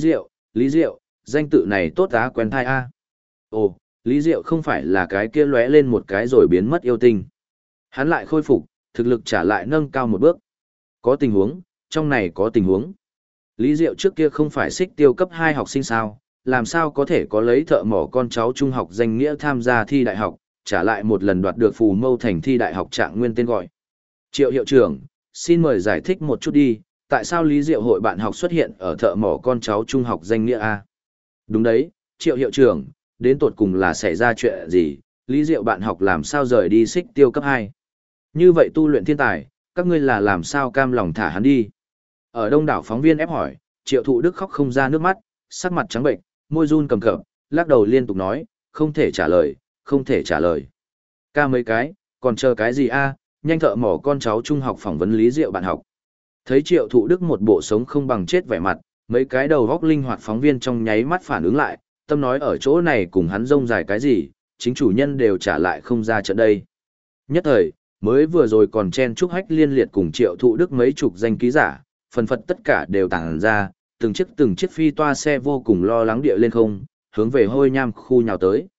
Lý Diệu, danh tự này tốt á quen thai A. Ồ, Lý Diệu không phải là cái kia lóe lên một cái rồi biến mất yêu tinh. Hắn lại khôi phục, thực lực trả lại nâng cao một bước. Có tình huống, trong này có tình huống. Lý Diệu trước kia không phải xích tiêu cấp 2 học sinh sao, làm sao có thể có lấy thợ mỏ con cháu trung học danh nghĩa tham gia thi đại học, trả lại một lần đoạt được Phù Mâu thành thi đại học trạng nguyên tên gọi. Triệu hiệu trưởng, xin mời giải thích một chút đi, tại sao Lý Diệu hội bạn học xuất hiện ở thợ mỏ con cháu trung học danh nghĩa A? Đúng đấy, Triệu hiệu trưởng, đến tột cùng là xảy ra chuyện gì, Lý Diệu bạn học làm sao rời đi xích tiêu cấp 2? Như vậy tu luyện thiên tài, các ngươi là làm sao cam lòng thả hắn đi? Ở đông đảo phóng viên ép hỏi, Triệu Thụ Đức khóc không ra nước mắt, sắc mặt trắng bệnh, môi run cầm cập, lắc đầu liên tục nói, không thể trả lời. Ca mấy cái, còn chờ cái gì a? Nhanh thợ mỏ con cháu trung học phỏng vấn Lý Diệu bạn học. Thấy Triệu Thụ Đức một bộ sống không bằng chết vẻ mặt, mấy cái đầu góc linh hoạt phóng viên trong nháy mắt phản ứng lại, tâm nói ở chỗ này cùng hắn rông dài cái gì, chính chủ nhân đều trả lại không ra trận đây. Nhất thời, mới vừa rồi còn chen chúc Hách Liên liệt cùng Triệu Thụ Đức mấy chục danh ký giả, phần phật tất cả đều tản ra, từng chiếc phi toa xe vô cùng lo lắng địa lên không, hướng về hôi nham khu nhào tới.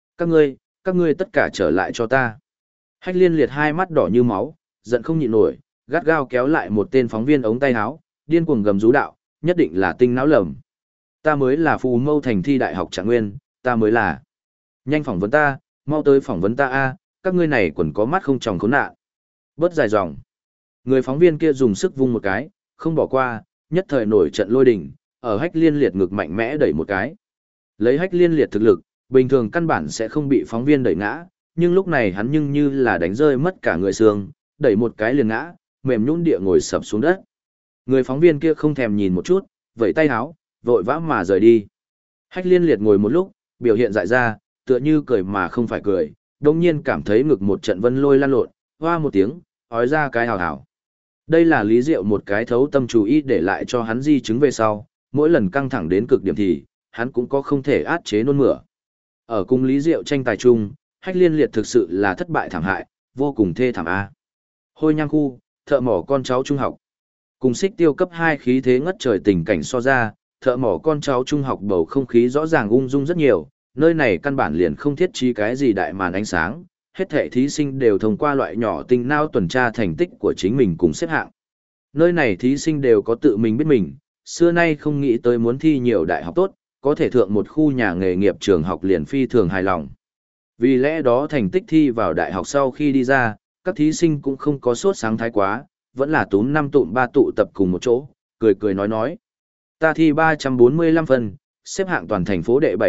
Các ngươi tất cả trở lại cho ta. Hách Liên Liệt hai mắt đỏ như máu, giận không nhịn nổi, gắt gao kéo lại một tên phóng viên ống tay áo, điên cuồng gầm rú đạo, nhất định là tinh não lầm. Ta mới là Phù Mâu Thành thi đại học Trạng Nguyên, ta mới là. Nhanh phỏng vấn ta, mau tới phỏng vấn ta a, các ngươi này quần có mắt không tròng khốn nạn. Bớt dài dòng. Người phóng viên kia dùng sức vung một cái, không bỏ qua, nhất thời nổi trận lôi đình, ở Hách Liên Liệt ngực mạnh mẽ đẩy một cái. Lấy Hách Liên Liệt thực lực, bình thường căn bản sẽ không bị phóng viên đẩy ngã, nhưng lúc này hắn nhưng như là đánh rơi mất cả người xương, đẩy một cái liền ngã, mềm nhũn địa ngồi sập xuống đất. Người phóng viên kia không thèm nhìn một chút, vẫy tay áo, vội vã mà rời đi. Hách Liên Liệt ngồi một lúc, biểu hiện dại ra, tựa như cười mà không phải cười, đồng nhiên cảm thấy ngực một trận vân lôi lan lộn, hoa một tiếng, ói ra cái hào hào. Đây là Lý Diệu một cái thấu tâm chú ý để lại cho hắn di chứng về sau, mỗi lần căng thẳng đến cực điểm thì, hắn cũng có không thể át chế nôn mửa. Ở cùng Lý Diệu tranh tài chung, Hách Liên Liệt thực sự là thất bại thảm hại, vô cùng thê thảm a. Hôi nhang khu, thợ mỏ con cháu trung học. Cùng Xích Tiêu cấp 2 khí thế ngất trời tình cảnh so ra, thợ mỏ con cháu trung học bầu không khí rõ ràng ung dung rất nhiều, nơi này căn bản liền không thiết trí cái gì đại màn ánh sáng, hết thảy thí sinh đều thông qua loại nhỏ tinh não tuần tra thành tích của chính mình cùng xếp hạng. Nơi này thí sinh đều có tự mình biết mình, xưa nay không nghĩ tới muốn thi nhiều đại học tốt, có thể thượng một khu nhà nghề nghiệp trường học liền phi thường hài lòng. Vì lẽ đó thành tích thi vào đại học sau khi đi ra, các thí sinh cũng không có sốt sáng thái quá, vẫn là túm năm tụm ba tụ tập cùng một chỗ, cười cười nói. Ta thi 345 phần, xếp hạng toàn thành phố đệ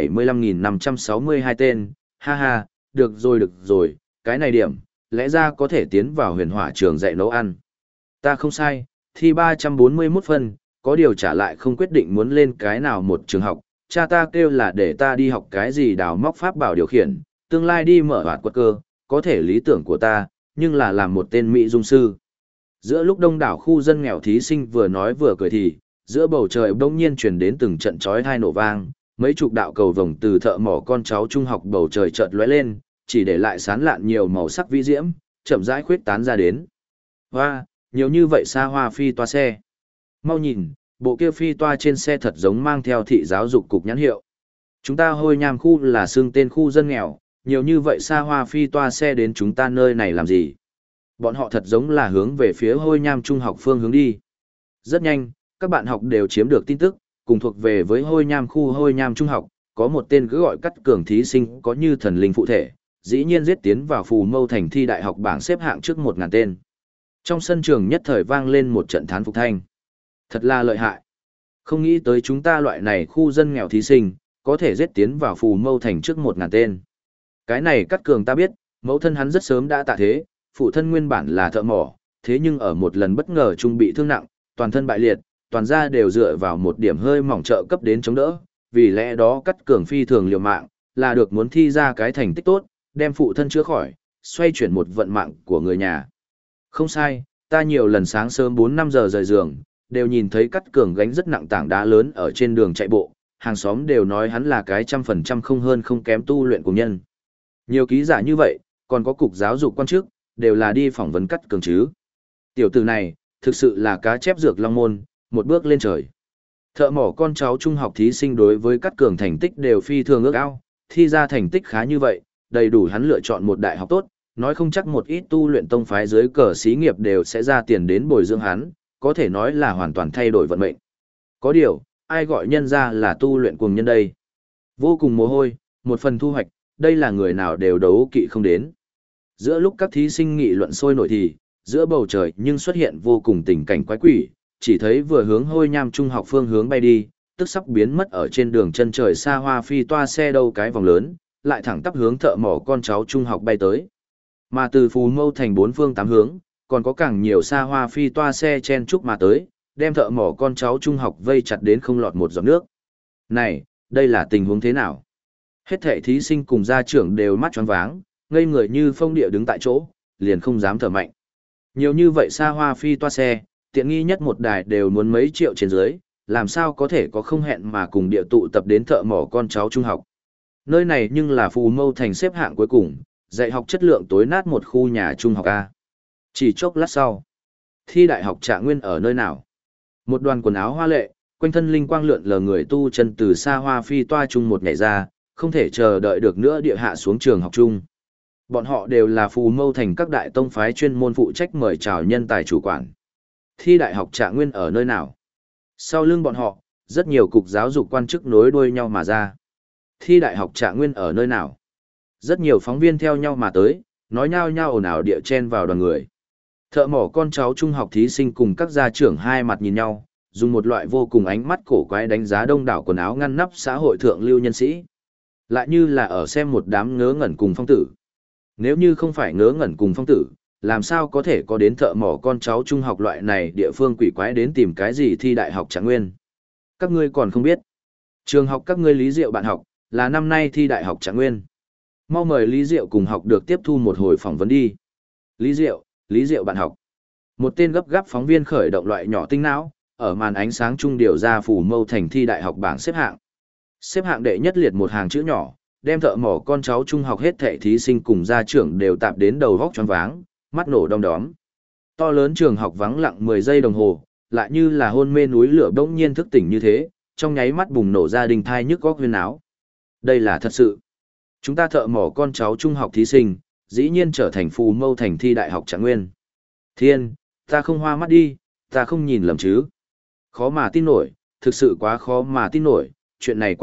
75.562 tên, ha ha, được rồi, cái này điểm, lẽ ra có thể tiến vào huyền hỏa trường dạy nấu ăn. Ta không sai, thi 341 phần, có điều trả lại không quyết định muốn lên cái nào một trường học, cha ta kêu là để ta đi học cái gì đào móc pháp bảo điều khiển, tương lai đi mở hoạt quật cơ, có thể lý tưởng của ta, nhưng là làm một tên mỹ dung sư. Giữa lúc đông đảo khu dân nghèo thí sinh vừa nói vừa cười thì, giữa bầu trời bỗng nhiên truyền đến từng trận chói tai nổ vang, mấy chục đạo cầu vồng từ thợ mỏ con cháu trung học bầu trời chợt lóe lên, chỉ để lại sán lạn nhiều màu sắc vĩ diễm, chậm rãi khuyết tán ra đến. Hoa, nhiều như vậy xa hoa phi toa xe. Mau nhìn, bộ kia phi toa trên xe thật giống mang theo thị giáo dục cục nhãn hiệu. Chúng ta Hôi Nham khu là xương tên khu dân nghèo, nhiều như vậy xa hoa phi toa xe đến chúng ta nơi này làm gì? Bọn họ thật giống là hướng về phía Hôi Nham trung học phương hướng đi. Rất nhanh, các bạn học đều chiếm được tin tức, cùng thuộc về với Hôi Nham khu Hôi Nham trung học, có một tên cứ gọi Cắt Cường thí sinh có như thần linh phụ thể, dĩ nhiên giết tiến vào Phù Mâu Thành thi đại học bảng xếp hạng trước 1000 tên. Trong sân trường nhất thời vang lên một trận thán phục thanh. Thật là lợi hại. Không nghĩ tới chúng ta loại này khu dân nghèo thí sinh, có thể giết tiến vào Phù Mâu Thành trước 1000 tên. Cái này Cắt Cường ta biết, mẫu thân hắn rất sớm đã tạ thế, phụ thân nguyên bản là thợ mỏ, thế nhưng ở một lần bất ngờ trung bị thương nặng, toàn thân bại liệt, toàn ra đều dựa vào một điểm hơi mỏng trợ cấp đến chống đỡ, vì lẽ đó Cắt Cường phi thường liều mạng, là được muốn thi ra cái thành tích tốt, đem phụ thân chữa khỏi, xoay chuyển một vận mạng của người nhà. Không sai, ta nhiều lần sáng sớm 4-5 giờ rời giường, đều nhìn thấy Cắt Cường gánh rất nặng tảng đá lớn ở trên đường chạy bộ, hàng xóm đều nói hắn là cái 100% không hơn không kém tu luyện cùng nhân. Nhiều ký giả như vậy, còn có cục giáo dục quan chức, đều là đi phỏng vấn Cắt Cường chứ. Tiểu tử này, thực sự là cá chép dược long môn, một bước lên trời. Thợ mỏ con cháu trung học thí sinh đối với Cắt Cường thành tích đều phi thường ước ao, thi ra thành tích khá như vậy, đầy đủ hắn lựa chọn một đại học tốt, nói không chắc một ít tu luyện tông phái dưới cờ xí nghiệp đều sẽ ra tiền đến bồi dưỡng hắn, có thể nói là hoàn toàn thay đổi vận mệnh. Có điều, ai gọi nhân ra là tu luyện cuồng nhân đây? Vô cùng mồ hôi, một phần thu hoạch, đây là người nào đều đấu kỵ không đến. Giữa lúc các thí sinh nghị luận sôi nổi thì, giữa bầu trời nhưng xuất hiện vô cùng tình cảnh quái quỷ, chỉ thấy vừa hướng Hôi Nham trung học phương hướng bay đi, tức sắp biến mất ở trên đường chân trời xa hoa phi toa xe đâu cái vòng lớn, lại thẳng tắp hướng thợ mỏ con cháu trung học bay tới. Mà từ Phù Mâu Thành 4 phương 8 hướng, còn có càng nhiều xa hoa phi toa xe chen chúc mà tới, đem thợ mỏ con cháu trung học vây chặt đến không lọt một giọt nước. Này, đây là tình huống thế nào? Hết thảy thí sinh cùng gia trưởng đều mắt choáng váng, ngây người như phong địa đứng tại chỗ, liền không dám thở mạnh. Nhiều như vậy xa hoa phi toa xe, tiện nghi nhất một đài đều muốn mấy triệu trên dưới, làm sao có thể có không hẹn mà cùng địa tụ tập đến thợ mỏ con cháu trung học. Nơi này nhưng là Phù Mâu Thành xếp hạng cuối cùng, dạy học chất lượng tối nát một khu nhà trung học A. Chỉ chốc lát sau, thi đại học Trạng Nguyên ở nơi nào? Một đoàn quần áo hoa lệ, quanh thân linh quang lượn lờ người tu chân từ xa hoa phi toa chung một nhảy ra, không thể chờ đợi được nữa địa hạ xuống trường học chung. Bọn họ đều là phù mâu thành các đại tông phái chuyên môn phụ trách mời chào nhân tài chủ quản. Thi đại học Trạng Nguyên ở nơi nào? Sau lưng bọn họ, rất nhiều cục giáo dục quan chức nối đuôi nhau mà ra. Thi đại học Trạng Nguyên ở nơi nào? Rất nhiều phóng viên theo nhau mà tới, nói nhao nhao ồn ào địa chen vào đoàn người. Thợ mỏ con cháu trung học thí sinh cùng các gia trưởng hai mặt nhìn nhau, dùng một loại vô cùng ánh mắt cổ quái đánh giá đông đảo quần áo ngăn nắp xã hội thượng lưu nhân sĩ. Lại như là ở xem một đám ngớ ngẩn cùng phong tử. Nếu như không phải ngớ ngẩn cùng phong tử, làm sao có thể có đến thợ mỏ con cháu trung học loại này địa phương quỷ quái đến tìm cái gì thi đại học Trạng Nguyên. Các ngươi còn không biết. Trường học các ngươi Lý Diệu bạn học, là năm nay thi đại học Trạng Nguyên. Mau mời Lý Diệu cùng học được tiếp thu một hồi phỏng vấn đi. Lý Diệu bạn học. Một tên gấp gáp phóng viên khởi động loại nhỏ tinh não, ở màn ánh sáng trung điều ra phủ mâu thành thi đại học bảng xếp hạng. Xếp hạng đệ nhất liệt một hàng chữ nhỏ, đem thợ mỏ con cháu trung học hết thảy thí sinh cùng gia trưởng đều tạp đến đầu vóc choáng váng, mắt nổ đom đóm. To lớn trường học vắng lặng 10 giây đồng hồ, lại như là hôn mê núi lửa bỗng nhiên thức tỉnh như thế, trong nháy mắt bùng nổ ra đình thai nhức góc huyên áo. Đây là thật sự. Chúng ta thợ mỏ con cháu trung học thí sinh, dĩ nhiên trở thành phù mâu thành thi đại học Trạng Nguyên. Thiên, ta không hoa mắt đi, ta không nhìn lầm chứ. Khó mà tin nổi, thực sự quá khó mà tin nổi, chuyện này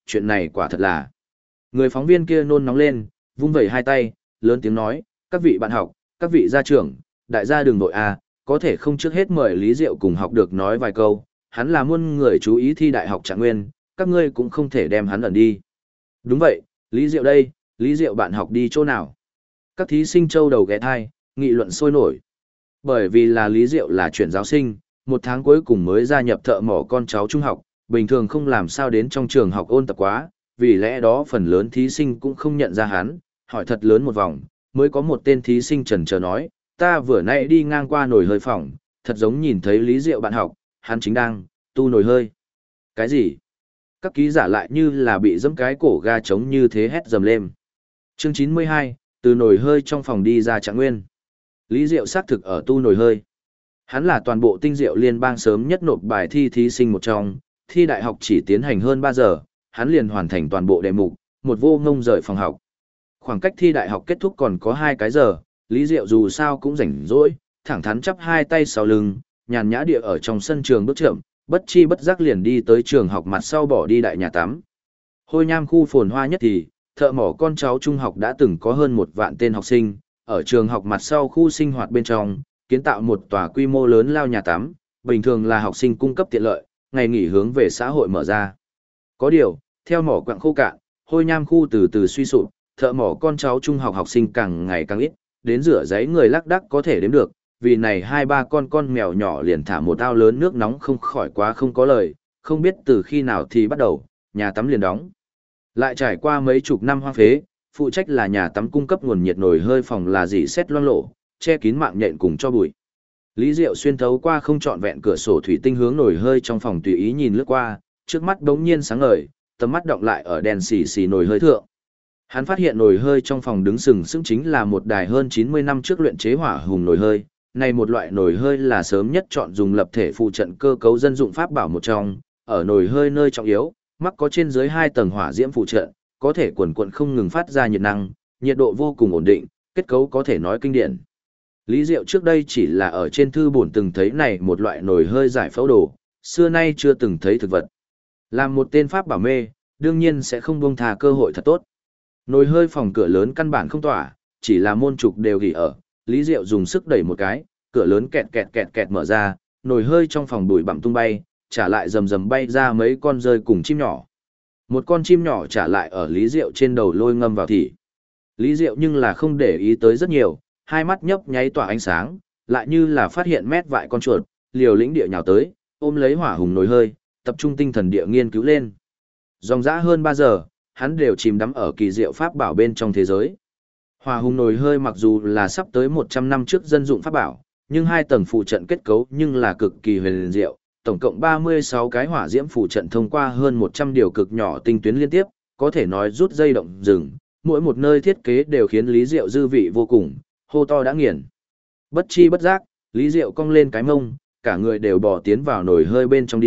quả thật là. Người phóng viên kia nôn nóng lên, vung vẩy hai tay, lớn tiếng nói, các vị bạn học, các vị gia trưởng, đại gia đường nội A, có thể không trước hết mời Lý Diệu cùng học được nói vài câu, hắn là muôn người chú ý thi đại học Trạng Nguyên, các ngươi cũng không thể đem hắn ẩn đi. Đúng vậy, Lý Diệu đây, Lý Diệu bạn học đi chỗ nào? Các thí sinh châu đầu ghé thai, nghị luận sôi nổi. Bởi vì là Lý Diệu là chuyển giáo sinh, một tháng cuối cùng mới gia nhập thợ mỏ con cháu trung học, bình thường không làm sao đến trong trường học ôn tập quá, vì lẽ đó phần lớn thí sinh cũng không nhận ra hắn, hỏi thật lớn một vòng, mới có một tên thí sinh chần chờ nói, ta vừa nãy đi ngang qua nồi hơi phòng, thật giống nhìn thấy Lý Diệu bạn học, hắn chính đang tu nồi hơi. Cái gì? Các ký giả lại như là bị giẫm cái cổ ga trống như thế hét dầm lên. Chương 92, từ nồi hơi trong phòng đi ra Trạng Nguyên. Lý Diệu xác thực ở tu nồi hơi. Hắn là toàn bộ tinh diệu liên bang sớm nhất nộp bài thi thí sinh một trong, thi đại học chỉ tiến hành hơn 3 giờ, hắn liền hoàn thành toàn bộ đề mục, một vô ngông rời phòng học. Khoảng cách thi đại học kết thúc còn có 2 cái giờ, Lý Diệu dù sao cũng rảnh rỗi, thẳng thắn chắp hai tay sau lưng, nhàn nhã địa ở trong sân trường bước chậm, bất chi bất giác liền đi tới trường học mặt sau bỏ đi đại nhà tắm. Hôi Nham khu phồn hoa nhất thì, thợ mỏ con cháu trung học đã từng có hơn 1 vạn tên học sinh, ở trường học mặt sau khu sinh hoạt bên trong, kiến tạo một tòa quy mô lớn lao nhà tắm, bình thường là học sinh cung cấp tiện lợi, ngày nghỉ hướng về xã hội mở ra. Có điều, theo mỏ quặng khô cạn, Hôi Nham khu từ từ suy sụp, thợ mỏ con cháu trung học học sinh càng ngày càng ít, đến rửa giấy người lác đác có thể đếm được, vì này 2-3 con mèo nhỏ liền thả một ao lớn nước nóng không khỏi quá không có lời, không biết từ khi nào thì bắt đầu, nhà tắm liền đóng. Lại trải qua mấy chục năm hoang phế, phụ trách là nhà tắm cung cấp nguồn nhiệt nồi hơi phòng là dỉ xét loang lổ, che kín mạng nhện cùng cho bụi. Lý Diệu xuyên thấu qua không trọn vẹn cửa sổ thủy tinh hướng nồi hơi trong phòng tùy ý nhìn lướt qua, trước mắt đống nhiên sáng ngời, tầm mắt động lại ở đèn xì xì nồi hơi thượng. Hắn phát hiện nồi hơi trong phòng đứng sừng sững chính là một đài hơn 90 năm trước luyện chế hỏa hùng nồi hơi. Này một loại nồi hơi là sớm nhất chọn dùng lập thể phụ trận cơ cấu dân dụng pháp bảo một trong, ở nồi hơi nơi trọng yếu, mắc có trên dưới 2 tầng hỏa diễm phụ trận, có thể quần quần không ngừng phát ra nhiệt năng, nhiệt độ vô cùng ổn định, kết cấu có thể nói kinh điển. Lý Diệu trước đây chỉ là ở trên thư bổn từng thấy này một loại nồi hơi giải phẫu đồ, xưa nay chưa từng thấy thực vật. Làm một tên pháp bảo mê, đương nhiên sẽ không buông tha cơ hội thật tốt. Nồi hơi phòng cửa lớn căn bản không tỏa, chỉ là môn trục đều gỉ ở, Lý Diệu dùng sức đẩy một cái, cửa lớn kẹt kẹt kẹt kẹt mở ra, nồi hơi trong phòng bụi bặm tung bay, trả lại rầm rầm bay ra mấy con rơi cùng chim nhỏ. Một con chim nhỏ trả lại ở Lý Diệu trên đầu lôi ngâm vào thỉ. Lý Diệu nhưng là không để ý tới rất nhiều, hai mắt nhấp nháy tỏa ánh sáng, lại như là phát hiện mét vại con chuột, liều lĩnh địa nhào tới, ôm lấy hỏa hùng nồi hơi, tập trung tinh thần địa nghiên cứu lên. Dòng dã hơn 3 giờ, hắn đều chìm đắm ở kỳ diệu pháp bảo bên trong thế giới. Hỏa hùng nồi hơi mặc dù là sắp tới 100 năm trước dân dụng pháp bảo, nhưng 2 tầng phụ trận kết cấu nhưng là cực kỳ huyền diệu, tổng cộng 36 cái hỏa diễm phụ trận thông qua hơn 100 điều cực nhỏ tinh tuyến liên tiếp, có thể nói rút dây động rừng, mỗi một nơi thiết kế đều khiến Lý Diệu dư vị vô cùng, hô to đã nghiền. Bất chi bất giác, Lý Diệu cong lên cái mông, cả người đều bò tiến vào nồi hơi bên trong đi,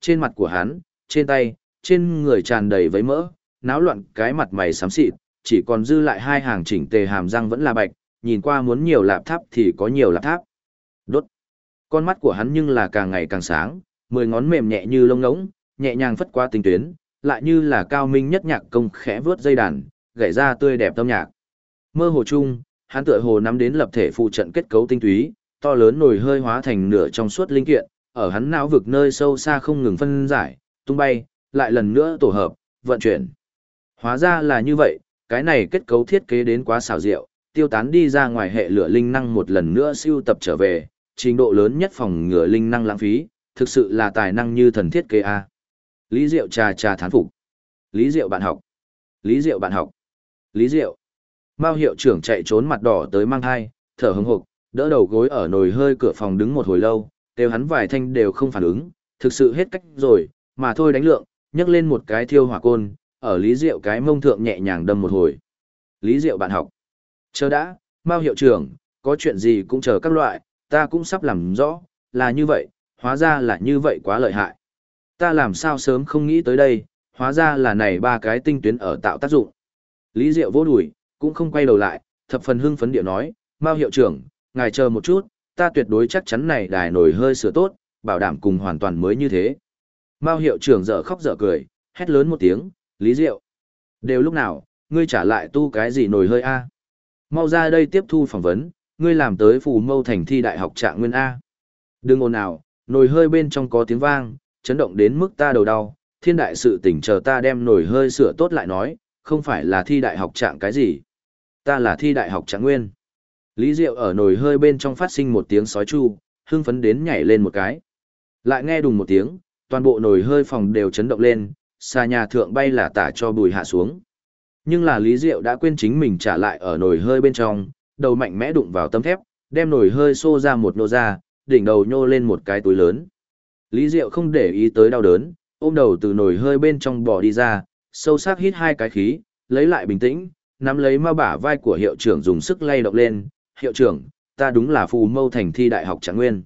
trên mặt của hắn, trên tay, trên người tràn đầy vấy mỡ, náo loạn cái mặt mày xám xịt, chỉ còn dư lại hai hàng chỉnh tề hàm răng vẫn là bạch, nhìn qua muốn nhiều lạp tháp thì có nhiều lạp tháp. Đốt. Con mắt của hắn nhưng là càng ngày càng sáng, 10 ngón mềm nhẹ như lông ngỗng, nhẹ nhàng phất qua tinh tuyến, lại như là cao minh nhất nhạc công khẽ vướt dây đàn, gảy ra tươi đẹp âm nhạc. Mơ hồ chung, hắn tựa hồ nắm đến lập thể phụ trận kết cấu tinh túy, to lớn nồi hơi hóa thành nửa trong suốt linh kiện, ở hắn não vực nơi sâu xa không ngừng phân giải, tung bay, lại lần nữa tổ hợp, vận chuyển. Hóa ra là như vậy, cái này kết cấu thiết kế đến quá xảo diệu, tiêu tán đi ra ngoài hệ lửa linh năng một lần nữa siêu tập trở về, trình độ lớn nhất phòng ngừa linh năng lãng phí, thực sự là tài năng như thần thiết kế a. Lý Diệu trà thán phục. Lý Diệu bạn học. Lý Diệu bạn học. Lý Diệu. Mao hiệu trưởng chạy trốn mặt đỏ tới mang hai, thở hững hộc, đỡ đầu gối ở nồi hơi cửa phòng đứng một hồi lâu, kêu hắn vài thanh đều không phản ứng, thực sự hết cách rồi, mà thôi đánh lượng, nhấc lên một cái thiêu hỏa côn, ở Lý Diệu cái mông thượng nhẹ nhàng đâm một hồi. Lý Diệu bạn học. Chờ đã, Mao hiệu trưởng, có chuyện gì cũng chờ các loại, ta cũng sắp làm rõ, là như vậy, hóa ra là như vậy quá lợi hại. Ta làm sao sớm không nghĩ tới đây, hóa ra là này ba cái tinh tuyến ở tạo tác dụng. Lý Diệu vô đùi, cũng không quay đầu lại, thập phần hưng phấn điệu nói, Mao hiệu trưởng, ngài chờ một chút, ta tuyệt đối chắc chắn này đài nổi hơi sửa tốt, bảo đảm cùng hoàn toàn mới như thế. Mao hiệu trưởng dở khóc dở cười, hét lớn một tiếng, Lý Diệu. Đều lúc nào, ngươi trả lại tu cái gì nổi hơi a? Mau ra đây tiếp thu phỏng vấn, ngươi làm tới Phù Mâu thành thi đại học Trạng Nguyên A. Đừng ồn ào, nồi hơi bên trong có tiếng vang, chấn động đến mức ta đầu đau, thiên đại sự tỉnh chờ ta đem nồi hơi sửa tốt lại nói, không phải là thi đại học Trạng cái gì. Ta là thi đại học Trạng Nguyên. Lý Diệu ở nồi hơi bên trong phát sinh một tiếng sói chu, hưng phấn đến nhảy lên một cái. Lại nghe đùng một tiếng, toàn bộ nồi hơi phòng đều chấn động lên, xà nhà thượng bay là tả cho bùi hạ xuống. Nhưng là Lý Diệu đã quên chính mình trả lại ở nồi hơi bên trong, đầu mạnh mẽ đụng vào tấm thép, đem nồi hơi xô ra một nô ra, đỉnh đầu nhô lên một cái túi lớn. Lý Diệu không để ý tới đau đớn, ôm đầu từ nồi hơi bên trong bò đi ra, sâu sắc hít hai cái khí, lấy lại bình tĩnh, nắm lấy ma bả vai của hiệu trưởng dùng sức lay động lên, hiệu trưởng, ta đúng là Phù Mâu thành thi đại học Trạng Nguyên.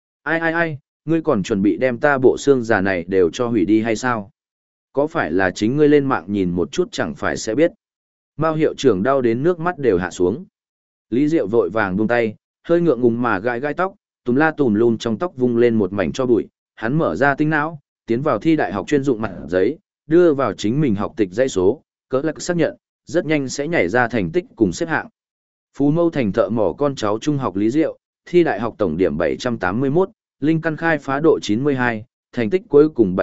Ai, ngươi còn chuẩn bị đem ta bộ xương già này đều cho hủy đi hay sao? Có phải là chính ngươi lên mạng nhìn một chút chẳng phải sẽ biết. Mao hiệu trưởng đau đến nước mắt đều hạ xuống. Lý Diệu vội vàng buông tay, hơi ngượng ngùng mà gãi gai tóc, túm la tùm lum trong tóc vung lên một mảnh cho bụi, hắn mở ra tinh não, tiến vào thi đại học chuyên dụng mặt giấy, đưa vào chính mình học tịch dãy số, cỡ lạc xác nhận, rất nhanh sẽ nhảy ra thành tích cùng xếp hạng. Phú Mâu thành thợ mỏ con cháu trung học Lý Diệu, thi đại học tổng điểm 781, linh căn khai phá độ 92, thành tích cuối cùng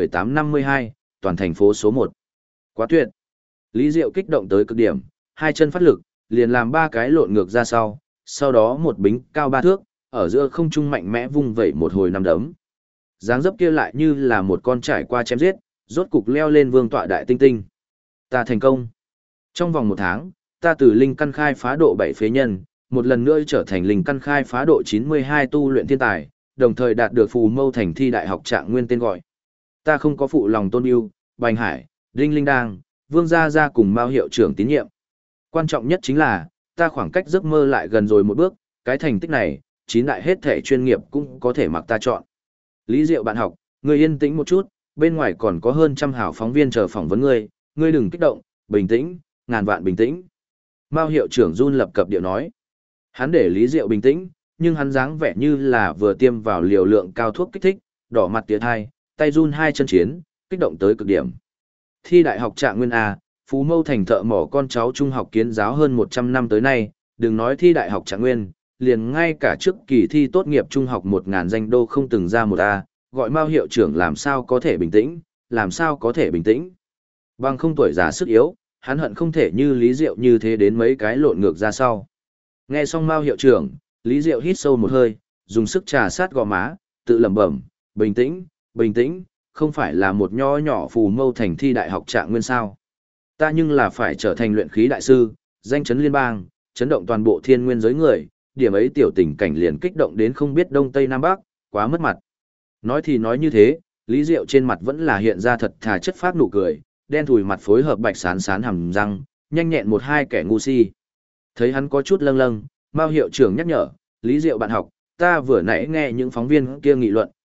718-52, toàn thành phố số 1. Quá tuyệt. Lý Diệu kích động tới cực điểm, hai chân phát lực, liền làm ba cái lộn ngược ra sau đó một bính cao 3 thước, ở giữa không trung mạnh mẽ vung vẩy một hồi năm đấm. Dáng dấp kia lại như là một con trải qua chém giết, rốt cục leo lên vương tọa đại tinh tinh. Ta thành công. Trong vòng 1 tháng, ta từ linh căn khai phá độ 7 phế nhân, một lần nữa trở thành linh căn khai phá độ 92 tu luyện thiên tài, đồng thời đạt được Phù Mâu thành thi đại học Trạng Nguyên tên gọi. Ta không có phụ lòng Tôn Ưu, Bành Hải, Đinh Linh Đang, Vương Gia Gia cùng Mao hiệu trưởng tín nhiệm. Quan trọng nhất chính là, ta khoảng cách giấc mơ lại gần rồi một bước, cái thành tích này, 9 đại hết thể chuyên nghiệp cũng có thể mặc ta chọn. Lý Diệu bạn học, ngươi yên tĩnh một chút, bên ngoài còn có hơn trăm hảo phóng viên chờ phỏng vấn ngươi đừng kích động, bình tĩnh, ngàn vạn bình tĩnh. Mao hiệu trưởng run lập cập điệu nói. Hắn để Lý Diệu bình tĩnh, nhưng hắn dáng vẻ như là vừa tiêm vào liều lượng cao thuốc kích thích, đỏ mặt tía thai, tay run hai chân chiến, kích động tới cực điểm. Thi đại học Trạng Nguyên A, Phú Mâu thành thợ mỏ con cháu trung học kiến giáo hơn 100 năm tới nay, đừng nói thi đại học Trạng Nguyên, liền ngay cả trước kỳ thi tốt nghiệp trung học 1000 danh đô không từng ra một A, gọi Mao hiệu trưởng làm sao có thể bình tĩnh, làm sao có thể bình tĩnh. Bằng không tuổi già sức yếu, hắn hận không thể như Lý Diệu như thế đến mấy cái lộn ngược ra sau. Nghe xong Mao hiệu trưởng, Lý Diệu hít sâu một hơi, dùng sức trà sát gò má, tự lẩm bẩm, bình tĩnh, bình tĩnh, không phải là một nho nhỏ Phù Mâu thành thi đại học Trạng Nguyên sao. Ta nhưng là phải trở thành luyện khí đại sư, danh chấn liên bang, chấn động toàn bộ thiên nguyên giới người, điểm ấy tiểu tình cảnh liền kích động đến không biết đông tây nam bắc, quá mất mặt. Nói thì nói như thế, Lý Diệu trên mặt vẫn là hiện ra thật thà chất phác nụ cười, đen thùi mặt phối hợp bạch sán sán hàm răng, nhanh nhẹn một hai kẻ ngu si. Thấy hắn có chút lâng lâng, Mao hiệu trưởng nhắc nhở, Lý Diệu bạn học, ta vừa nãy nghe những phóng viên kia nghị luận,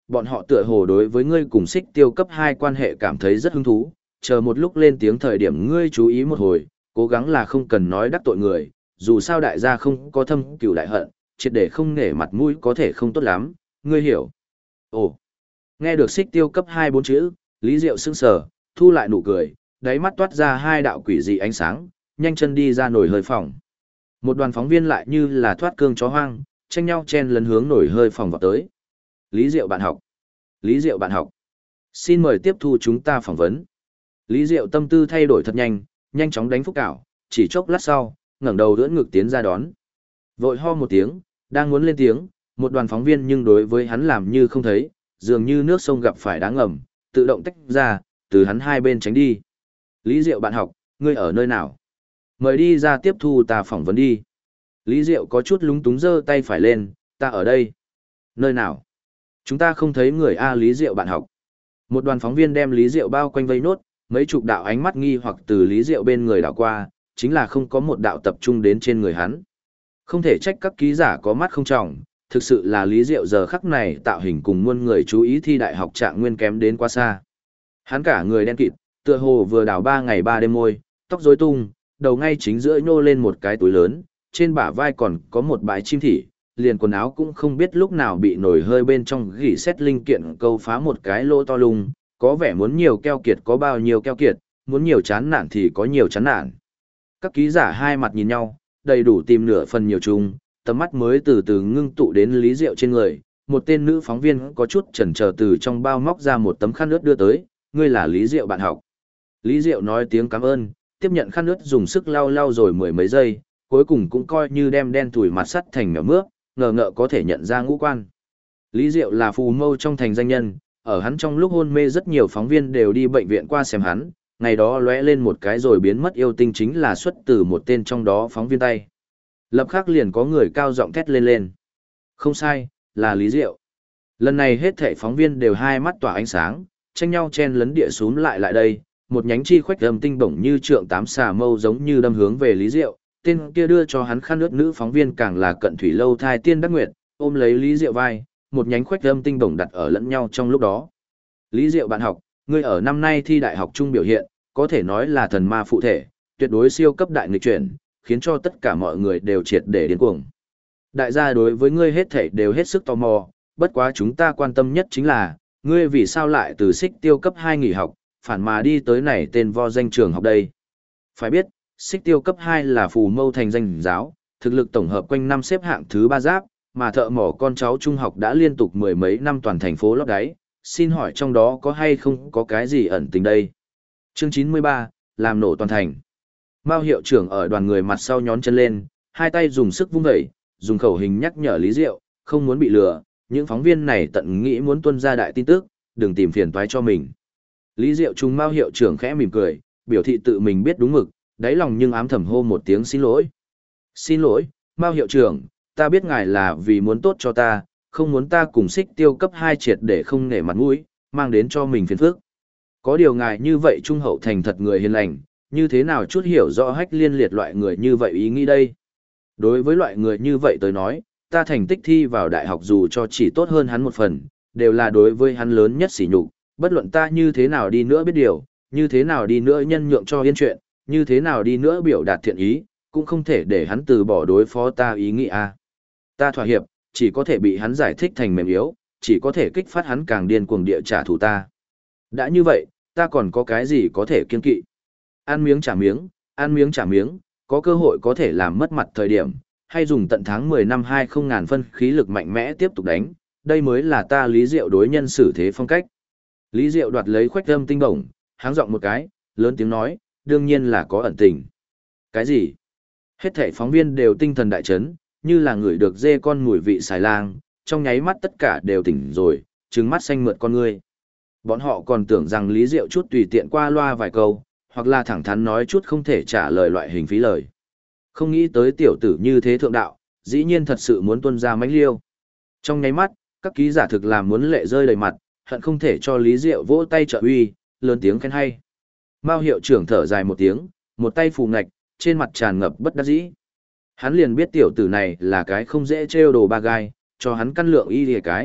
bọn họ tựa hồ đối với ngươi cùng Xích Tiêu cấp 2 quan hệ cảm thấy rất hứng thú, chờ một lúc lên tiếng thời điểm ngươi chú ý một hồi, cố gắng là không cần nói đắc tội người, dù sao đại gia không có thâm cừu đại hận, triệt để không nể mặt mũi có thể không tốt lắm, ngươi hiểu. Ồ, nghe được Xích Tiêu cấp 2 bốn chữ, Lý Diệu sững sờ, thu lại nụ cười, đáy mắt toát ra hai đạo quỷ dị ánh sáng, nhanh chân đi ra nổi hơi phòng. Một đoàn phóng viên lại như là thoát cương chó hoang, tranh nhau chen lấn hướng nổi hơi phòng vào tới. Lý Diệu bạn học. Lý Diệu bạn học. Xin mời tiếp thu chúng ta phỏng vấn. Lý Diệu tâm tư thay đổi thật nhanh, nhanh chóng đánh phúc cảo, chỉ chốc lát sau, ngẩng đầu ưỡn ngực tiến ra đón. Vội ho một tiếng, đang muốn lên tiếng, một đoàn phóng viên nhưng đối với hắn làm như không thấy, dường như nước sông gặp phải đá ngầm, tự động tách ra, từ hắn hai bên tránh đi. Lý Diệu bạn học, ngươi ở nơi nào? Mời đi ra tiếp thu ta phỏng vấn đi. Lý Diệu có chút lúng túng giơ tay phải lên, ta ở đây. Nơi nào? Chúng ta không thấy người A Lý Diệu bạn học. Một đoàn phóng viên đem Lý Diệu bao quanh vây nốt, mấy chục đạo ánh mắt nghi hoặc từ Lý Diệu bên người đảo qua, chính là không có một đạo tập trung đến trên người hắn. Không thể trách các ký giả có mắt không trọng, thực sự là Lý Diệu giờ khắc này tạo hình cùng muôn người chú ý thi đại học trạng nguyên kém đến quá xa. Hắn cả người đen kịt, tựa hồ vừa đào 3 ngày 3 đêm môi, tóc rối tung, đầu ngay chính giữa nhô lên một cái túi lớn, trên bả vai còn có một bãi chim thỉ, liền quần áo cũng không biết lúc nào bị nổi hơi bên trong gỉ xét linh kiện câu phá một cái lỗ to lung, có vẻ muốn nhiều keo kiệt có bao nhiêu keo kiệt, muốn nhiều chán nản thì có nhiều chán nản. Các ký giả hai mặt nhìn nhau, đầy đủ tìm nửa phần nhiều chung, tầm mắt mới từ từ ngưng tụ đến Lý Diệu trên người. Một tên nữ phóng viên có chút chần chờ từ trong bao móc ra một tấm khăn ướt đưa tới, ngươi là Lý Diệu bạn học. Lý Diệu nói tiếng cảm ơn, tiếp nhận khăn ướt dùng sức lau lau rồi mười mấy giây, cuối cùng cũng coi như đem đen tủi mặt sắt thành mèo mướp, ngờ ngợ có thể nhận ra ngũ quan. Lý Diệu là phù mâu trong thành danh nhân, ở hắn trong lúc hôn mê rất nhiều phóng viên đều đi bệnh viện qua xem hắn, ngày đó lóe lên một cái rồi biến mất yêu tinh chính là xuất từ một tên trong đó phóng viên tay. Lập khắc liền có người cao giọng thét lên lên. Không sai, là Lý Diệu. Lần này hết thảy phóng viên đều hai mắt tỏa ánh sáng, tranh nhau chen lấn địa xuống lại đây, một nhánh chi khoách âm tinh bổng như trượng tám xà mâu giống như đâm hướng về Lý Diệu, tên kia đưa cho hắn khăn nước nữ phóng viên càng là cận thủy lâu thai tiên đắc nguyệt, ôm lấy Lý Diệu vai, một nhánh khoách âm tinh bổng đặt ở lẫn nhau trong lúc đó. Lý Diệu bạn học, ngươi ở năm nay thi đại học trung biểu hiện, có thể nói là thần ma phụ thể, tuyệt đối siêu cấp đại nghịch chuyển, khiến cho tất cả mọi người đều triệt để điên cuồng. Đại gia đối với ngươi hết thảy đều hết sức tò mò, bất quá chúng ta quan tâm nhất chính là, ngươi vì sao lại từ Xích Tiêu cấp 2 nghỉ học, phản mà đi tới này tên vo danh trường học đây. Phải biết, Xích Tiêu cấp 2 là phù mâu thành danh giáo, thực lực tổng hợp quanh năm xếp hạng thứ 3 giáp, mà thợ mỏ con cháu trung học đã liên tục mười mấy năm toàn thành phố lót đáy, xin hỏi trong đó có hay không có cái gì ẩn tình đây. Chương 93, làm nổ toàn thành. Mao hiệu trưởng ở đoàn người mặt sau nhón chân lên, hai tay dùng sức vung vẩy, dùng khẩu hình nhắc nhở Lý Diệu, không muốn bị lừa, những phóng viên này tận nghĩ muốn tuân ra đại tin tức, đừng tìm phiền toái cho mình. Lý Diệu trùng Mao hiệu trưởng khẽ mỉm cười, biểu thị tự mình biết đúng mực, đáy lòng nhưng ám thầm hô một tiếng xin lỗi. Xin lỗi, Mao hiệu trưởng, ta biết ngài là vì muốn tốt cho ta, không muốn ta cùng Xích Tiêu cấp 2 triệt để không nể mặt mũi, mang đến cho mình phiền phức. Có điều ngài như vậy trung hậu thành thật người hiền lành, như thế nào chút hiểu rõ hách liên liệt loại người như vậy ý nghĩ đây. Đối với loại người như vậy tới nói, ta thành tích thi vào đại học dù cho chỉ tốt hơn hắn một phần, đều là đối với hắn lớn nhất sỉ nhục, bất luận ta như thế nào đi nữa biết điều, như thế nào đi nữa nhân nhượng cho yên chuyện, như thế nào đi nữa biểu đạt thiện ý, cũng không thể để hắn từ bỏ đối phó ta ý nghĩ a. Ta thỏa hiệp, chỉ có thể bị hắn giải thích thành mềm yếu, chỉ có thể kích phát hắn càng điên cuồng địa trả thù ta. Đã như vậy, ta còn có cái gì có thể kiêng kỵ? Ăn miếng trả miếng, ăn miếng trả miếng, có cơ hội có thể làm mất mặt thời điểm, hay dùng tận tháng 10 năm 20 ngàn phân khí lực mạnh mẽ tiếp tục đánh, đây mới là ta Lý Diệu đối nhân xử thế phong cách. Lý Diệu đoạt lấy khoách âm tinh bổng, háng giọng một cái, lớn tiếng nói, đương nhiên là có ẩn tình. Cái gì? Hết thảy phóng viên đều tinh thần đại chấn, như là người được dê con mùi vị xài lang, trong nháy mắt tất cả đều tỉnh rồi, trừng mắt xanh mượt con ngươi. Bọn họ còn tưởng rằng Lý Diệu chút tùy tiện qua loa vài câu, hoặc là thẳng thắn nói chút không thể trả lời loại hình phí lời. Không nghĩ tới tiểu tử như thế thượng đạo, dĩ nhiên thật sự muốn tuân ra mánh liêu. Trong nháy mắt, các ký giả thực làm muốn lệ rơi đầy mặt, hận không thể cho Lý Diệu vỗ tay trợ uy, lớn tiếng khen hay. Mao hiệu trưởng thở dài một tiếng, một tay phù ngạch, trên mặt tràn ngập bất đắc dĩ. Hắn liền biết tiểu tử này là cái không dễ trêu đồ ba gai, cho hắn căn lượng y lìa cái,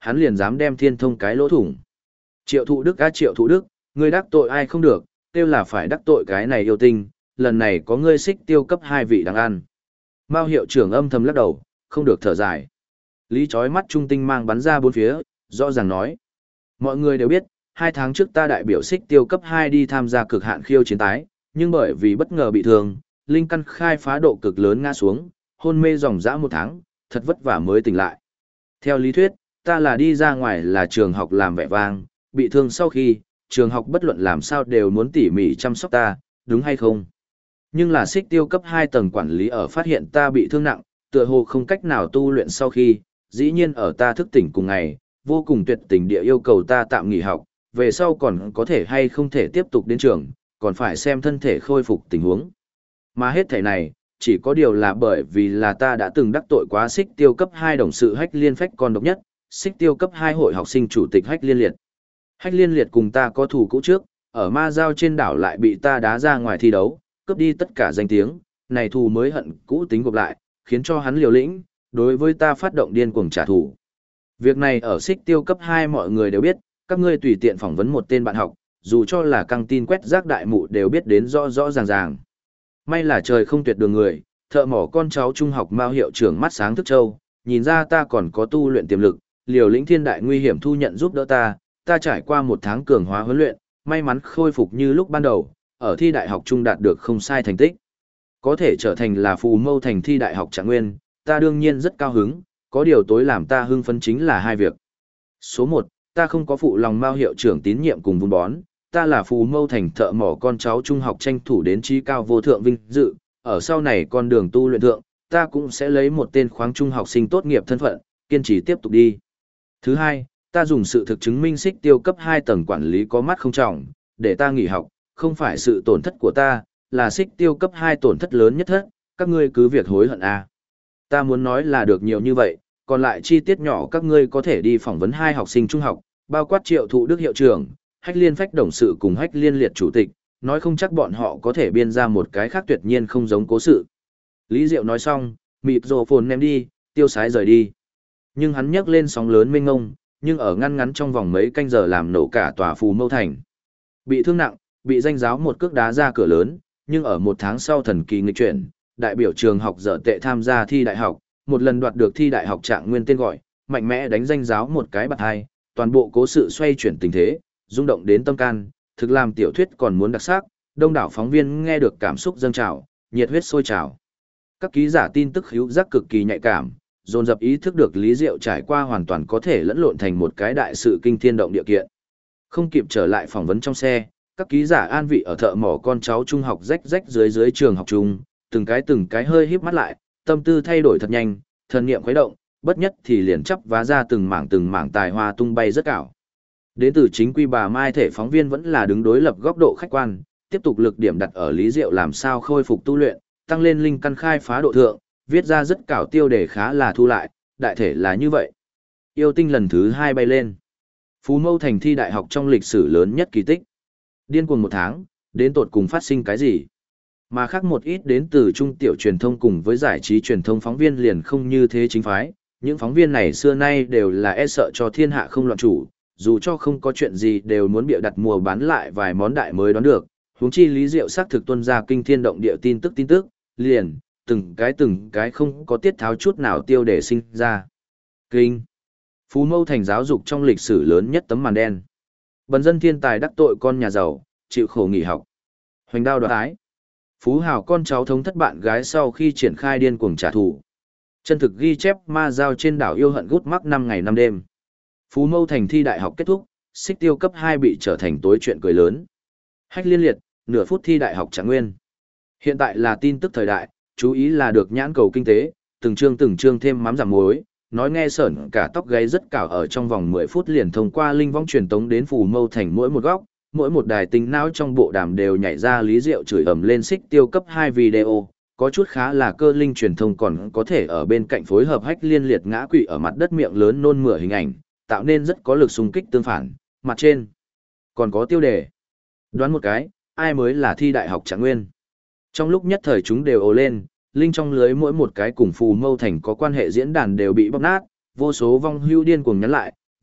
hắn liền dám đem thiên thông cái lỗ thủng. Triệu Thụ Đức á Triệu Thụ Đức, ngươi đắc tội ai không được, kêu là phải đắc tội cái này yêu tinh, lần này có ngươi xích tiêu cấp 2 vị đáng ăn. Mao hiệu trưởng âm thầm lắc đầu, không được thở dài. Lý chói mắt trung tinh mang bắn ra bốn phía, rõ ràng nói. Mọi người đều biết, 2 tháng trước ta đại biểu xích tiêu cấp 2 đi tham gia cực hạn khiêu chiến tái, nhưng bởi vì bất ngờ bị thương, linh căn khai phá độ cực lớn ngã xuống, hôn mê dòng dã 1 tháng, thật vất vả mới tỉnh lại. Theo lý thuyết, ta là đi ra ngoài là trường học làm vẻ vang, bị thương sau khi, trường học bất luận làm sao đều muốn tỉ mỉ chăm sóc ta, đúng hay không? Nhưng là xích tiêu cấp 2 tầng quản lý ở phát hiện ta bị thương nặng, tựa hồ không cách nào tu luyện sau khi, dĩ nhiên ở ta thức tỉnh cùng ngày, vô cùng tuyệt tình địa yêu cầu ta tạm nghỉ học, về sau còn có thể hay không thể tiếp tục đến trường, còn phải xem thân thể khôi phục tình huống. Mà hết thể này, chỉ có điều là bởi vì là ta đã từng đắc tội quá xích tiêu cấp 2 đồng sự Hách Liên Phách con độc nhất, xích tiêu cấp 2 hội học sinh chủ tịch Hách Liên Liệt. Hách Liên Liệt cùng ta có thù cũ trước, ở ma giao trên đảo lại bị ta đá ra ngoài thi đấu, cướp đi tất cả danh tiếng, này thù mới hận cũ tính gộp lại, khiến cho hắn liều lĩnh, đối với ta phát động điên cuồng trả thù. Việc này ở xích tiêu cấp 2 mọi người đều biết, các ngươi tùy tiện phỏng vấn một tên bạn học, dù cho là căng tin quét rác đại mụ đều biết đến rõ rõ ràng ràng. May là trời không tuyệt đường người, thợ mỏ con cháu trung học Mao hiệu trưởng mắt sáng thức châu, nhìn ra ta còn có tu luyện tiềm lực, liều lĩnh thiên đại nguy hiểm thu nhận giúp đỡ ta trải qua 1 tháng cường hóa huấn luyện, may mắn khôi phục như lúc ban đầu, ở thi đại học trung đạt được không sai thành tích. Có thể trở thành là phù mâu thành thi đại học Trạng Nguyên, ta đương nhiên rất cao hứng, có điều tối làm ta hưng phấn chính là 2 việc. Số 1, ta không có phụ lòng Mao hiệu trưởng tín nhiệm cùng vun bón, ta là phù mâu thành thợ mỏ con cháu trung học tranh thủ đến trí cao vô thượng vinh dự, ở sau này con đường tu luyện thượng, ta cũng sẽ lấy một tên khoáng trung học sinh tốt nghiệp thân phận, kiên trì tiếp tục đi. Thứ 2, ta dùng sự thực chứng minh xích tiêu cấp 2 tầng quản lý có mắt không trọng, để ta nghỉ học, không phải sự tổn thất của ta, là xích tiêu cấp 2 tổn thất lớn nhất thất, các ngươi cứ việc hối hận a. Ta muốn nói là được nhiều như vậy, còn lại chi tiết nhỏ các ngươi có thể đi phỏng vấn 2 học sinh trung học, bao quát Triệu Thụ Đức hiệu trưởng, Hách Liên Phách đồng sự cùng Hách Liên Liệt chủ tịch, nói không chắc bọn họ có thể biên ra một cái khác tuyệt nhiên không giống cố sự. Lý Diệu nói xong, mịt rồ phồn ném đi, tiêu sái rời đi. Nhưng hắn nhấc lên sóng lớn mênh ngông, nhưng ở ngăn ngắn trong vòng mấy canh giờ làm nổ cả tòa phù mâu thành. Bị thương nặng, bị danh giáo một cước đá ra cửa lớn, nhưng ở 1 tháng sau thần kỳ nghịch chuyển, đại biểu trường học dở tệ tham gia thi đại học, một lần đoạt được thi đại học Trạng Nguyên tên gọi, mạnh mẽ đánh danh giáo một cái bạt hai, toàn bộ cố sự xoay chuyển tình thế, rung động đến tâm can, thực làm tiểu thuyết còn muốn đặc sắc, đông đảo phóng viên nghe được cảm xúc dâng trào, nhiệt huyết sôi trào. Các ký giả tin tức hữu giác cực kỳ nhạy cảm, dồn dập ý thức được Lý Diệu trải qua hoàn toàn có thể lẫn lộn thành một cái đại sự kinh thiên động địa kiện. Không kịp trở lại phỏng vấn trong xe, các ký giả an vị ở thợ mỏ con cháu trung học rách rách dưới trường học chung, từng cái hơi híp mắt lại, tâm tư thay đổi thật nhanh, thần niệm khuấy động, bất nhất thì liền chắp vá ra từng mảng tài hoa tung bay rất ảo. Đến từ chính quy bà Mai thể phóng viên vẫn là đứng đối lập góc độ khách quan, tiếp tục lực điểm đặt ở Lý Diệu làm sao khôi phục tu luyện, tăng lên linh căn khai phá độ thượng, viết ra rất cảo tiêu đề khá là thu lại, đại thể là như vậy. Yêu tinh lần thứ 2 bay lên. Phú Mâu thành thi đại học trong lịch sử lớn nhất kỳ tích. Điên cuồng 1 tháng, đến tột cùng phát sinh cái gì? Mà khác một ít đến từ trung tiểu truyền thông cùng với giải trí truyền thông phóng viên liền không như thế chính phái. Những phóng viên này xưa nay đều là e sợ cho thiên hạ không loạn chủ, dù cho không có chuyện gì đều muốn bịa đặt mua bán lại vài món đại mới đoán được. Huống chi Lý Diệu xác thực tuân ra kinh thiên động địa tin tức, liền, từng cái không có tiết tháo chút nào tiêu để sinh ra. Kinh. Phú Mâu thành giáo dục trong lịch sử lớn nhất tấm màn đen. Bần dân thiên tài đắc tội con nhà giàu, chịu khổ nghỉ học. Hoành đao đoạt ái. Phú hào con cháu thống thất bạn gái sau khi triển khai điên cuồng trả thù. Chân thực ghi chép ma giao trên đảo yêu hận gút mắc 5 ngày 5 đêm. Phú Mâu thành thi đại học kết thúc, xích tiêu cấp 2 bị trở thành tối chuyện cười lớn. Hách Liên Liệt, nửa phút thi đại học Trạng Nguyên. Hiện tại là tin tức thời đại, chú ý là được nhãn cầu kinh tế, từng chương thêm mắm giảm muối, nói nghe sởn cả tóc gáy rất cảo ở trong vòng 10 phút liền thông qua linh võng truyền tống đến Phù Mâu thành mỗi một góc, mỗi một đài tính não trong bộ đàm đều nhảy ra Lý Diệu chửi ầm lên xích tiêu cấp 2 video, có chút khá là cơ linh truyền thông còn có thể ở bên cạnh phối hợp Hách Liên Liệt ngã quỵ ở mặt đất miệng lớn nôn mửa hình ảnh, tạo nên rất có lực xung kích tương phản, mặt trên còn có tiêu đề. Đoán một cái, ai mới là thi đại học Trạng Nguyên? Trong lúc nhất thời chúng đều ồ lên, linh trong lưới mỗi một cái cùng Phù Mâu thành có quan hệ diễn đàn đều bị bóc nát, vô số vong hưu điên cuồng nhắn lại,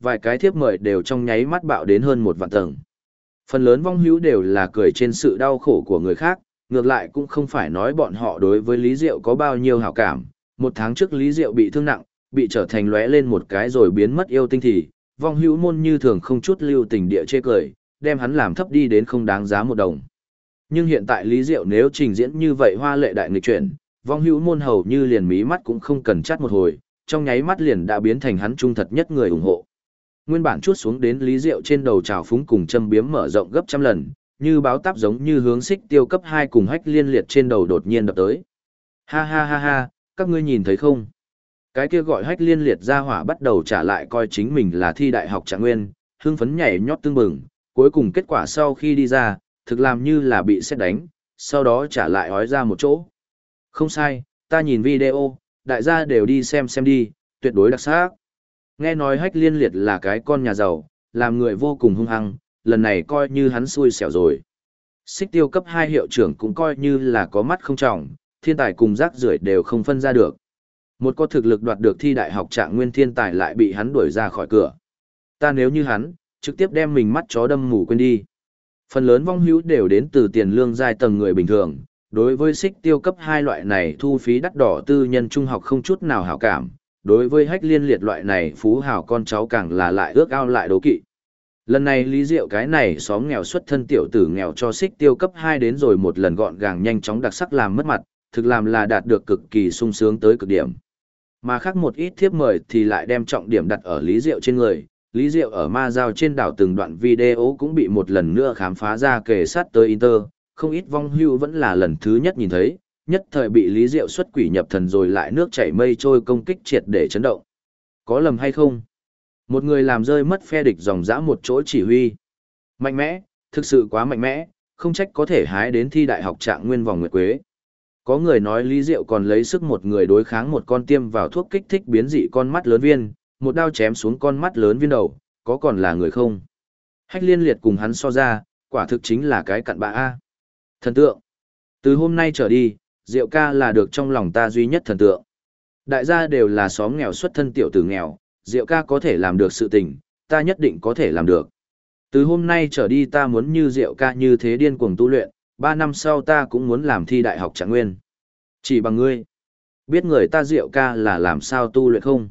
vài cái thiếp mời đều trong nháy mắt bạo đến hơn 1 vạn tầng. Phần lớn vong hữu đều là cười trên sự đau khổ của người khác, ngược lại cũng không phải nói bọn họ đối với Lý Diệu có bao nhiêu hảo cảm. 1 tháng trước Lý Diệu bị thương nặng, bị trở thành lóe lên một cái rồi biến mất yêu tinh thì, vong hữu môn như thường không chút lưu tình địa chê cười, đem hắn làm thấp đi đến không đáng giá 1 đồng. Nhưng hiện tại Lý Diệu nếu trình diễn như vậy hoa lệ đại nghịch chuyển, vong hữu môn hầu như liền mí mắt cũng không cần chắt một hồi, trong nháy mắt liền đã biến thành hắn trung thật nhất người ủng hộ. Nguyên bản chuốt xuống đến Lý Diệu trên đầu trào phúng cùng châm biếm mở rộng gấp trăm lần, như báo táp giống như hướng xích tiêu cấp 2 cùng Hách Liên Liệt trên đầu đột nhiên đập tới. Ha ha ha ha, các ngươi nhìn thấy không? Cái kia gọi Hách Liên Liệt ra hỏa bắt đầu trả lại coi chính mình là thi đại học Trạng Nguyên, hưng phấn nhảy nhót tương bừng, cuối cùng kết quả sau khi đi ra, thực làm như là bị sét đánh, sau đó trả lại hói ra một chỗ. Không sai, ta nhìn video, đại gia đều đi xem đi, tuyệt đối đặc sắc. Nghe nói Hách Liên Liệt là cái con nhà giàu, làm người vô cùng hung hăng, lần này coi như hắn xui xẻo rồi. Xích tiêu cấp 2 hiệu trưởng cũng coi như là có mắt không trọng, thiên tài cùng rác rưởi đều không phân ra được. Một có thực lực đoạt được thi đại học Trạng Nguyên thiên tài lại bị hắn đuổi ra khỏi cửa. Ta nếu như hắn, trực tiếp đem mình mắt chó đâm mù quên đi. Phần lớn vong hữu đều đến từ tiền lương giai tầng người bình thường, đối với xích tiêu cấp 2 loại này thu phí đắt đỏ tư nhân trung học không chút nào hảo cảm, đối với Hách Liên Liệt loại này phú hào con cháu càng là lại ước ao lại đố kỵ. Lần này Lý Diệu cái này xóm nghèo xuất thân tiểu tử nghèo cho xích tiêu cấp 2 đến rồi một lần gọn gàng nhanh chóng đặc sắc làm mất mặt, thực làm là đạt được cực kỳ sung sướng tới cực điểm. Mà khác một ít thiếp mời thì lại đem trọng điểm đặt ở Lý Diệu trên người. Lý Diệu ở ma giao trên đảo từng đoạn video cũng bị một lần nữa khám phá ra kề sát tới Inter, không ít vong hưu vẫn là lần thứ nhất nhìn thấy, nhất thời bị Lý Diệu xuất quỷ nhập thần rồi lại nước chảy mây trôi công kích triệt để chấn động. Có lầm hay không? Một người làm rơi mất phe địch dòng dã một chỗ chỉ huy. Mạnh mẽ, thực sự quá mạnh mẽ, không trách có thể hái đến thi đại học Trạng Nguyên vòng nguyệt quế. Có người nói Lý Diệu còn lấy sức một người đối kháng một con tiêm vào thuốc kích thích biến dị con mắt lớn viên, một đao chém xuống con mắt lớn viên đầu, có còn là người không? Hách Liên Liệt cùng hắn so ra, quả thực chính là cái cặn bã A. Thần tượng. Từ hôm nay trở đi, Diệu ca là được trong lòng ta duy nhất thần tượng. Đại gia đều là xóm nghèo xuất thân tiểu tử nghèo, Diệu ca có thể làm được sự tình, ta nhất định có thể làm được. Từ hôm nay trở đi ta muốn như Diệu ca như thế điên cuồng tu luyện, 3 năm sau ta cũng muốn làm thi đại học Trạng Nguyên. Chỉ bằng ngươi. Biết người ta Diệu ca là làm sao tu luyện không?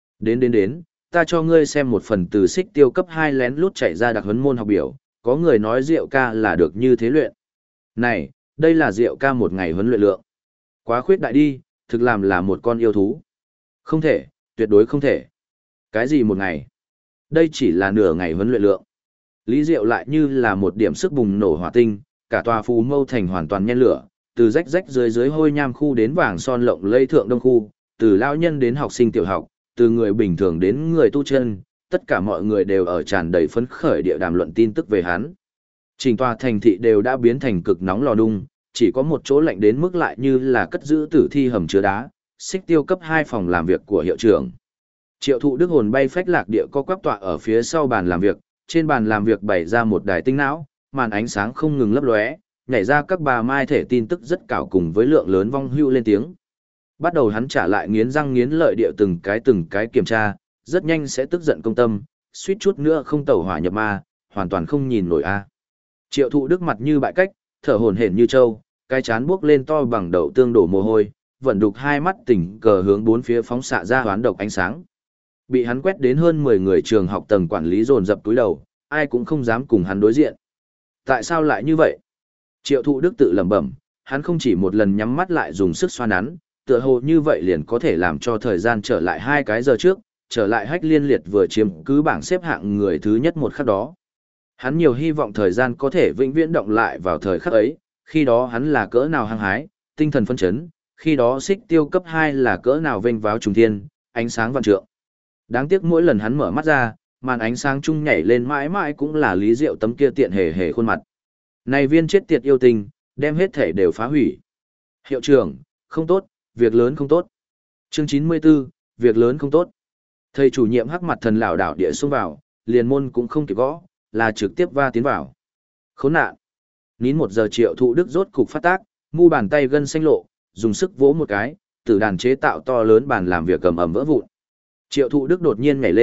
Đến, ta cho ngươi xem một phần từ xích tiêu cấp 2 lén lút chạy ra đặc huấn môn học biểu, có người nói Diệu ca là được như thế luyện. Này, đây là Diệu ca một ngày huấn luyện lượng. Quá khuyết đại đi, thực làm là một con yêu thú. Không thể, tuyệt đối không thể. Cái gì một ngày? Đây chỉ là nửa ngày huấn luyện lượng. Lý Diệu lại như là một điểm sức bùng nổ hỏa tinh, cả tòa Phù Mâu thành hoàn toàn nhen lửa, từ rách rách dưới hôi nham khu đến vàng son lộng lẫy thượng đông khu, từ lão nhân đến học sinh tiểu học, từ người bình thường đến người tu chân, tất cả mọi người đều ở tràn đầy phấn khởi địa đàm luận tin tức về hắn. Trình tòa thành thị đều đã biến thành cực nóng lò nung, chỉ có một chỗ lạnh đến mức lại như là cất giữ tử thi hầm chứa đá, xích tiêu cấp 2 phòng làm việc của hiệu trưởng. Triệu Thụ Đức hồn bay phách lạc địa co quắp tọa ở phía sau bàn làm việc, trên bàn làm việc bày ra một đài tinh não, màn ánh sáng không ngừng lấp lóe, nhảy ra các bà mai thể tin tức rất cảo cùng với lượng lớn vong hưu lên tiếng. Bắt đầu hắn trả lại nghiến răng nghiến lợi địa từng cái kiểm tra, rất nhanh sẽ tức giận công tâm, suýt chút nữa không tẩu hỏa nhập ma, hoàn toàn không nhìn nổi a. Triệu Thụ Đức mặt như bại cách, thở hổn hển như trâu, cái chán buốc lên to bằng đậu tương đổ mồ hôi, vận đục hai mắt tỉnh cờ hướng bốn phía phóng xạ ra hoán độc ánh sáng. Bị hắn quét đến hơn 10 người trường học tầng quản lý dồn dập túi đầu, ai cũng không dám cùng hắn đối diện. Tại sao lại như vậy? Triệu Thụ Đức tự lẩm bẩm, hắn không chỉ một lần nhắm mắt lại dùng sức xoa nắn, tựa hồ như vậy liền có thể làm cho thời gian trở lại 2 cái giờ trước, trở lại Hách Liên Liệt vừa chiếm cứ bảng xếp hạng người thứ nhất một khắc đó. Hắn nhiều hy vọng thời gian có thể vĩnh viễn động lại vào thời khắc ấy, khi đó hắn là cỡ nào hăng hái, tinh thần phấn chấn, khi đó xích tiêu cấp 2 là cỡ nào vênh váo trùng thiên, ánh sáng vạn trượng. Đáng tiếc mỗi lần hắn mở mắt ra, màn ánh sáng chung nhảy lên mãi mãi cũng là Lý Diệu tấm kia tiện hề hề khuôn mặt. Này viên chết tiệt yêu tình, đem hết thể đều phá hủy. Hiệu trưởng, không tốt, việc lớn không tốt. Chương 94, việc lớn không tốt. Thầy chủ nhiệm hắc mặt thần lảo đảo địa xông vào, liền môn cũng không kịp gõ, là trực tiếp va tiến vào. Khốn nạn. Nín 1 giờ Triệu Thụ Đức rốt cục phát tác, mu bàn tay gân xanh lộ, dùng sức vỗ một cái, tử đàn chế tạo to lớn bàn làm việc cầm ầm vỡ vụn. Triệu Thụ Đức đột nhiên nhảy lên,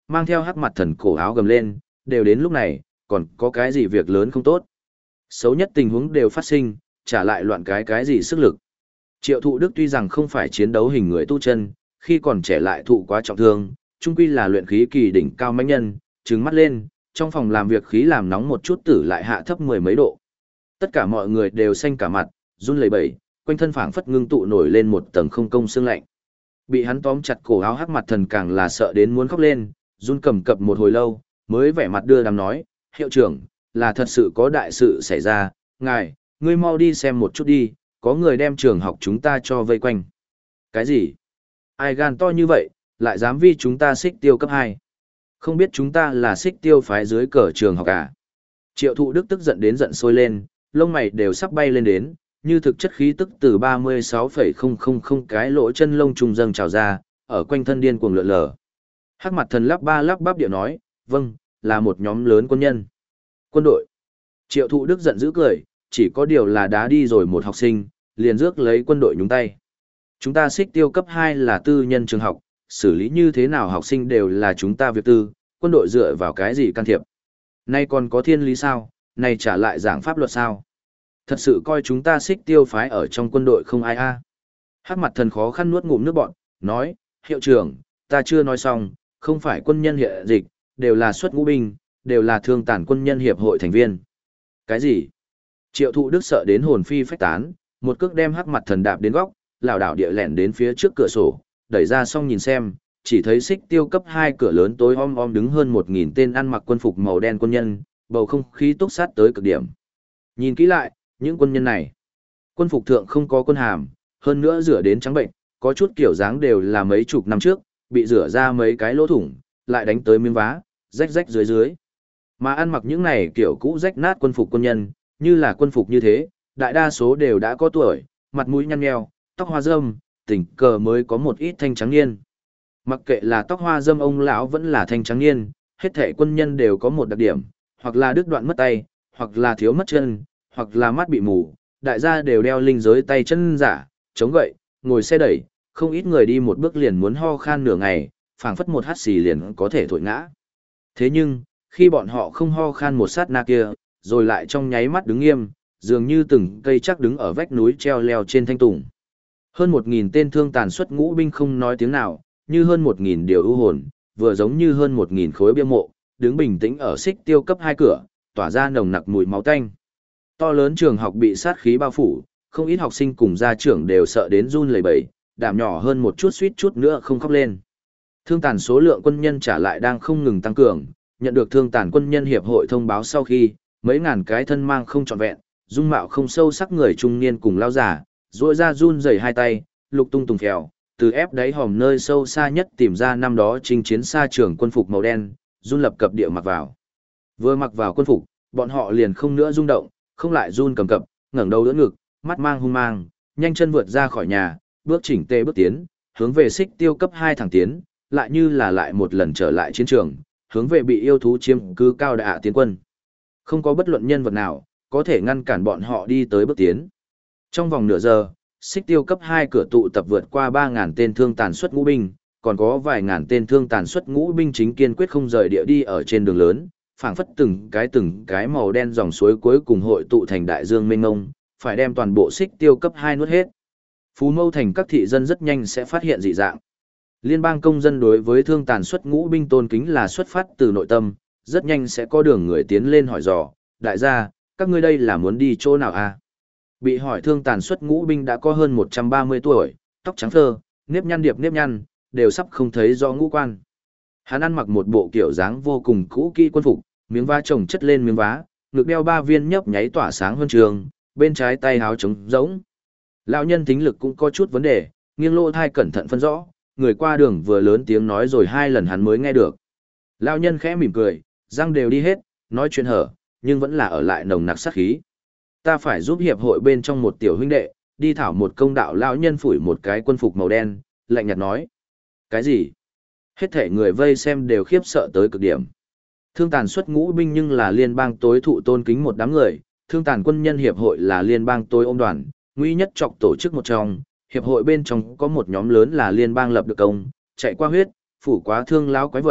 mang theo hắc mặt thần cổ áo gầm lên, đều đến lúc này, còn có cái gì việc lớn không tốt. Xấu nhất tình huống đều phát sinh, trả lại loạn cái gì sức lực. Triệu Thụ Đức tuy rằng không phải chiến đấu hình người tu chân, khi còn trẻ lại thụ quá trọng thương, chung quy là luyện khí kỳ đỉnh cao mãnh nhân, trừng mắt lên, trong phòng làm việc khí làm nóng một chút tử lại hạ thấp mười mấy độ. Tất cả mọi người đều xanh cả mặt, run lẩy bẩy, quanh thân phảng phất ngưng tụ nổi lên một tầng không công xương lạnh. Bị hắn tóm chặt cổ áo hắc mặt thần càng là sợ đến muốn khóc lên, run cầm cập một hồi lâu, mới vẻ mặt đưa đám nói, hiệu trưởng, là thật sự có đại sự xảy ra, ngài, ngươi mau đi xem một chút đi, có người đem trường học chúng ta cho vây quanh. Cái gì? Ai gan to như vậy, lại dám vi chúng ta xích tiêu cấp 2? Không biết chúng ta là xích tiêu phái dưới cờ trường học à? Triệu Thụ Đức tức giận đến giận sôi lên, lông mày đều sắp bay lên đến, như thực chất khí tức từ 36,000 cái lỗ chân lông trùng dâng trào ra, ở quanh thân điên cuồng lượn lờ. Hắc mặt thần lắp ba lắp bắp điệu nói, vâng, là một nhóm lớn quân nhân. Quân đội. Triệu Thụ Đức giận dữ cười, chỉ có điều là đá đi rồi một học sinh, liền rước lấy quân đội nhúng tay. Chúng ta xích tiêu cấp 2 là tư nhân trường học, xử lý như thế nào học sinh đều là chúng ta việc tư, quân đội dựa vào cái gì can thiệp. Nay còn có thiên lý sao, này trả lại giảng pháp luật sao. Thật sự coi chúng ta xích tiêu phái ở trong quân đội không ai a. Hắc mặt thần khó khăn nuốt ngụm nước bọn, nói, hiệu trưởng, ta chưa nói xong, không phải quân nhân hiện dịch, đều là xuất ngũ binh, đều là thương tàn quân nhân hiệp hội thành viên. Cái gì? Triệu Thụ Đức sợ đến hồn phi phách tán, một cước đem hắc mặt thần đạp đến góc, lảo đảo địa lẻn đến phía trước cửa sổ, đẩy ra xong nhìn xem, chỉ thấy xích tiêu cấp 2 cửa lớn tối om om đứng hơn 1.000 tên ăn mặc quân phục màu đen quân nhân, bầu không khí túc sát tới cực điểm. Nhìn kỹ lại, những quân nhân này, quân phục thượng không có quân hàm, hơn nữa rửa đến trắng bệnh, có chút kiểu dáng đều là mấy chục năm trước, bị rửa ra mấy cái lỗ thủng, lại đánh tới miếng vá, rách rách dưới dưới. Mà ăn mặc những này kiểu cũ rách nát quân phục quân nhân, như là quân phục như thế, đại đa số đều đã có tuổi, mặt mũi nhăn nheo, tóc hoa râm, tình cờ mới có một ít thanh trắng niên. Mặc kệ là tóc hoa râm ông lão vẫn là thanh trắng niên, hết thảy quân nhân đều có một đặc điểm, hoặc là đứt đoạn mất tay, hoặc là thiếu mất chân, hoặc là mắt bị mù, đại gia đều đeo linh giới tay chân giả, chống gậy, ngồi xe đẩy, không ít người đi một bước liền muốn ho khan nửa ngày, phảng phất một hắt xì liền có thể thổi ngã. Thế nhưng, khi bọn họ không ho khan một sát na kia, rồi lại trong nháy mắt đứng nghiêm, dường như từng cây chắc đứng ở vách núi treo leo trên thanh tùng. Hơn 1.000 tên thương tàn xuất ngũ binh không nói tiếng nào, như hơn 1.000 điều ưu hồn, vừa giống như hơn 1.000 khối bia mộ, đứng bình tĩnh ở xích tiêu cấp 2 cửa, tỏa ra nồng nặc mùi máu tanh. To lớn trường học bị sát khí bao phủ, không ít học sinh cùng gia trưởng đều sợ đến run lẩy bẩy, đảm nhỏ hơn một chút suýt chút nữa không khóc lên. Thương tàn số lượng quân nhân trả lại đang không ngừng tăng cường, nhận được thương tàn quân nhân hiệp hội thông báo sau khi, mấy ngàn cái thân mang không trọn vẹn, dung mạo không sâu sắc người trung niên cùng lao giả, duỗi ra run rẩy hai tay, lục tung tùng phèo, từ ép đáy hòm nơi sâu xa nhất tìm ra năm đó chinh chiến xa trường quân phục màu đen, run lập cập địa mặc vào. Vừa mặc vào quân phục, bọn họ liền không nữa rung động, không lại run cầm cập, ngẩng đầu đỡ ngực, mắt mang hung mang, nhanh chân vượt ra khỏi nhà, bước chỉnh tề bước tiến, hướng về xích tiêu cấp 2 thẳng tiến, lại như là lại một lần trở lại chiến trường, hướng về bị yêu thú chiếm cứ cao đạ tiến quân. Không có bất luận nhân vật nào có thể ngăn cản bọn họ đi tới bước tiến. Trong vòng nửa giờ, xích tiêu cấp 2 cửa tụ tập vượt qua 3.000 tên thương tàn xuất ngũ binh, còn có vài ngàn tên thương tàn xuất ngũ binh chính kiên quyết không rời địa đi ở trên đường lớn, phảng phất từng cái màu đen dòng suối cuối cùng hội tụ thành đại dương mênh mông, phải đem toàn bộ xích tiêu cấp 2 nuốt hết. Phú Mâu thành các thị dân rất nhanh sẽ phát hiện dị dạng. Liên bang công dân đối với thương tàn xuất ngũ binh tôn kính là xuất phát từ nội tâm, rất nhanh sẽ có đường người tiến lên hỏi dò, đại gia, các ngươi đây là muốn đi chỗ nào à? Bị hỏi thương tàn xuất ngũ binh đã có hơn 130 tuổi, tóc trắng phơ, nếp nhăn điệp nếp nhăn, đều sắp không thấy do ngũ quan. Hắn ăn mặc một bộ kiểu dáng vô cùng cũ kỹ quân phục, miếng vá chồng chất lên miếng vá, ngực đeo 3 viên nhấp nháy tỏa sáng huân trường, bên trái tay háo trống rỗng. Lão nhân thính lực cũng có chút vấn đề, nghiêng lỗ thai cẩn thận phân rõ, người qua đường vừa lớn tiếng nói rồi 2 lần hắn mới nghe được. Lão nhân khẽ mỉm cười, răng đều đi hết, nói chuyện hở, nhưng vẫn là ở lại nồng nặc sát khí. Ta phải giúp hiệp hội bên trong một tiểu huynh đệ, đi thảo một công đạo. Lão nhân phủi một cái quân phục màu đen, lạnh nhạt nói. Cái gì? Hết thể người vây xem đều khiếp sợ tới cực điểm. Thương tàn xuất ngũ binh nhưng là liên bang tối thụ tôn kính một đám người, thương tàn quân nhân hiệp hội là liên bang tối ôm đoàn, nguy nhất trọc tổ chức một trong, hiệp hội bên trong có một nhóm lớn là liên bang lập được công, chạy qua huyết, phủ quá thương lão quái vật,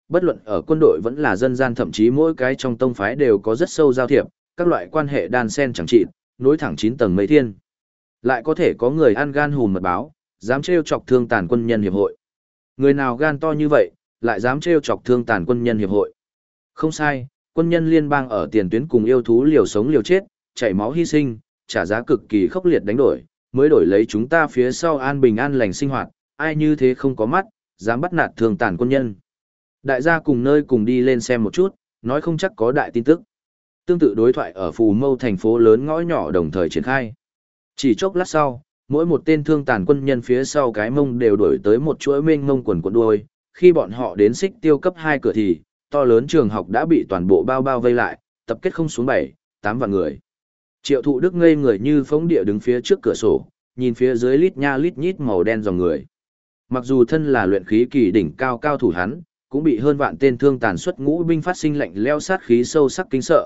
Bất luận ở quân đội vẫn là dân gian, thậm chí mỗi cái trong tông phái đều có rất sâu giao thiệp, các loại quan hệ đan xen chẳng trị, nối thẳng 9 tầng mây thiên. Lại có thể có người ăn gan hùm mật báo, dám trêu chọc Thương Tàn Quân Nhân Hiệp hội. Người nào gan to như vậy, lại dám trêu chọc Thương Tàn Quân Nhân Hiệp hội. Không sai, quân nhân liên bang ở tiền tuyến cùng yêu thú liều sống liều chết, chảy máu hy sinh, trả giá cực kỳ khốc liệt đánh đổi, mới đổi lấy chúng ta phía sau an bình an lành sinh hoạt, ai như thế không có mắt, dám bắt nạt Thương Tàn Quân Nhân. Đại gia cùng nơi cùng đi lên xem một chút, nói không chắc có đại tin tức. Tương tự đối thoại ở Phù Mâu thành phố lớn ngõ nhỏ đồng thời triển khai. Chỉ chốc lát sau, mỗi một tên Thương Tàn Quân Nhân phía sau cái mông đều đổi tới một chuỗi mênh mông quần quần đuôi, khi bọn họ đến Xích Tiêu cấp 2 cửa thì, to lớn trường học đã bị toàn bộ bao vây lại, tập kết không xuống 7-8 vạn người. Triệu Thụ Đức ngây người như phóng địa đứng phía trước cửa sổ, nhìn phía dưới lít nha lít nhít màu đen dòng người. Mặc dù thân là luyện khí kỳ đỉnh cao cao thủ hắn, cũng bị hơn vạn tên thương tàn xuất ngũ binh phát sinh lạnh leo sát khí sâu sắc kinh sợ,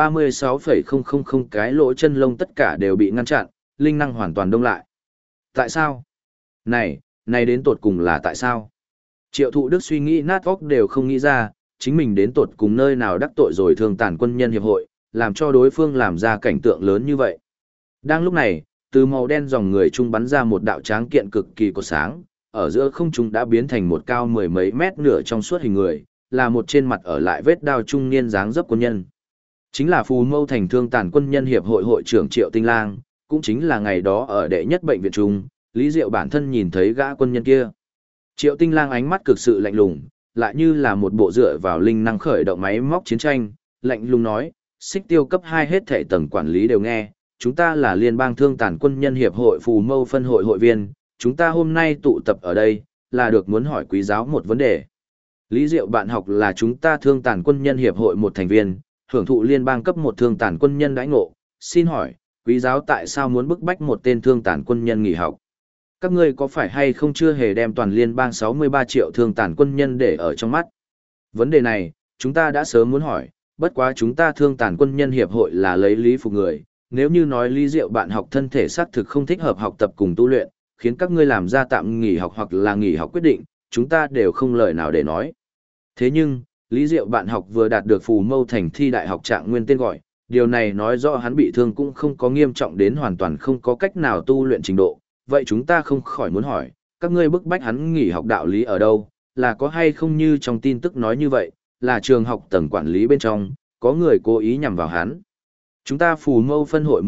36,000 cái lỗ chân lông tất cả đều bị ngăn chặn, linh năng hoàn toàn đông lại. Tại sao? Này đến tột cùng là tại sao? Triệu Thụ Đức suy nghĩ nát óc đều không nghĩ ra, chính mình đến tột cùng nơi nào đắc tội rồi Thương Tàn Quân Nhân Hiệp hội, làm cho đối phương làm ra cảnh tượng lớn như vậy. Đang lúc này, từ màu đen dòng người trung bắn ra một đạo tráng kiện cực kỳ có sáng, ở giữa không trung đã biến thành một cao mười mấy mét nửa trong suốt hình người, là một trên mặt ở lại vết đao trung niên dáng dấp quân nhân. Chính là Phù Mâu thành Thương Tàn Quân Nhân Hiệp hội hội trưởng Triệu Tinh Lang, cũng chính là ngày đó ở đệ nhất bệnh viện trung, Lý Diệu bản thân nhìn thấy gã quân nhân kia. Triệu Tinh Lang ánh mắt cực sự lạnh lùng, lại như là một bộ dựa vào linh năng khởi động máy móc chiến tranh, lạnh lùng nói, Xích Tiêu cấp 2 hết thảy tầng quản lý đều nghe, chúng ta là Liên bang Thương Tàn Quân Nhân Hiệp hội Phù Mâu phân hội hội viên, chúng ta hôm nay tụ tập ở đây, là được muốn hỏi quý giáo một vấn đề. Lý Diệu bạn học là chúng ta Thương Tàn Quân Nhân Hiệp hội một thành viên, hưởng thụ liên bang cấp một thương tàn quân nhân đãi ngộ, xin hỏi, quý giáo tại sao muốn bức bách một tên thương tàn quân nhân nghỉ học? Các ngươi có phải hay không chưa hề đem toàn liên bang 63 triệu thương tàn quân nhân để ở trong mắt? Vấn đề này, chúng ta đã sớm muốn hỏi, bất quá chúng ta Thương Tàn Quân Nhân Hiệp hội là lấy lý phục người, nếu như nói Lý Diệu bạn học thân thể xác thực không thích hợp học tập cùng tu luyện, khiến các ngươi làm ra tạm nghỉ học hoặc là nghỉ học quyết định, chúng ta đều không lời nào để nói. Thế nhưng, Lý Diệu bạn học vừa đạt được Phù Mâu thành thi đại học trạng nguyên tên gọi, điều này nói rõ hắn bị thương cũng không có nghiêm trọng đến hoàn toàn không có cách nào tu luyện trình độ, vậy chúng ta không khỏi muốn hỏi, các ngươi bức bách hắn nghỉ học đạo lý ở đâu, là có hay không như trong tin tức nói như vậy, là trường học tầng quản lý bên trong, có người cố ý nhằm vào hắn. Chúng ta Phù Mâu phân hội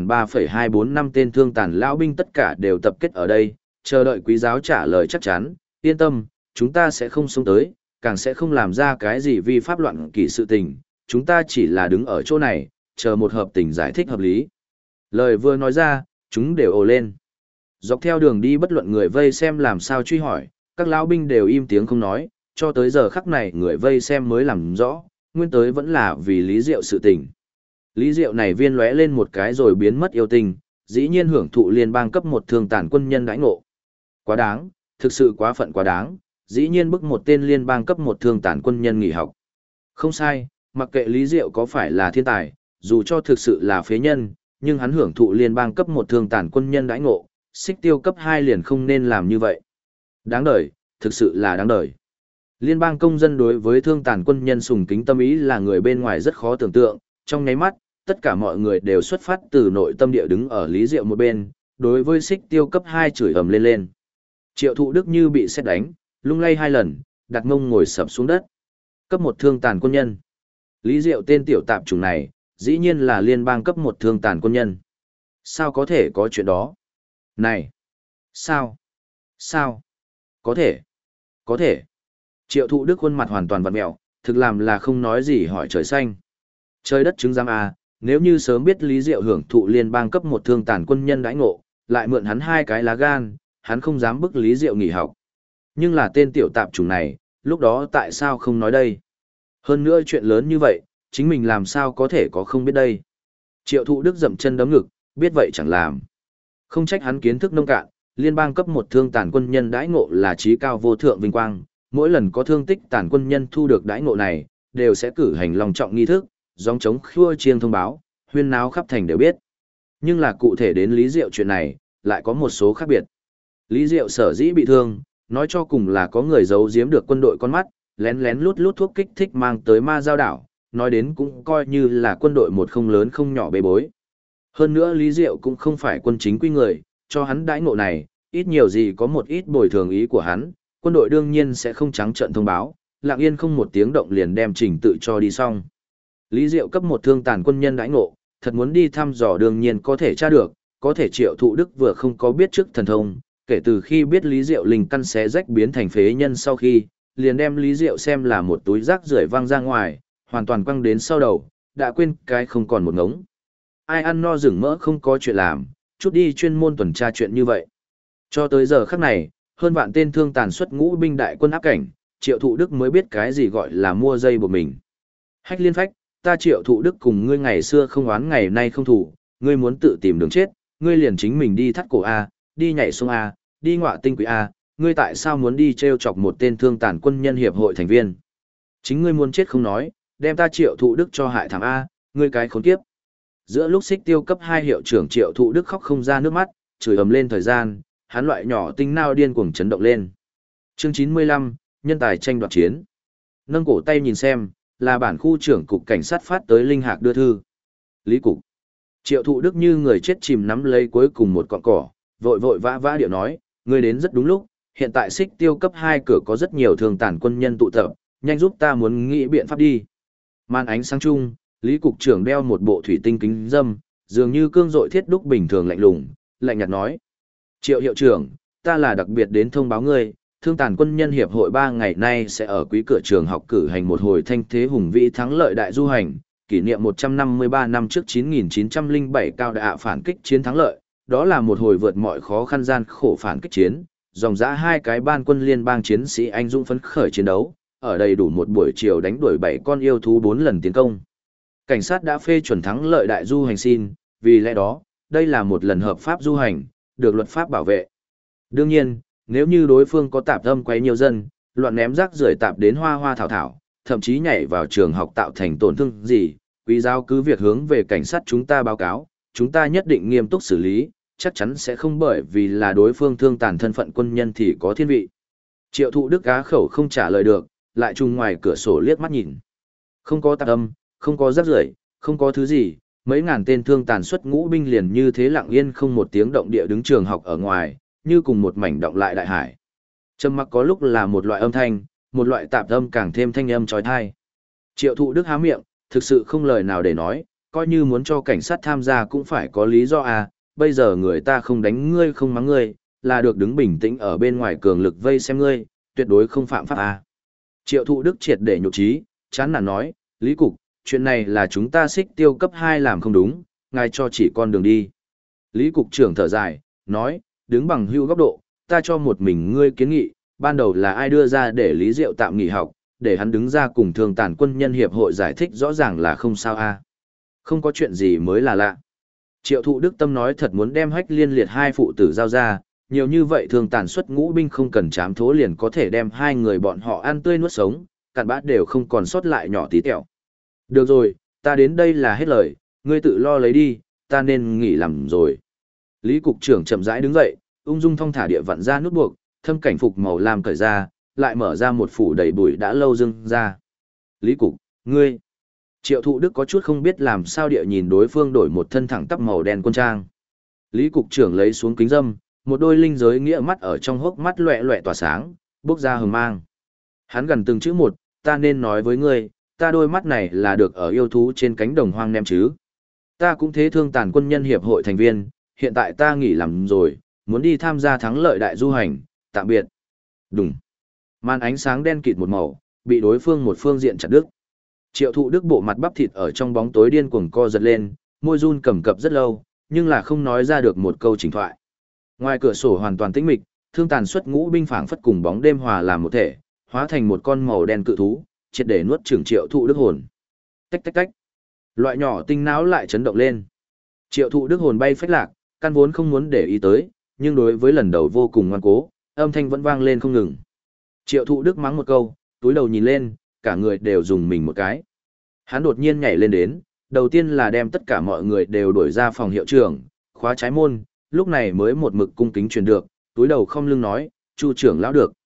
10.324 tên thương tàn lão binh tất cả đều tập kết ở đây, chờ đợi quý giáo trả lời chắc chắn, yên tâm, chúng ta sẽ không xuống tới, càng sẽ không làm ra cái gì vi pháp loạn kỷ sự tình, chúng ta chỉ là đứng ở chỗ này, chờ một hợp tình giải thích hợp lý. Lời vừa nói ra, chúng đều ồ lên. Dọc theo đường đi bất luận người vây xem làm sao truy hỏi, các lão binh đều im tiếng không nói, cho tới giờ khắc này người vây xem mới làm rõ, nguyên tới vẫn là vì Lý Diệu sự tình. Lý Diệu này viên lóe lên một cái rồi biến mất yêu tình, dĩ nhiên hưởng thụ liên bang cấp một thương tàn quân nhân đãi ngộ. Quá đáng, thực sự quá phận quá đáng, dĩ nhiên bức một tên liên bang cấp một thương tàn quân nhân nghỉ học. Không sai, mặc kệ Lý Diệu có phải là thiên tài, dù cho thực sự là phế nhân, nhưng hắn hưởng thụ liên bang cấp một thương tàn quân nhân đãi ngộ, Xích Tiêu cấp 2 liền không nên làm như vậy. Đáng đời, thực sự là đáng đời. Liên bang công dân đối với thương tàn quân nhân sùng kính tâm ý là người bên ngoài rất khó tưởng tượng, trong nháy mắt, tất cả mọi người đều xuất phát từ nội tâm địa đứng ở Lý Diệu một bên, đối với Xích Tiêu cấp 2 chửi ầm lên lên. Triệu Thụ Đức như bị sét đánh, lung lay hai lần, đặt mông ngồi sập xuống đất. Cấp một thương tàn quân nhân. Lý Diệu tên tiểu tạp chủng này, dĩ nhiên là liên bang cấp một thương tàn quân nhân. Sao có thể có chuyện đó? Này! Sao? Sao? Có thể! Có thể! Triệu Thụ Đức khuôn mặt hoàn toàn vặn mẹo, thực làm là không nói gì hỏi trời xanh. Trời đất chứng giám à, nếu như sớm biết Lý Diệu hưởng thụ liên bang cấp một thương tàn quân nhân đãi ngộ, lại mượn hắn hai cái lá gan, hắn không dám bức Lý Diệu nghỉ học. Nhưng là tên tiểu tạp chủng này, lúc đó tại sao không nói đây? Hơn nữa chuyện lớn như vậy, chính mình làm sao có thể có không biết đây? Triệu Thụ Đức dậm chân đấm ngực, biết vậy chẳng làm. Không trách hắn kiến thức nông cạn, liên bang cấp một thương tàn quân nhân đãi ngộ là trí cao vô thượng vinh quang, mỗi lần có thương tích tàn quân nhân thu được đãi ngộ này, đều sẽ cử hành long trọng nghi thức, gióng trống khua chiêng thông báo, huyên náo khắp thành đều biết. Nhưng là cụ thể đến Lý Diệu chuyện này, lại có một số khác biệt. Lý Diệu sở dĩ bị thương, nói cho cùng là có người giấu giếm được quân đội con mắt, lén lén lút lút thuốc kích thích mang tới ma giao đảo, nói đến cũng coi như là quân đội một không lớn không nhỏ bê bối. Hơn nữa Lý Diệu cũng không phải quân chính quy người, cho hắn đãi ngộ này, ít nhiều gì có một ít bồi thường ý của hắn, quân đội đương nhiên sẽ không trắng trợn thông báo, lặng yên không một tiếng động liền đem trình tự cho đi xong. Lý Diệu cấp một thương tàn quân nhân đãi ngộ, thật muốn đi thăm dò đương nhiên có thể tra được, có thể Triệu Thụ Đức vừa không có biết trước thần thông, kể từ khi biết Lý Diệu linh căn xé rách biến thành phế nhân sau khi, liền đem Lý Diệu xem là một túi rác rưởi văng ra ngoài, hoàn toàn quăng đến sau đầu, đã quên cái không còn một ngống. Ai ăn no rừng mỡ không có chuyện làm, chút đi chuyên môn tuần tra chuyện như vậy. Cho tới giờ khắc này, hơn vạn tên thương tàn xuất ngũ binh đại quân áp cảnh, Triệu Thụ Đức mới biết cái gì gọi là mua dây buộc mình. Hách liên phách, ta Triệu Thụ Đức cùng ngươi ngày xưa không oán ngày nay không thủ, ngươi muốn tự tìm đường chết, ngươi liền chính mình đi thắt cổ A, đi nhảy sông A, đi ngọa tinh quỷ A, ngươi tại sao muốn đi treo chọc một tên thương tàn quân nhân hiệp hội thành viên? Chính ngươi muốn chết không nói, đem ta Triệu Thụ Đức cho hại thảm A, ngươi cái khốn kiếp. Giữa lúc Xích Tiêu cấp 2 hiệu trưởng Triệu Thụ Đức khóc không ra nước mắt, chửi ầm lên thời gian, hắn loại nhỏ tinh nao điên cuồng chấn động lên. Chương 95, nhân tài tranh đoạt chiến. Nâng cổ tay nhìn xem, là bản khu trưởng cục cảnh sát phát tới linh hạc đưa thư. Lý cục. Triệu Thụ Đức như người chết chìm nắm lấy cuối cùng một cọng cỏ, vội vội vã vã điệu nói, ngươi đến rất đúng lúc, hiện tại Xích Tiêu cấp 2 cửa có rất nhiều thương tàn quân nhân tụ tập, nhanh giúp ta muốn nghĩ biện pháp đi. Màn ánh sáng chung, Lý cục trưởng đeo một bộ thủy tinh kính dâm, dường như cương dội thiết đúc bình thường lạnh lùng, lạnh nhạt nói: "Triệu hiệu trưởng, ta là đặc biệt đến thông báo ngươi, Thương tàn quân nhân hiệp hội 3 ngày nay sẽ ở quý cửa trường học cử hành một hồi thanh thế hùng vĩ thắng lợi đại du hành, kỷ niệm 153 năm trước 9907 cao đạ phản kích chiến thắng lợi, đó là một hồi vượt mọi khó khăn gian khổ phản kích chiến, dòng dã 2 cái ban quân liên bang chiến sĩ anh dũng phấn khởi chiến đấu, ở đây đủ một buổi chiều đánh đuổi 7 con yêu thú 4 lần tiến công. Cảnh sát đã phê chuẩn thắng lợi đại du hành xin, vì lẽ đó, đây là một lần hợp pháp du hành, được luật pháp bảo vệ. Đương nhiên, nếu như đối phương có tạp âm quấy nhiều dân, loạn ném rác rưởi tạp đến hoa hoa thảo thảo, thậm chí nhảy vào trường học tạo thành tổn thương gì, quý giáo cứ việc hướng về cảnh sát chúng ta báo cáo, chúng ta nhất định nghiêm túc xử lý, chắc chắn sẽ không bởi vì là đối phương thương tàn thân phận quân nhân thì có thiên vị. Triệu Thụ Đức á khẩu không trả lời được, lại trùng ngoài cửa sổ liếc mắt nhìn. Không có tạp âm, không có rác rưởi, không có thứ gì, mấy ngàn tên thương tàn xuất ngũ binh liền như thế lặng yên không một tiếng động địa đứng trường học ở ngoài, như cùng một mảnh động lại đại hải. Trầm mặc có lúc là một loại âm thanh, một loại tạp âm càng thêm thanh âm trói thai. Triệu Thụ Đức há miệng, thực sự không lời nào để nói, coi như muốn cho cảnh sát tham gia cũng phải có lý do à, bây giờ người ta không đánh ngươi không mắng ngươi, là được đứng bình tĩnh ở bên ngoài cường lực vây xem ngươi, tuyệt đối không phạm pháp à. Triệu Thụ Đức triệt để nhục trí, chán nản nói, Lý Cục, chuyện này là chúng ta Xích Tiêu cấp 2 làm không đúng, ngài cho chỉ con đường đi. Lý Cục trưởng thở dài, nói, đứng bằng hữu góc độ, ta cho một mình ngươi kiến nghị, ban đầu là ai đưa ra để Lý Diệu tạm nghỉ học, để hắn đứng ra cùng thương tàn quân nhân hiệp hội giải thích rõ ràng là không sao a. Không có chuyện gì mới là lạ. Triệu Thụ Đức tâm nói thật muốn đem Hách Liên liệt hai phụ tử giao ra, nhiều như vậy thương tàn xuất ngũ binh không cần chám thố liền có thể đem hai người bọn họ ăn tươi nuốt sống, cặn bát đều không còn sót lại nhỏ tí tẹo. Được rồi, ta đến đây là hết lời, ngươi tự lo lấy đi, ta nên nghỉ làm rồi. Lý cục trưởng chậm rãi đứng dậy, ung dung thong thả địa vặn ra nút buộc, thâm cảnh phục màu lam cởi ra, lại mở ra một phủ đầy bụi đã lâu dưng ra. Lý cục, ngươi. Triệu Thụ Đức có chút không biết làm sao địa nhìn đối phương đổi một thân thẳng tắp màu đen quân trang. Lý cục trưởng lấy xuống kính dâm, một đôi linh giới nghĩa mắt ở trong hốc mắt loẹ loẹ tỏa sáng, bốc ra hừng mang. Hắn gần từng chữ một, ta nên nói với ngươi, ta đôi mắt này là được ở yêu thú trên cánh đồng hoang nem chứ. Ta cũng thế thương tàn quân nhân hiệp hội thành viên, hiện tại ta nghỉ làm rồi, muốn đi tham gia thắng lợi đại du hành, tạm biệt. Đùng. Màn ánh sáng đen kịt một màu, bị đối phương một phương diện chặt đứt. Triệu Thụ Đức bộ mặt bắp thịt ở trong bóng tối điên cuồng co giật lên, môi run cầm cập rất lâu, nhưng là không nói ra được một câu chỉnh thoại. Ngoài cửa sổ hoàn toàn tĩnh mịch, thương tàn xuất ngũ binh phảng phất cùng bóng đêm hòa làm một thể, hóa thành một con màu đen cự thú, triệt để nuốt chửng Triệu Thụ Đức hồn. Tách tách tách. Loại nhỏ tinh não lại chấn động lên. Triệu Thụ Đức hồn bay phách lạc, căn vốn không muốn để ý tới, nhưng đối với lần đầu vô cùng ngoan cố, âm thanh vẫn vang lên không ngừng. Triệu Thụ Đức mắng một câu, túi đầu nhìn lên, cả người đều dùng mình một cái. Hắn đột nhiên nhảy lên đến, đầu tiên là đem tất cả mọi người đều đuổi ra phòng hiệu trưởng, khóa trái môn, lúc này mới một mực cung kính truyền được, túi đầu không lưng nói, Chu trưởng lão được.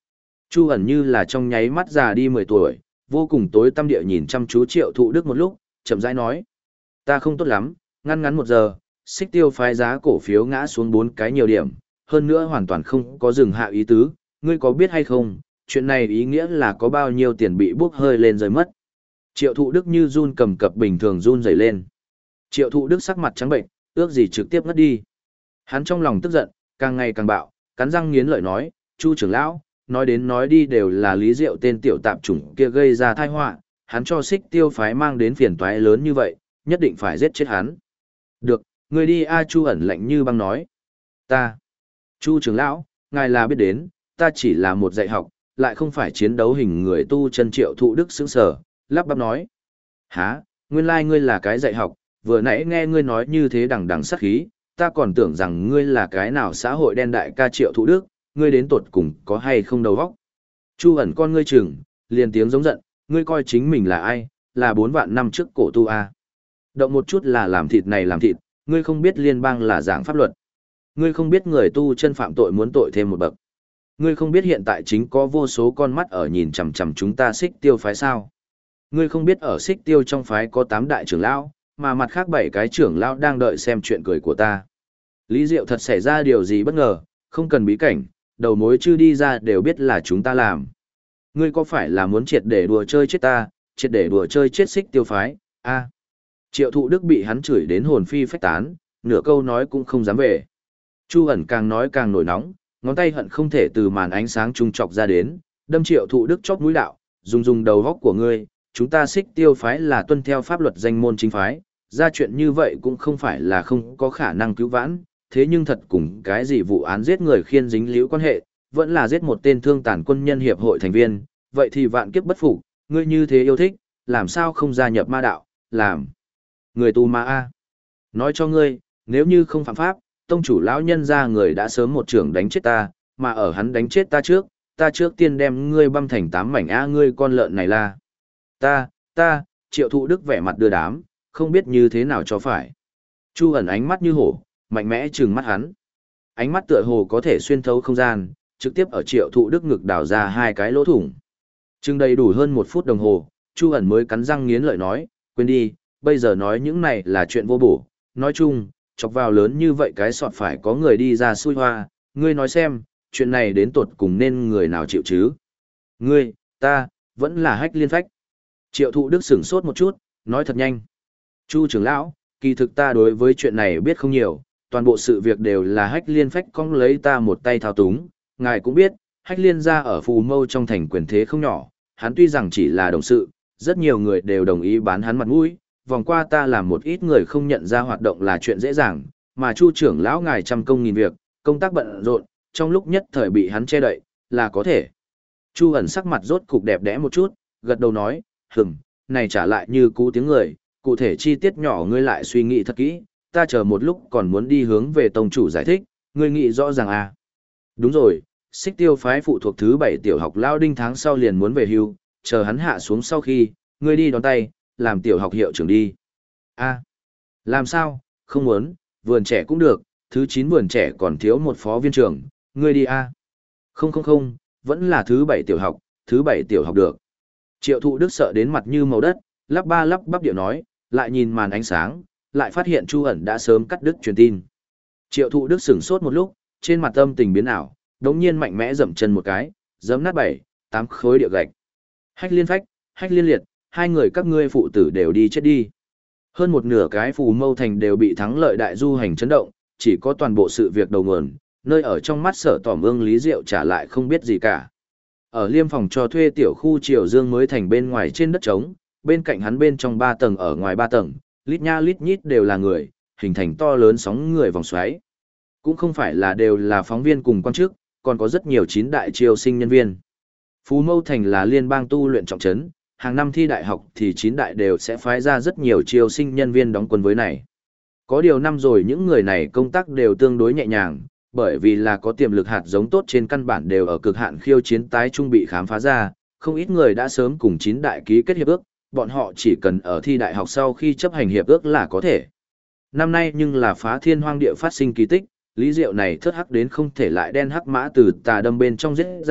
Chu ẩn như là trong nháy mắt già đi 10 tuổi, vô cùng tối tâm địa nhìn chăm chú Triệu Thụ Đức một lúc, chậm rãi nói. Ta không tốt lắm, ngăn ngắn 1 giờ, Xích Tiêu phái giá cổ phiếu ngã xuống 4 cái nhiều điểm, hơn nữa hoàn toàn không có dừng hạ ý tứ, ngươi có biết hay không, chuyện này ý nghĩa là có bao nhiêu tiền bị bốc hơi lên rơi mất. Triệu Thụ Đức như run cầm cập bình thường run rẩy lên. Triệu Thụ Đức sắc mặt trắng bệnh, ước gì trực tiếp ngất đi. Hắn trong lòng tức giận, càng ngày càng bạo, cắn răng nghiến lợi nói, Chu trưởng lão, nói đến nói đi đều là Lý Diệu tên tiểu tạp chủng kia gây ra tai họa, hắn cho Xích Tiêu phái mang đến phiền toái lớn như vậy, nhất định phải giết chết hắn. Được, người đi a. Chu ẩn lạnh như băng nói. Ta, Chu trưởng lão, ngài là biết đến, ta chỉ là một dạy học, lại không phải chiến đấu hình người tu chân. Triệu Thụ Đức sững sờ, lắp bắp nói. Hả, nguyên lai ngươi là cái dạy học, vừa nãy nghe ngươi nói như thế đằng đằng sát khí, ta còn tưởng rằng ngươi là cái nào xã hội đen đại ca. Triệu Thụ Đức, ngươi đến tột cùng có hay không đầu óc? Chu ẩn con ngươi chừng, liền tiếng giống giận, ngươi coi chính mình là ai, là 4 vạn năm trước cổ tu a. Động một chút là làm thịt này làm thịt, ngươi không biết liên bang là giảng pháp luật. Ngươi không biết người tu chân phạm tội muốn tội thêm một bậc. Ngươi không biết hiện tại chính có vô số con mắt ở nhìn chằm chằm chúng ta Xích Tiêu phái sao? Ngươi không biết ở Xích Tiêu trong phái có 8 đại trưởng lão, mà mặt khác 7 cái trưởng lão đang đợi xem chuyện cười của ta. Lý Diệu thật xảy ra điều gì bất ngờ, không cần bí cảnh, đầu mối chưa đi ra đều biết là chúng ta làm. Ngươi có phải là muốn triệt để đùa chơi chết ta, triệt để đùa chơi chết Xích Tiêu phái, a? Triệu Thụ Đức bị hắn chửi đến hồn phi phách tán, nửa câu nói cũng không dám về. Chu ẩn càng nói càng nổi nóng, ngón tay hận không thể từ màn ánh sáng trung chọc ra đến, đâm Triệu Thụ Đức chóp mũi đạo, dùng đầu góc của ngươi, chúng ta Xích Tiêu phái là tuân theo pháp luật danh môn chính phái, ra chuyện như vậy cũng không phải là không có khả năng cứu vãn, thế nhưng thật cùng cái gì vụ án giết người khiên dính líu quan hệ, vẫn là giết một tên thương tàn quân nhân hiệp hội thành viên, vậy thì vạn kiếp bất phục, ngươi như thế yêu thích, làm sao không gia nhập ma đạo, làm người tu ma a. Nói cho ngươi, nếu như không phạm pháp, tông chủ lão nhân gia người đã sớm một trưởng đánh chết ta, mà ở hắn đánh chết ta trước tiên đem ngươi băm thành 8 mảnh a. Ngươi con lợn này là. Ta, Triệu Thụ Đức vẻ mặt đưa đám, không biết như thế nào cho phải. Chu ẩn ánh mắt như hổ, mạnh mẽ trừng mắt hắn. Ánh mắt tựa hồ có thể xuyên thấu không gian, trực tiếp ở Triệu Thụ Đức ngực đào ra 2 cái lỗ thủng. Chừng đầy đủ hơn 1 phút đồng hồ, Chu ẩn mới cắn răng nghiến lợi nói, quên đi, bây giờ nói những này là chuyện vô bổ, nói chung, chọc vào lớn như vậy cái sọt phải có người đi ra xui hoa, ngươi nói xem, chuyện này đến tột cùng nên người nào chịu chứ? Ngươi, ta, vẫn là Hách Liên Phách. Triệu Thụ Đức sửng sốt một chút, nói thật nhanh. Chu trưởng lão, kỳ thực ta đối với chuyện này biết không nhiều, toàn bộ sự việc đều là Hách Liên Phách cong lấy ta một tay thao túng, ngài cũng biết, Hách Liên gia ở Phù Mâu trong thành quyền thế không nhỏ, hắn tuy rằng chỉ là đồng sự, rất nhiều người đều đồng ý bán hắn mặt mũi, vòng qua ta làm một ít người không nhận ra hoạt động là chuyện dễ dàng, mà Chu trưởng lão ngài trăm công nghìn việc, công tác bận rộn, trong lúc nhất thời bị hắn che đậy, là có thể. Chu ẩn sắc mặt rốt cục đẹp đẽ một chút, gật đầu nói, này trả lại như cú tiếng người, cụ thể chi tiết nhỏ ngươi lại suy nghĩ thật kỹ, ta chờ một lúc còn muốn đi hướng về tông chủ giải thích, ngươi nghĩ rõ ràng à. Đúng rồi, Xích Tiêu phái phụ thuộc thứ 7 tiểu học lao đinh tháng sau liền muốn về hưu, chờ hắn hạ xuống sau khi, ngươi đi đón tay, làm tiểu học hiệu trưởng đi. A, làm sao, không muốn, vườn trẻ cũng được, thứ 9 vườn trẻ còn thiếu một phó viên trưởng, ngươi đi a. Không, vẫn là thứ 7 tiểu học được. Triệu Thụ Đức sợ đến mặt như màu đất, lắp bắp điệu nói, lại nhìn màn ánh sáng, lại phát hiện Chu ẩn đã sớm cắt đứt truyền tin. Triệu Thụ Đức sửng sốt một lúc, trên mặt tâm tình biến ảo, đống nhiên mạnh mẽ dậm chân một cái, giẫm nát 7-8 khối địa gạch. Hách Liên Phách, Hách Liên Liệt, 2 người các ngươi phụ tử đều đi chết đi. Hơn một nửa cái Phù Mâu thành đều bị thắng lợi đại du hành chấn động, chỉ có toàn bộ sự việc đầu nguồn, nơi ở trong mắt Sở Tỏm Ương Lý Diệu trả lại không biết gì cả. Ở liêm phòng cho thuê tiểu khu Triều Dương mới thành bên ngoài trên đất trống, bên cạnh hắn bên trong 3 tầng ở ngoài 3 tầng, lít nha lít nhít đều là người, hình thành to lớn sóng người vòng xoáy. Cũng không phải là đều là phóng viên cùng quan chức, còn có rất nhiều 9 đại triều sinh nhân viên. Phú Mâu Thành là liên bang tu luyện trọng trấn, hàng năm thi đại học thì 9 đại đều sẽ phái ra rất nhiều triều sinh nhân viên đóng quân với này. Có điều năm rồi những người này công tác đều tương đối nhẹ nhàng, bởi vì là có tiềm lực hạt giống tốt trên căn bản đều ở cực hạn khiêu chiến tái trung bị khám phá ra, không ít người đã sớm cùng 9 đại ký kết hiệp ước, bọn họ chỉ cần ở thi đại học sau khi chấp hành hiệp ước là có thể. Năm nay nhưng là phá thiên hoang địa phát sinh kỳ tích, Lý Diệu này thất hắc đến không thể lại đen hắc mã từ tà đâm bên trong giết ra,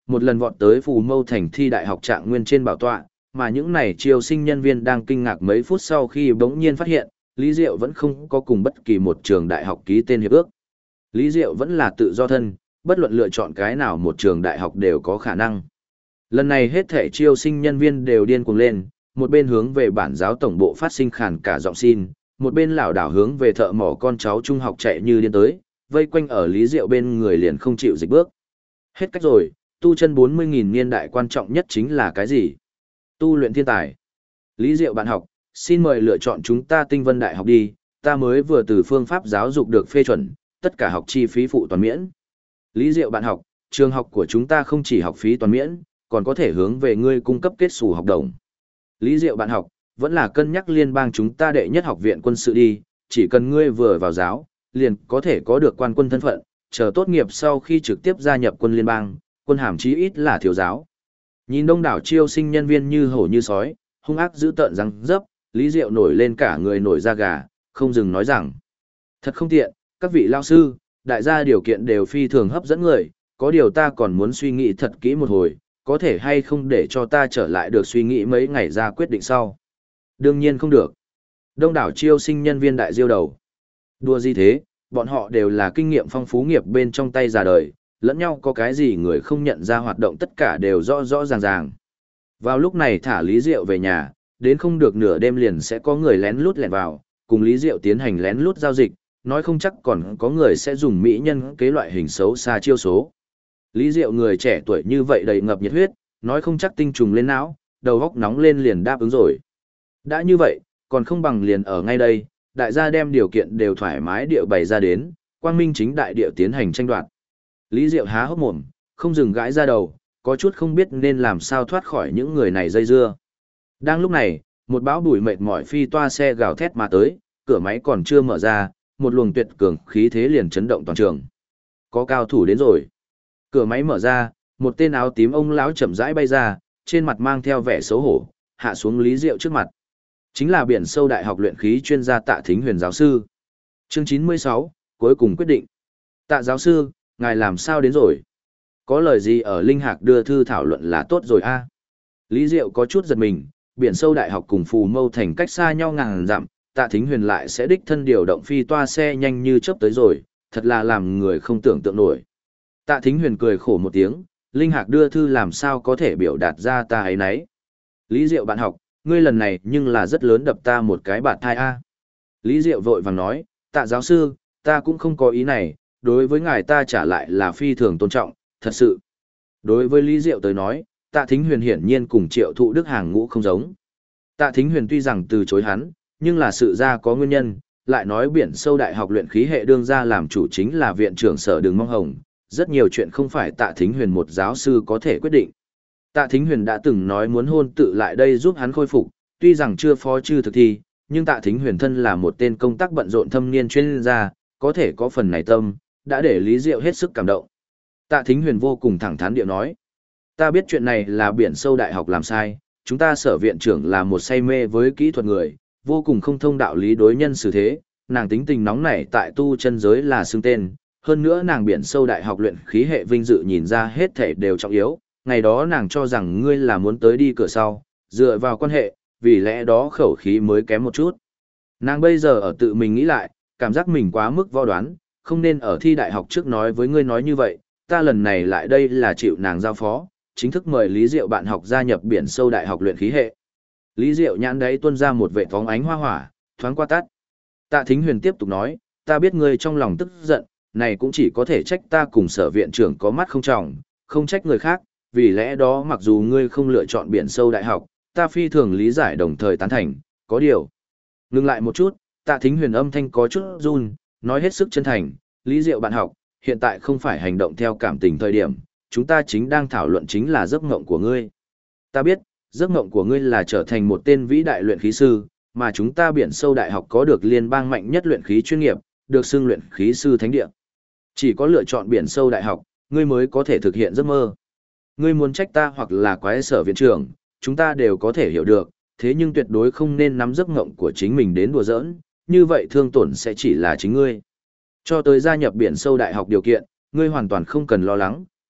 một lần vọt tới Phù Mâu Thành thi đại học trạng nguyên trên bảo tọa, mà những này chiêu sinh nhân viên đang kinh ngạc mấy phút sau khi bỗng nhiên phát hiện, Lý Diệu vẫn không có cùng bất kỳ một trường đại học ký tên hiệp ước. Lý Diệu vẫn là tự do thân, bất luận lựa chọn cái nào một trường đại học đều có khả năng. Lần này hết thể chiêu sinh nhân viên đều điên cuồng lên, một bên hướng về bản giáo tổng bộ phát sinh khàn cả giọng xin, một bên lảo đảo hướng về thợ mỏ con cháu trung học chạy như điên tới, vây quanh ở Lý Diệu bên người liền không chịu dịch bước. Hết cách rồi, tu chân 40.000 niên đại quan trọng nhất chính là cái gì? Tu luyện thiên tài. Lý Diệu bạn học, xin mời lựa chọn chúng ta Tinh Vân Đại học đi, ta mới vừa từ phương pháp giáo dục được phê chuẩn, tất cả học chi phí phụ toàn miễn. Lý Diệu bạn học, trường học của chúng ta không chỉ học phí toàn miễn, còn có thể hướng về ngươi cung cấp kết xù học đồng. Lý Diệu bạn học, vẫn là cân nhắc liên bang chúng ta đệ nhất học viện quân sự đi, chỉ cần ngươi vừa vào giáo, liền có thể có được quan quân thân phận, chờ tốt nghiệp sau khi trực tiếp gia nhập quân liên bang, quân hàm chí ít là thiếu giáo. Nhìn đông đảo chiêu sinh nhân viên như hổ như sói, hung ác dữ tợn răng dấp, Lý Diệu nổi lên cả người nổi da gà, không dừng nói rằng: thật không tiện, các vị lao sư, đại gia điều kiện đều phi thường hấp dẫn người, có điều ta còn muốn suy nghĩ thật kỹ một hồi, có thể hay không để cho ta trở lại được suy nghĩ mấy ngày ra quyết định sau. Đương nhiên không được. Đông đảo chiêu sinh nhân viên đại diêu đầu. Đùa gì thế, bọn họ đều là kinh nghiệm phong phú nghiệp bên trong tay già đời, lẫn nhau có cái gì người không nhận ra hoạt động tất cả đều rõ rõ ràng ràng. Vào lúc này thả Lý Diệu về nhà, đến không được nửa đêm liền sẽ có người lén lút lẻn vào, cùng Lý Diệu tiến hành lén lút giao dịch, nói không chắc còn có người sẽ dùng mỹ nhân kế loại hình xấu xa chiêu số. Lý Diệu người trẻ tuổi như vậy đầy ngập nhiệt huyết, nói không chắc tinh trùng lên não, đầu óc nóng lên liền đáp ứng rồi. Đã như vậy, còn không bằng liền ở ngay đây, đại gia đem điều kiện đều thoải mái địa bày ra đến, quang minh chính đại địa tiến hành tranh đoạt. Lý Diệu há hốc mồm, không dừng gãi ra đầu, có chút không biết nên làm sao thoát khỏi những người này dây dưa. Đang lúc này, một bão bụi mệt mỏi phi toa xe gào thét mà tới, cửa máy còn chưa mở ra, một luồng tuyệt cường khí thế liền chấn động toàn trường. Có cao thủ đến rồi. Cửa máy mở ra, một tên áo tím ông lão chậm rãi bay ra, trên mặt mang theo vẻ xấu hổ, hạ xuống Lý Diệu trước mặt. Chính là biển sâu đại học luyện khí chuyên gia Tạ Thính Huyền giáo sư. Chương 96, cuối cùng quyết định. Tạ giáo sư, ngài làm sao đến rồi? Có lời gì ở Linh Hạc đưa thư thảo luận là tốt rồi a? Lý Diệu có chút giật mình, biển sâu đại học cùng Phù Mâu Thành cách xa nhau ngàn dặm, Tạ Thính Huyền lại sẽ đích thân điều động phi toa xe nhanh như chớp tới rồi, thật là làm người không tưởng tượng nổi. Tạ Thính Huyền cười khổ một tiếng, Linh Hạc đưa thư làm sao có thể biểu đạt ra ta ấy nấy. Lý Diệu bạn học, ngươi lần này nhưng là rất lớn đập ta một cái bạt thai a. Lý Diệu vội vàng nói, Tạ giáo sư, ta cũng không có ý này, đối với ngài ta trả lại là phi thường tôn trọng, thật sự. Đối với Lý Diệu tới nói, Tạ Thính Huyền hiển nhiên cùng Triệu Thụ Đức hàng ngũ không giống. Tạ Thính Huyền tuy rằng từ chối hắn, nhưng là sự ra có nguyên nhân, lại nói biển sâu đại học luyện khí hệ đương ra làm chủ chính là viện trưởng Sở Đường Mong Hồng, rất nhiều chuyện không phải Tạ Thính Huyền một giáo sư có thể quyết định. Tạ Thính Huyền đã từng nói muốn hôn tự lại đây giúp hắn khôi phục, tuy rằng chưa phó chư thực thi, nhưng Tạ Thính Huyền thân là một tên công tác bận rộn thâm niên chuyên gia, có thể có phần này tâm, đã để Lý Diệu hết sức cảm động. Tạ Thính Huyền vô cùng thẳng thắn điệu nói, ta biết chuyện này là biển sâu đại học làm sai, chúng ta Sở viện trưởng là một say mê với kỹ thuật người, vô cùng không thông đạo lý đối nhân xử thế, nàng tính tình nóng nảy tại tu chân giới là xưng tên, hơn nữa nàng biển sâu đại học luyện khí hệ vinh dự nhìn ra hết thể đều trọng yếu, ngày đó nàng cho rằng ngươi là muốn tới đi cửa sau, dựa vào quan hệ, vì lẽ đó khẩu khí mới kém một chút. Nàng bây giờ ở tự mình nghĩ lại, cảm giác mình quá mức võ đoán, không nên ở thi đại học trước nói với ngươi nói như vậy, ta lần này lại đây là chịu nàng giao phó, chính thức mời Lý Diệu bạn học gia nhập biển sâu đại học luyện khí hệ. Lý Diệu nhãn đấy tuôn ra một vệ phóng ánh hoa hỏa, thoáng qua tắt. Tạ Thính Huyền tiếp tục nói, ta biết ngươi trong lòng tức giận, này cũng chỉ có thể trách ta cùng Sở viện trưởng có mắt không tròng, không trách người khác, vì lẽ đó mặc dù ngươi không lựa chọn biển sâu đại học, ta phi thường lý giải đồng thời tán thành, có điều. Ngừng lại một chút, Tạ Thính Huyền âm thanh có chút run, nói hết sức chân thành, Lý Diệu bạn học, hiện tại không phải hành động theo cảm tình thời điểm, chúng ta chính đang thảo luận chính là giấc mộng của ngươi. Ta biết, giấc mộng của ngươi là trở thành một tên vĩ đại luyện khí sư, mà chúng ta biển sâu đại học có được liên bang mạnh nhất luyện khí chuyên nghiệp, được xưng luyện khí sư thánh địa. Chỉ có lựa chọn biển sâu đại học, ngươi mới có thể thực hiện giấc mơ. Ngươi muốn trách ta hoặc là quái Sở viện trưởng, chúng ta đều có thể hiểu được, thế nhưng tuyệt đối không nên nắm giấc mộng của chính mình đến đùa giỡn, như vậy thương tổn sẽ chỉ là chính ngươi. Cho tới gia nhập biển sâu đại học điều kiện, ngươi hoàn toàn không cần lo lắng,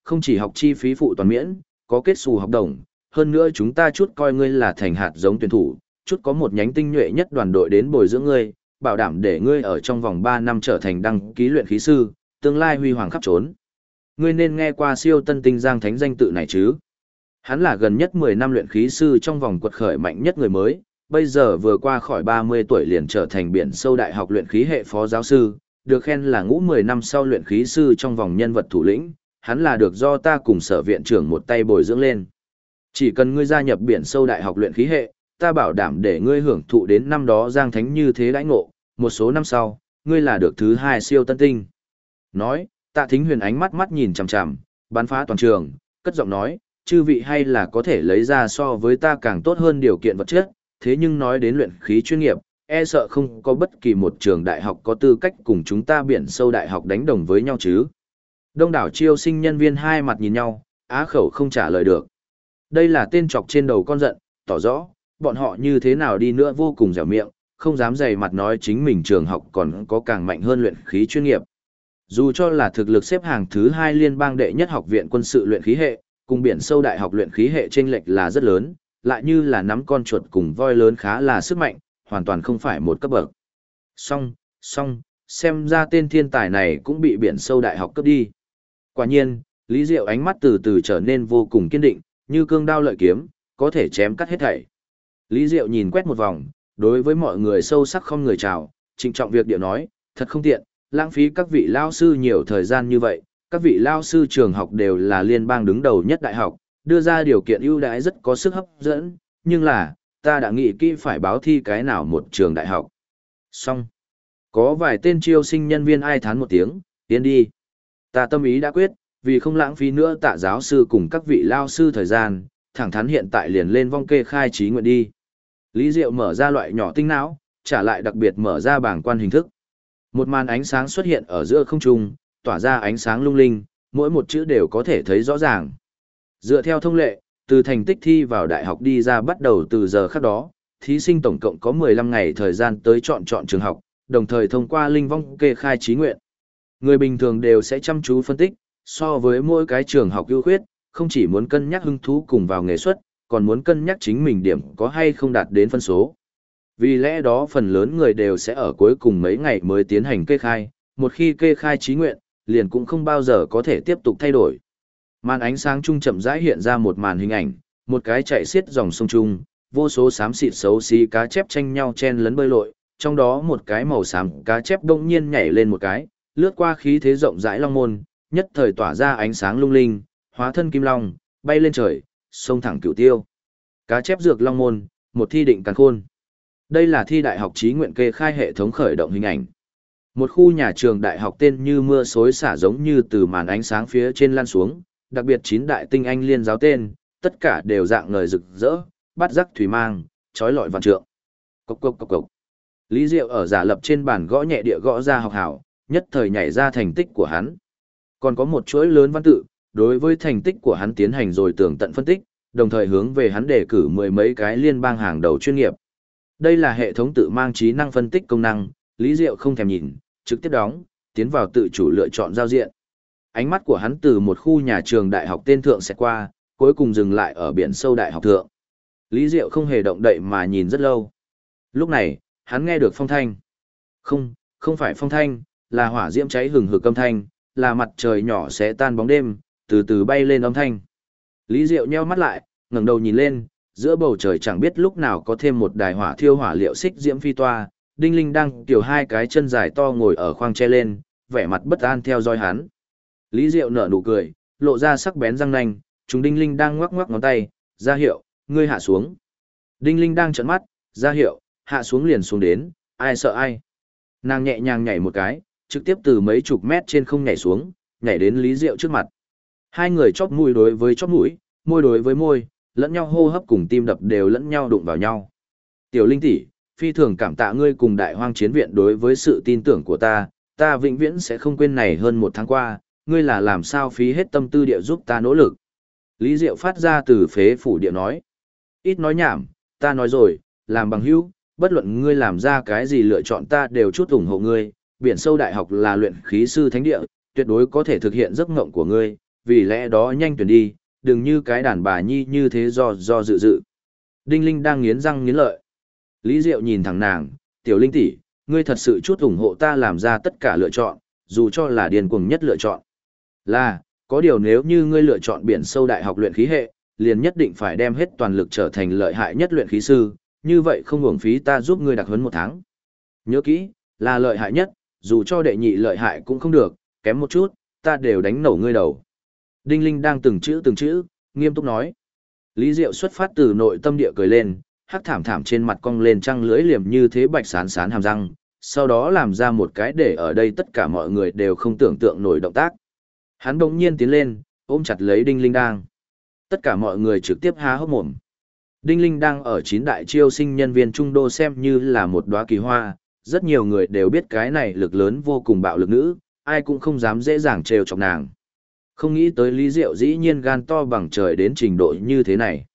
không chỉ học chi phí phụ toàn miễn, có kết xù học đồng, hơn nữa chúng ta chút coi ngươi là thành hạt giống tuyển thủ, chút có một nhánh tinh nhuệ nhất đoàn đội đến bồi dưỡng ngươi, bảo đảm để ngươi ở trong vòng 3 năm trở thành đăng ký luyện khí sư, tương lai huy hoàng khắp trốn. Ngươi nên nghe qua siêu tân tinh Giang Thánh danh tự này chứ? Hắn là gần nhất 10 năm luyện khí sư trong vòng quật khởi mạnh nhất người mới, bây giờ vừa qua khỏi 30 tuổi liền trở thành biển sâu đại học luyện khí hệ phó giáo sư, được khen là ngũ 10 năm sau luyện khí sư trong vòng nhân vật thủ lĩnh, hắn là được do ta cùng sở viện trưởng một tay bồi dưỡng lên. Chỉ cần ngươi gia nhập biển sâu đại học luyện khí hệ, ta bảo đảm để ngươi hưởng thụ đến năm đó Giang Thánh như thế đãi ngộ, một số năm sau, ngươi là được thứ 2 siêu tân tinh. Nói, Tạ Thính Huyền ánh mắt nhìn chằm chằm, bắn phá toàn trường, cất giọng nói, chư vị hay là có thể lấy ra so với ta càng tốt hơn điều kiện vật chất, thế nhưng nói đến luyện khí chuyên nghiệp, e sợ không có bất kỳ một trường đại học có tư cách cùng chúng ta biển sâu đại học đánh đồng với nhau chứ. Đông đảo chiêu sinh nhân viên hai mặt nhìn nhau, á khẩu không trả lời được. Đây là tên chọc trên đầu con giận, tỏ rõ, bọn họ như thế nào đi nữa vô cùng dẻo miệng, không dám dày mặt nói chính mình trường học còn có càng mạnh hơn luyện khí chuyên nghiệp. Dù cho là thực lực xếp hàng thứ 2 liên bang đệ nhất học viện quân sự luyện khí hệ, cùng biển sâu đại học luyện khí hệ chênh lệch là rất lớn, lại như là nắm con chuột cùng voi lớn khá là sức mạnh, hoàn toàn không phải một cấp bậc. Song, xem ra tên thiên tài này cũng bị biển sâu đại học cướp đi. Quả nhiên, Lý Diệu ánh mắt từ từ trở nên vô cùng kiên định, như cương đao lợi kiếm, có thể chém cắt hết thảy. Lý Diệu nhìn quét một vòng, đối với mọi người sâu sắc không người chào, trịnh trọng việc điệu nói, thật không tiện, lãng phí các vị lao sư nhiều thời gian như vậy, các vị lao sư trường học đều là liên bang đứng đầu nhất đại học, đưa ra điều kiện ưu đãi rất có sức hấp dẫn, nhưng là, ta đã nghĩ kỹ phải báo thi cái nào một trường đại học. Xong. Có vài tên chiêu sinh nhân viên ai thán một tiếng, tiến đi. Ta tâm ý đã quyết, vì không lãng phí nữa Tạ giáo sư cùng các vị lao sư thời gian, thẳng thắn hiện tại liền lên vong kê khai trí nguyện đi. Lý Diệu mở ra loại nhỏ tinh não, trả lại đặc biệt mở ra bảng quan hình thức. Một màn ánh sáng xuất hiện ở giữa không trung, tỏa ra ánh sáng lung linh, mỗi một chữ đều có thể thấy rõ ràng. Dựa theo thông lệ, từ thành tích thi vào đại học đi ra bắt đầu từ giờ khắc đó, thí sinh tổng cộng có 15 ngày thời gian tới chọn trường học, đồng thời thông qua linh vong kê khai trí nguyện. Người bình thường đều sẽ chăm chú phân tích, so với mỗi cái trường học ưu khuyết, không chỉ muốn cân nhắc hứng thú cùng vào nghề xuất, còn muốn cân nhắc chính mình điểm có hay không đạt đến phân số. Vì lẽ đó phần lớn người đều sẽ ở cuối cùng mấy ngày mới tiến hành kê khai, một khi kê khai trí nguyện, liền cũng không bao giờ có thể tiếp tục thay đổi. Màn ánh sáng trung chậm rãi hiện ra một màn hình ảnh, một cái chạy xiết dòng sông trung, vô số xám xịt xấu xí cá chép tranh nhau chen lấn bơi lội, trong đó một cái màu xám cá chép đông nhiên nhảy lên một cái, lướt qua khí thế rộng rãi long môn, nhất thời tỏa ra ánh sáng lung linh, hóa thân kim long, bay lên trời, sông thẳng cửu tiêu. Cá chép dược long môn, một thi định càn khôn. Đây là thi đại học trí nguyện kê khai hệ thống khởi động hình ảnh. Một khu nhà trường đại học tên như mưa xối xả giống như từ màn ánh sáng phía trên lan xuống, đặc biệt 9 đại tinh anh liên giáo tên, tất cả đều dạng ngời rực rỡ, bắt rắc thủy mang, trói lọi vạn trượng. Cốc cốc cốc cốc. Lý Diệu ở giả lập trên bàn gõ nhẹ địa gõ ra học hảo, nhất thời nhảy ra thành tích của hắn. Còn có một chuỗi lớn văn tự, đối với thành tích của hắn tiến hành rồi tường tận phân tích, đồng thời hướng về hắn đề cử 10 mấy cái liên bang hàng đầu chuyên nghiệp. Đây là hệ thống tự mang trí năng phân tích công năng, Lý Diệu không thèm nhìn, trực tiếp đóng, tiến vào tự chủ lựa chọn giao diện. Ánh mắt của hắn từ một khu nhà trường đại học tên thượng sẽ qua, cuối cùng dừng lại ở biển sâu đại học thượng. Lý Diệu không hề động đậy mà nhìn rất lâu. Lúc này, hắn nghe được phong thanh. Không phải phong thanh, là hỏa diễm cháy hừng hực âm thanh, là mặt trời nhỏ sẽ tan bóng đêm, từ từ bay lên âm thanh. Lý Diệu nheo mắt lại, ngẩng đầu nhìn lên, giữa bầu trời chẳng biết lúc nào có thêm một đài hỏa thiêu hỏa liệu xích diễm phi toa, Đinh Linh đang tiểu hai cái chân dài to ngồi ở khoang tre lên, vẻ mặt bất an theo dõi hắn. Lý Diệu nở nụ cười, lộ ra sắc bén răng nanh, chúng Đinh Linh đang ngoắc ngoắc ngón tay, ra hiệu, ngươi hạ xuống. Đinh Linh đang trợn mắt, ra hiệu, hạ xuống liền xuống đến, ai sợ ai. Nàng nhẹ nhàng nhảy một cái, trực tiếp từ mấy chục mét trên không nhảy xuống, nhảy đến Lý Diệu trước mặt. Hai người chóp mũi đối với chóp mũi, môi đối với môi, lẫn nhau hô hấp cùng tim đập đều lẫn nhau đụng vào nhau. Tiểu Linh tỷ, phi thường cảm tạ ngươi cùng Đại Hoang Chiến viện đối với sự tin tưởng của ta vĩnh viễn sẽ không quên này hơn 1 tháng qua, ngươi là làm sao phí hết tâm tư địa giúp ta nỗ lực. Lý Diệu phát ra từ phế phủ địa nói. Ít nói nhảm, ta nói rồi, làm bằng hữu, bất luận ngươi làm ra cái gì lựa chọn ta đều chút ủng hộ ngươi, biển sâu đại học là luyện khí sư thánh địa, tuyệt đối có thể thực hiện giấc mộng của ngươi, vì lẽ đó nhanh tuyển đi, đừng như cái đàn bà nhi như thế do dự dự. Đinh Linh đang nghiến răng nghiến lợi. Lý Diệu nhìn thẳng nàng, tiểu Linh tỷ, ngươi thật sự chút ủng hộ ta làm ra tất cả lựa chọn, dù cho là điên cuồng nhất lựa chọn. Là, có điều nếu như ngươi lựa chọn biển sâu đại học luyện khí hệ, liền nhất định phải đem hết toàn lực trở thành lợi hại nhất luyện khí sư, như vậy không uổng phí ta giúp ngươi đặc huấn 1 tháng. Nhớ kỹ, là lợi hại nhất, dù cho đệ nhị lợi hại cũng không được, kém một chút, ta đều đánh nổ ngươi đầu. Đinh Linh đang từng chữ, nghiêm túc nói. Lý Diệu xuất phát từ nội tâm địa cười lên, hắc thảm thảm trên mặt cong lên trăng lưỡi liềm như thế bạch sán sán hàm răng, sau đó làm ra một cái để ở đây tất cả mọi người đều không tưởng tượng nổi động tác. Hắn đột nhiên tiến lên, ôm chặt lấy Đinh Linh đang. Tất cả mọi người trực tiếp há hốc mồm. Đinh Linh đang ở 9 đại chiêu sinh nhân viên trung đô xem như là một đóa kỳ hoa, rất nhiều người đều biết cái này lực lớn vô cùng bạo lực nữ, ai cũng không dám dễ dàng trêu chọc nàng. Không nghĩ tới Lý Diệu dĩ nhiên gan to bằng trời đến trình độ như thế này.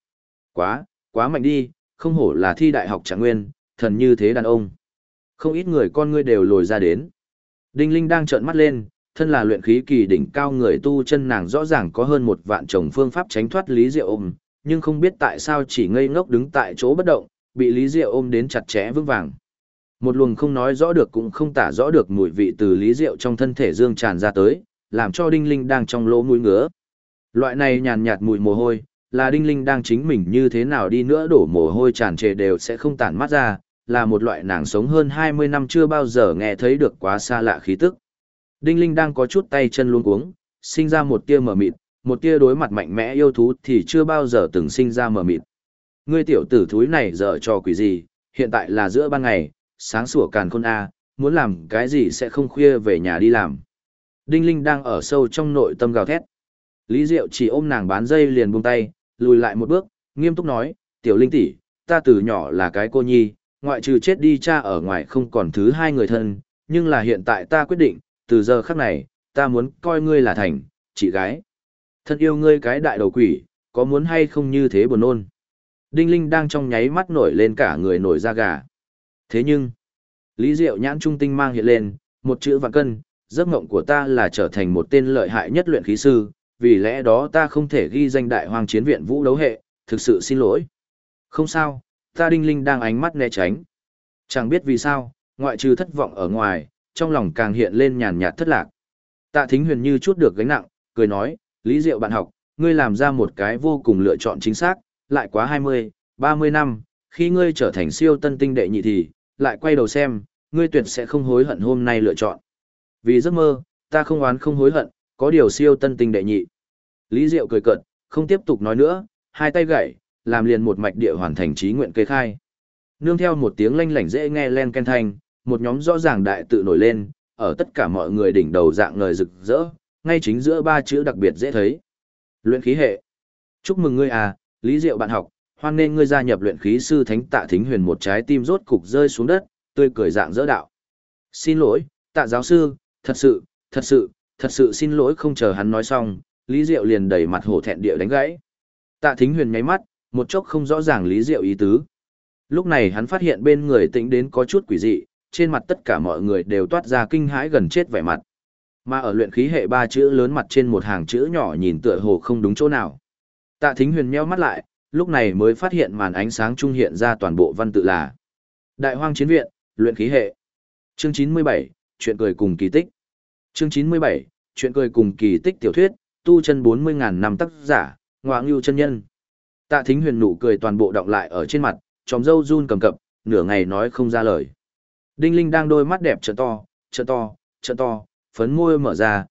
Quá mạnh đi, không hổ là thi đại học Trạng Nguyên, thần như thế đàn ông. Không ít người con ngươi đều lồi ra đến. Đinh Linh đang trợn mắt lên, thân là luyện khí kỳ đỉnh cao người tu chân nàng rõ ràng có hơn 1 vạn chồng phương pháp tránh thoát Lý Diệu ôm, nhưng không biết tại sao chỉ ngây ngốc đứng tại chỗ bất động, bị Lý Diệu ôm đến chặt chẽ vững vàng. Một luồng không nói rõ được cũng không tả rõ được mùi vị từ Lý Diệu trong thân thể dương tràn ra tới, làm cho Đinh Linh đang trong lỗ mũi ngứa. Loại này nhàn nhạt mùi mồ hôi, là Đinh Linh đang chính mình như thế nào đi nữa đổ mồ hôi tràn trề đều sẽ không tản mát ra, là một loại nàng sống hơn 20 năm chưa bao giờ nghe thấy được quá xa lạ khí tức. Đinh Linh đang có chút tay chân luống cuống, sinh ra một tia mờ mịt, một tia đối mặt mạnh mẽ yêu thú thì chưa bao giờ từng sinh ra mờ mịt. Ngươi tiểu tử thúi này dở trò quỷ gì, hiện tại là giữa ban ngày, sáng sủa càn khôn A, muốn làm cái gì sẽ không khuya về nhà đi làm. Đinh Linh đang ở sâu trong nội tâm gào thét. Lý Diệu chỉ ôm nàng bán dây liền buông tay, lùi lại một bước, nghiêm túc nói, tiểu Linh tỷ, ta từ nhỏ là cái cô nhi, ngoại trừ chết đi cha ở ngoài không còn thứ hai người thân, nhưng là hiện tại ta quyết định, từ giờ khắc này, ta muốn coi ngươi là thành, chị gái. Thân yêu ngươi cái đại đầu quỷ, có muốn hay không như thế buồn nôn. Đinh Linh đang trong nháy mắt nổi lên cả người nổi da gà. Thế nhưng, Lý Diệu nhãn trung tinh mang hiện lên, một chữ vạn cân, giấc mộng của ta là trở thành một tên lợi hại nhất luyện khí sư, vì lẽ đó ta không thể ghi danh đại hoang chiến viện vũ đấu hệ, thực sự xin lỗi. Không sao, ta Đinh Linh đang ánh mắt né tránh. Chẳng biết vì sao, ngoại trừ thất vọng ở ngoài, trong lòng càng hiện lên nhàn nhạt thất lạc. Tạ Thính Huyền như chút được gánh nặng, cười nói, Lý Diệu bạn học, ngươi làm ra một cái vô cùng lựa chọn chính xác, lại quá 20, 30 năm, khi ngươi trở thành siêu tân tinh đệ nhị thì, lại quay đầu xem, ngươi tuyệt sẽ không hối hận hôm nay lựa chọn. Vì giấc mơ, ta không oán không hối hận, có điều siêu tân tinh đệ nhị. Lý Diệu cười cợt, không tiếp tục nói nữa, hai tay gậy, làm liền một mạch địa hoàn thành chí nguyện kê khai. Nương theo một tiếng lanh lảnh dễ nghe len ken thanh, một nhóm rõ ràng đại tự nổi lên, ở tất cả mọi người đỉnh đầu dạng ngời rực rỡ, ngay chính giữa 3 chữ đặc biệt dễ thấy. Luyện khí hệ. Chúc mừng ngươi à, Lý Diệu bạn học, hoan nên ngươi gia nhập luyện khí sư Thánh Tạ Thính Huyền, một trái tim rốt cục rơi xuống đất, tươi cười dạng dỡ đạo. Xin lỗi, Tạ giáo sư, thật sự xin lỗi. Không chờ hắn nói xong, Lý Diệu liền đẩy mặt hổ thẹn địa đánh gãy. Tạ Thính Huyền nháy mắt, một chốc không rõ ràng Lý Diệu ý tứ. Lúc này hắn phát hiện bên người tĩnh đến có chút quỷ dị, trên mặt tất cả mọi người đều toát ra kinh hãi gần chết vẻ mặt. Mà ở luyện khí hệ 3 chữ lớn mặt trên một hàng chữ nhỏ nhìn tựa hồ không đúng chỗ nào. Tạ Thính Huyền nheo mắt lại, lúc này mới phát hiện màn ánh sáng trung hiện ra toàn bộ văn tự là Đại Hoang Chiến Viện, luyện khí hệ. Chương 97, chuyện cười cùng kỳ tích. Chương 97, chuyện cười cùng kỳ tích tiểu thuyết, tu chân 40.000 năm tác giả, Ngoạ Ngưu chân nhân. Tạ Thính Huyền nụ cười toàn bộ đọng lại ở trên mặt, tròm râu run cầm cập, nửa ngày nói không ra lời. Đinh Linh đang đôi mắt đẹp trợn to, phấn môi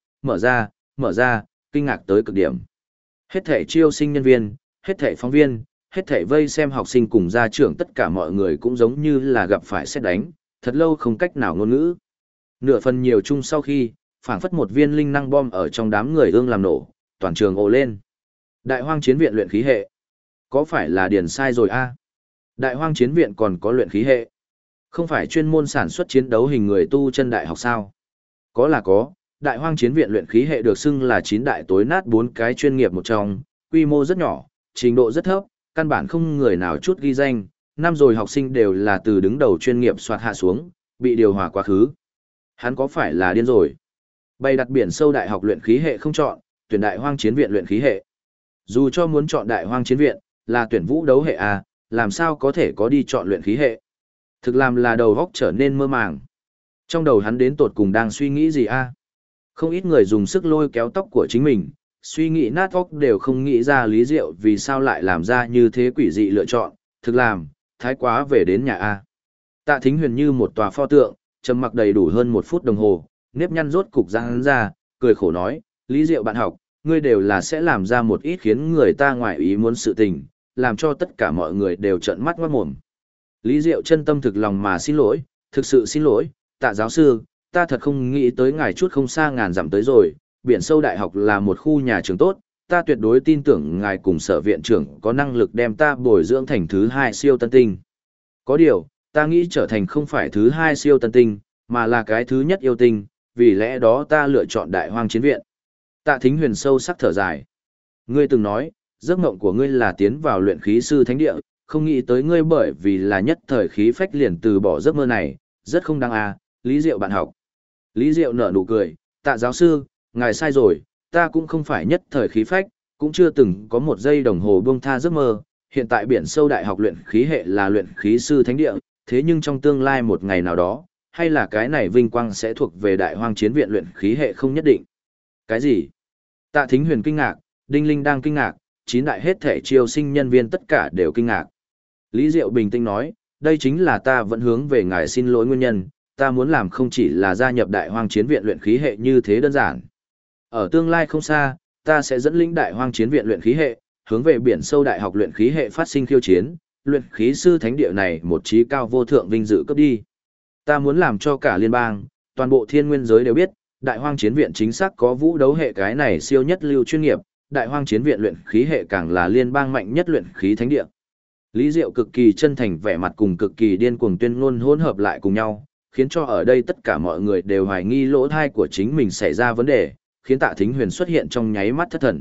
mở ra, kinh ngạc tới cực điểm. Hết thảy chiêu sinh nhân viên, hết thảy phóng viên, hết thảy vây xem học sinh cùng gia trưởng tất cả mọi người cũng giống như là gặp phải sét đánh, thật lâu không cách nào ngôn ngữ. Nửa phần nhiều chung sau khi, phảng phất một viên linh năng bom ở trong đám người ương làm nổ, toàn trường ồ lên. Đại Hoang Chiến Viện luyện khí hệ. Có phải là điền sai rồi a? Đại Hoang Chiến Viện còn có luyện khí hệ. Không phải chuyên môn sản xuất chiến đấu hình người tu chân đại học sao? Có là có, Đại Hoang Chiến Viện luyện khí hệ được xưng là 9 đại tối nát 4 cái chuyên nghiệp một trong, quy mô rất nhỏ, trình độ rất thấp, căn bản không người nào chút ghi danh, năm rồi học sinh đều là từ đứng đầu chuyên nghiệp soạt hạ xuống, bị điều hòa quá khứ. Hắn có phải là điên rồi? Bày đặt biển sâu đại học luyện khí hệ không chọn, tuyển đại hoang chiến viện luyện khí hệ. Dù cho muốn chọn đại hoang chiến viện, là tuyển vũ đấu hệ à, làm sao có thể có đi chọn luyện khí hệ. Thực làm là đầu góc trở nên mơ màng. Trong đầu hắn đến tột cùng đang suy nghĩ gì a? Không ít người dùng sức lôi kéo tóc của chính mình, suy nghĩ nát óc đều không nghĩ ra Lý Diệu vì sao lại làm ra như thế quỷ dị lựa chọn, thực làm, thái quá về đến nhà a. Tạ Thính Huyền như một tòa pho tượng, trầm mặc đầy đủ hơn 1 phút đồng hồ, nếp nhăn rốt cục ra hắn ra, cười khổ nói, Lý Diệu bạn học, ngươi đều là sẽ làm ra một ít khiến người ta ngoài ý muốn sự tình, làm cho tất cả mọi người đều trợn mắt ngoát mồm. Lý Diệu chân tâm thực lòng mà xin lỗi, thực sự xin lỗi, Tạ giáo sư, ta thật không nghĩ tới ngài chút không xa ngàn dặm tới rồi, biển sâu đại học là một khu nhà trường tốt, ta tuyệt đối tin tưởng ngài cùng sở viện trưởng có năng lực đem ta bồi dưỡng thành thứ 2 siêu tân tinh. Có điều, ta nghĩ trở thành không phải thứ 2 siêu tân tinh, mà là cái thứ nhất yêu tinh, vì lẽ đó ta lựa chọn đại hoang chiến viện. Tạ Thính Huyền sâu sắc thở dài. Ngươi từng nói, giấc mộng của ngươi là tiến vào luyện khí sư thánh địa, không nghĩ tới ngươi bởi vì là nhất thời khí phách liền từ bỏ giấc mơ này, rất không đáng à, Lý Diệu bạn học. Lý Diệu nở nụ cười, Tạ giáo sư, ngài sai rồi, ta cũng không phải nhất thời khí phách, cũng chưa từng có 1 giây đồng hồ buông tha giấc mơ, hiện tại biển sâu đại học luyện khí hệ là luyện khí sư thánh địa, thế nhưng trong tương lai một ngày nào đó, hay là cái này vinh quang sẽ thuộc về đại hoang chiến viện luyện khí hệ không nhất định. Cái gì? Tạ Thính Huyền kinh ngạc, Đinh Linh đang kinh ngạc, 9 đại hết thể chiêu sinh nhân viên tất cả đều kinh ngạc. Lý Diệu bình tĩnh nói, đây chính là ta vẫn hướng về ngài xin lỗi nguyên nhân, ta muốn làm không chỉ là gia nhập đại hoang chiến viện luyện khí hệ như thế đơn giản. Ở tương lai không xa, ta sẽ dẫn lĩnh đại hoang chiến viện luyện khí hệ, hướng về biển sâu đại học luyện khí hệ phát sinh khiêu chiến, luyện khí sư thánh địa này một trí cao vô thượng vinh dự cấp đi. Ta muốn làm cho cả liên bang, toàn bộ thiên nguyên giới đều biết, đại hoang chiến viện chính xác có vũ đấu hệ cái này siêu nhất lưu chuyên nghiệp, đại hoang chiến viện luyện khí hệ càng là liên bang mạnh nhất luyện khí thánh địa. Lý Diệu cực kỳ chân thành vẻ mặt cùng cực kỳ điên cuồng tuyên ngôn hỗn hợp lại cùng nhau, khiến cho ở đây tất cả mọi người đều hoài nghi lỗ thai của chính mình xảy ra vấn đề, khiến Tạ Thính Huyền xuất hiện trong nháy mắt thất thần.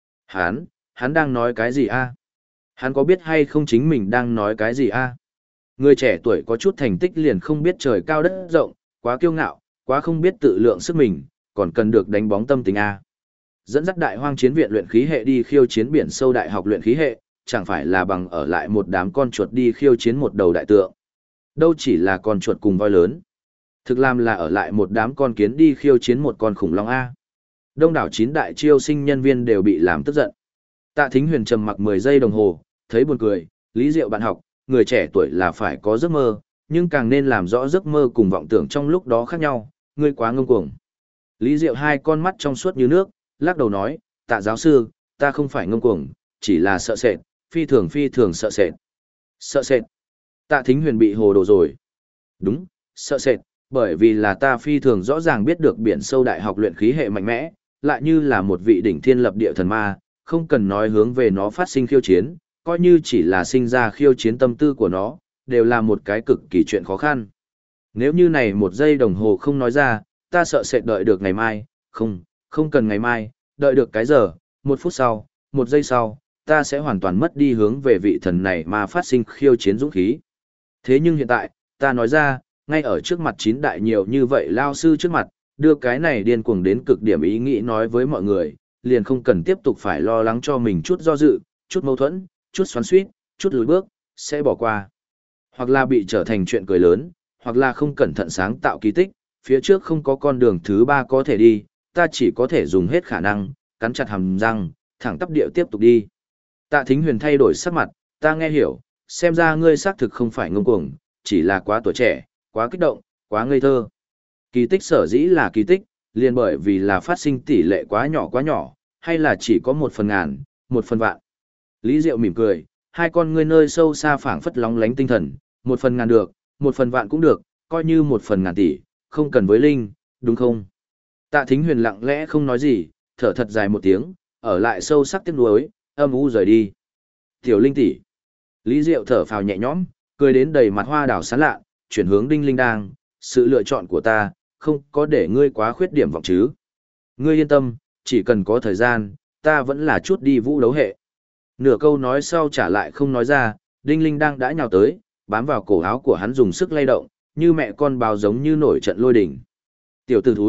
Hắn đang nói cái gì a? Hắn có biết hay không chính mình đang nói cái gì a? Người trẻ tuổi có chút thành tích liền không biết trời cao đất rộng, quá kiêu ngạo, quá không biết tự lượng sức mình, còn cần được đánh bóng tâm tình a. Dẫn dắt đại hoang chiến viện luyện khí hệ đi khiêu chiến biển sâu đại học luyện khí hệ, chẳng phải là bằng ở lại một đám con chuột đi khiêu chiến một đầu đại tượng. Đâu chỉ là con chuột cùng voi lớn. Thực làm là ở lại một đám con kiến đi khiêu chiến một con khủng long A. Đông đảo 9 đại chiêu sinh nhân viên đều bị làm tức giận. Tạ Thính Huyền trầm mặc 10 giây đồng hồ, thấy buồn cười, Lý Diệu bạn học, người trẻ tuổi là phải có giấc mơ, nhưng càng nên làm rõ giấc mơ cùng vọng tưởng trong lúc đó khác nhau, ngươi quá ngông cuồng. Lý Diệu hai con mắt trong suốt như nước, lắc đầu nói, Tạ giáo sư, ta không phải ngông cuồng, chỉ là sợ sệt, phi thường sợ sệt. Sợ sệt. Tạ Thính Huyền bị hồ đồ rồi. Đúng, sợ sệt, bởi vì là ta phi thường rõ ràng biết được biển sâu đại học luyện khí hệ mạnh mẽ, lại như là một vị đỉnh thiên lập địa thần ma, không cần nói hướng về nó phát sinh khiêu chiến, coi như chỉ là sinh ra khiêu chiến tâm tư của nó, đều là một cái cực kỳ chuyện khó khăn. Nếu như này 1 giây đồng hồ không nói ra, ta sợ sệt đợi được ngày mai, không cần ngày mai, đợi được cái giờ, 1 phút sau, 1 giây sau, ta sẽ hoàn toàn mất đi hướng về vị thần này mà phát sinh khiêu chiến dũng khí. Thế nhưng hiện tại, ta nói ra, ngay ở trước mặt 9 đại nhiều như vậy lao sư trước mặt, đưa cái này điên cuồng đến cực điểm ý nghĩ nói với mọi người, liền không cần tiếp tục phải lo lắng cho mình chút do dự, chút mâu thuẫn, chút xoắn xuýt, chút lùi bước, sẽ bỏ qua. Hoặc là bị trở thành chuyện cười lớn, hoặc là không cẩn thận sáng tạo kỳ tích, phía trước không có con đường thứ 3 có thể đi, ta chỉ có thể dùng hết khả năng, cắn chặt hàm răng, thẳng tắp điệu tiếp tục đi. Tạ Thính Huyền thay đổi sắc mặt, ta nghe hiểu, xem ra ngươi xác thực không phải ngông cuồng, chỉ là quá tuổi trẻ, quá kích động, quá ngây thơ. Kỳ tích sở dĩ là kỳ tích, liền bởi vì là phát sinh tỷ lệ quá nhỏ, hay là chỉ có 1 phần ngàn, 1 phần vạn. Lý Diệu mỉm cười, hai con ngươi nơi sâu xa phảng phất lóng lánh tinh thần, 1 phần ngàn được, 1 phần vạn cũng được, coi như 1 phần ngàn tỷ, không cần với linh, đúng không? Tạ Thính Huyền lặng lẽ không nói gì, thở thật dài một tiếng, ở lại sâu sắc tiếc nuối, âm u rời đi. Tiểu Linh tỷ. Lý Diệu thở phào nhẹ nhõm, cười đến đầy mặt hoa đào sán lạ, chuyển hướng Đinh Linh đang, sự lựa chọn của ta, không có để ngươi quá khuyết điểm vọng chứ. Ngươi yên tâm, chỉ cần có thời gian, ta vẫn là chút đi vũ đấu hệ. Nửa câu nói sau trả lại không nói ra, Đinh Linh đang đã nhào tới, bám vào cổ áo của hắn dùng sức lay động, như mẹ con bào giống như nổi trận lôi đình. Tiểu tử thúi,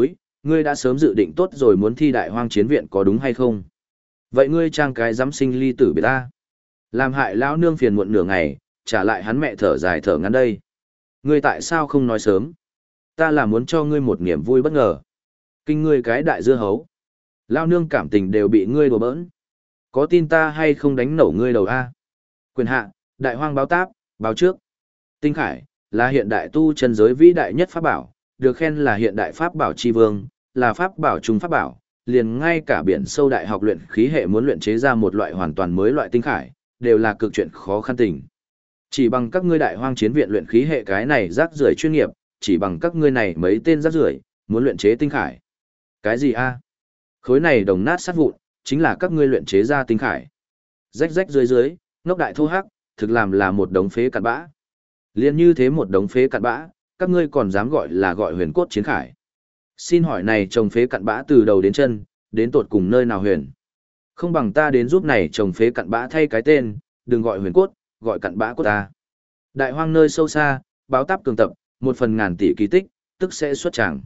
Ngươi đã sớm dự định tốt rồi muốn thi đại hoang chiến viện có đúng hay không? Vậy ngươi trang cái dám sinh ly tử biệt ta. Làm hại lão nương phiền muộn nửa ngày, trả lại hắn mẹ thở dài thở ngắn đây. Ngươi tại sao không nói sớm? Ta là muốn cho ngươi một niềm vui bất ngờ. Kinh ngươi cái đại dưa hấu. Lão nương cảm tình đều bị ngươi đùa bỡn. Có tin ta hay không đánh nổ ngươi đầu a? Quyền hạ, đại hoang báo táp, báo trước. Tinh Khải, là hiện đại tu chân giới vĩ đại nhất pháp bảo, được khen là hiện đại pháp bảo chi vương, là pháp bảo trung pháp bảo, liền ngay cả biển sâu đại học luyện khí hệ muốn luyện chế ra một loại hoàn toàn mới loại tinh khải, đều là cực chuyện khó khăn tình. Chỉ bằng các ngươi đại hoang chiến viện luyện khí hệ cái này rác rưởi chuyên nghiệp, chỉ bằng các ngươi này mấy tên rác rưởi, muốn luyện chế tinh khải. Cái gì a? Khối này đồng nát sát vụn, chính là các ngươi luyện chế ra tinh khải. Rách rách dưới dưới, ngốc đại thô hắc, thực làm là một đống phế cặn bã. Liên như thế một đống phế cặn bã, các ngươi còn dám gọi là gọi huyền cốt chiến khải. Xin hỏi này trồng phế cặn bã từ đầu đến chân, đến tột cùng nơi nào huyền? Không bằng ta đến giúp này trồng phế cặn bã thay cái tên, đừng gọi huyền cốt, gọi cặn bã của ta. Đại hoang nơi sâu xa, báo táp cường tập, 1/1000 tỷ kỳ tích, tức sẽ xuất tràng.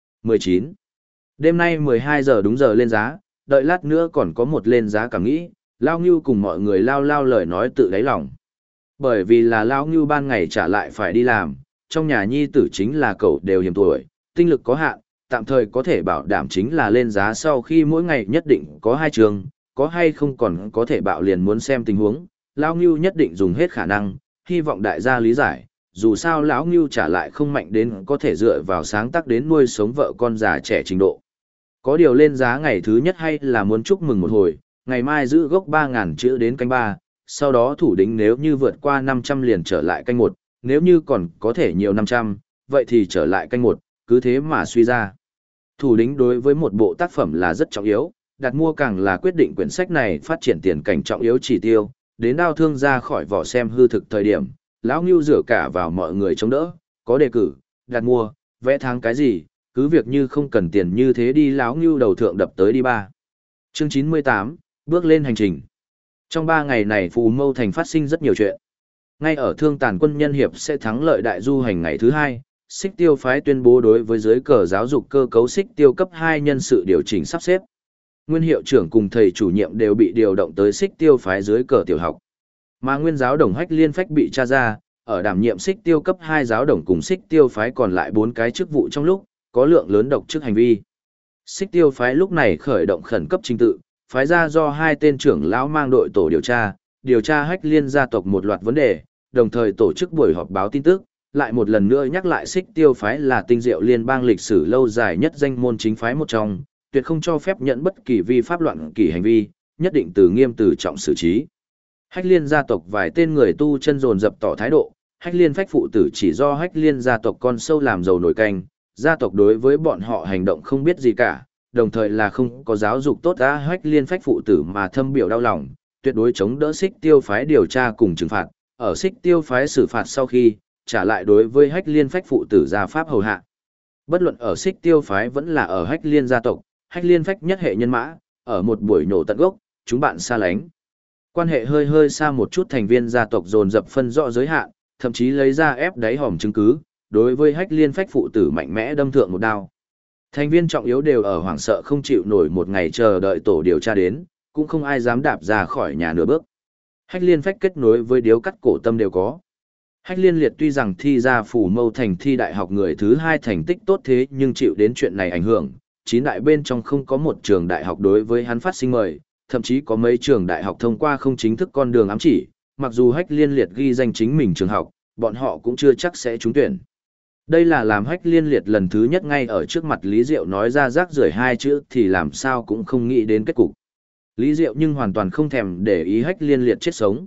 19. Đêm nay 12 giờ đúng giờ lên giá, đợi lát nữa còn có một lên giá cảm nghĩ, Lao Ngưu cùng mọi người lao lời nói tự đáy lòng. Bởi vì là Lao Ngưu ban ngày trả lại phải đi làm, trong nhà nhi tử chính là cậu đều hiểm tuổi, tinh lực có hạn, tạm thời có thể bảo đảm chính là lên giá sau khi mỗi ngày nhất định có 2 trường, có hay không còn có thể bạo liền muốn xem tình huống, Lão Ngưu nhất định dùng hết khả năng, hy vọng đại gia lý giải, dù sao Lão Ngưu trả lại không mạnh đến có thể dựa vào sáng tác đến nuôi sống vợ con già trẻ trình độ. Có điều lên giá ngày thứ nhất hay là muốn chúc mừng một hồi, ngày mai giữ gốc 3.000 chữ đến canh 3, sau đó thủ đính nếu như vượt qua 500 liền trở lại canh 1, nếu như còn có thể nhiều 500, vậy thì trở lại canh 1, cứ thế mà suy ra. Thủ đính đối với một bộ tác phẩm là rất trọng yếu, đặt mua càng là quyết định quyển sách này phát triển tiền cảnh trọng yếu chỉ tiêu, đến đao thương ra khỏi vỏ xem hư thực thời điểm, lão Ngưu rửa cả vào mọi người chống đỡ, có đề cử, đặt mua, vẽ tháng cái gì, cứ việc như không cần tiền như thế đi lão Ngưu đầu thượng đập tới đi ba. Chương 98, bước lên hành trình. Trong 3 ngày này Phù Mâu Thành phát sinh rất nhiều chuyện. Ngay ở Thương Tàn Quân Nhân Hiệp sẽ thắng lợi đại du hành ngày thứ 2, Xích Tiêu phái tuyên bố đối với giới cờ giáo dục cơ cấu Xích Tiêu cấp 2 nhân sự điều chỉnh sắp xếp. Nguyên hiệu trưởng cùng thầy chủ nhiệm đều bị điều động tới Xích Tiêu phái dưới cờ tiểu học. Mà nguyên giáo đồng Hách Liên Phách bị tra ra, ở đảm nhiệm Xích Tiêu cấp 2 giáo đồng cùng Xích Tiêu phái còn lại 4 cái chức vụ trong lúc, có lượng lớn độc chức hành vi. Xích Tiêu phái lúc này khởi động khẩn cấp trình tự, phái ra do 2 tên trưởng lão mang đội tổ điều tra Hách Liên gia tộc một loạt vấn đề, đồng thời tổ chức buổi họp báo tin tức, lại một lần nữa nhắc lại Xích Tiêu phái là tinh diệu liên bang lịch sử lâu dài nhất danh môn chính phái một trong, tuyệt không cho phép nhận bất kỳ vi pháp loạn kỷ hành vi, nhất định từ nghiêm từ trọng xử trí. Hách Liên gia tộc vài tên người tu chân dồn dập tỏ thái độ, Hách Liên phách phụ tử chỉ do Hách Liên gia tộc con sâu làm dầu nổi canh, gia tộc đối với bọn họ hành động không biết gì cả, đồng thời là không có giáo dục tốt đã Hách Liên phách phụ tử mà thâm biểu đau lòng, tuyệt đối chống đỡ Xích Tiêu phái điều tra cùng trừng phạt, ở Xích Tiêu phái xử phạt sau khi, trả lại đối với Hách Liên phách phụ tử gia pháp hầu hạ. Bất luận ở Xích Tiêu phái vẫn là ở Hách Liên gia tộc, Hách Liên phách nhất hệ nhân mã, ở một buổi nổ tận gốc, chúng bạn xa lánh. Quan hệ hơi xa một chút thành viên gia tộc dồn dập phân rõ giới hạn, thậm chí lấy ra ép đáy hòm chứng cứ, đối với Hách Liên phách phụ tử mạnh mẽ đâm thượng một đao. Thành viên trọng yếu đều ở hoảng sợ không chịu nổi một ngày chờ đợi tổ điều tra đến, cũng không ai dám đạp ra khỏi nhà nửa bước. Hách Liên phách kết nối với điếu cắt cổ tâm đều có. Hách Liên Liệt tuy rằng thi ra Phủ Mâu Thành thi đại học người thứ 2 thành tích tốt thế nhưng chịu đến chuyện này ảnh hưởng, 9 đại bên trong không có một trường đại học đối với hắn phát sinh mời, thậm chí có mấy trường đại học thông qua không chính thức con đường ám chỉ, mặc dù Hách Liên Liệt ghi danh chính mình trường học, bọn họ cũng chưa chắc sẽ trúng tuyển. Đây là làm Hách Liên Liệt lần thứ nhất ngay ở trước mặt Lý Diệu nói ra rác rưởi 2 chữ thì làm sao cũng không nghĩ đến kết cục. Lý Diệu nhưng hoàn toàn không thèm để ý Hách Liên Liệt chết sống.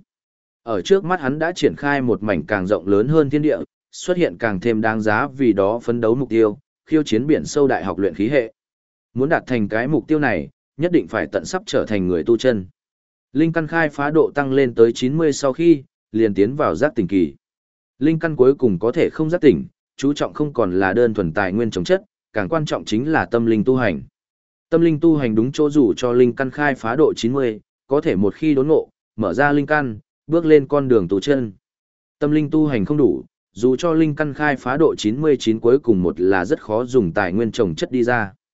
Ở trước mắt hắn đã triển khai một mảnh càng rộng lớn hơn thiên địa, xuất hiện càng thêm đáng giá vì đó phấn đấu mục tiêu, khiêu chiến biển sâu đại học luyện khí hệ. Muốn đạt thành cái mục tiêu này, nhất định phải tận sắp trở thành người tu chân. Linh căn khai phá độ tăng lên tới 90 sau khi, liền tiến vào giác tỉnh kỳ. Linh căn cuối cùng có thể không giác tỉnh, chú trọng không còn là đơn thuần tài nguyên chống chất, càng quan trọng chính là tâm linh tu hành. Tâm linh tu hành đúng chỗ dù cho linh căn khai phá độ 90, có thể một khi đốn ngộ, mở ra linh căn, bước lên con đường tu chân. Tâm linh tu hành không đủ, dù cho linh căn khai phá độ 99 cuối cùng một là rất khó dùng tài nguyên trồng chất đi ra.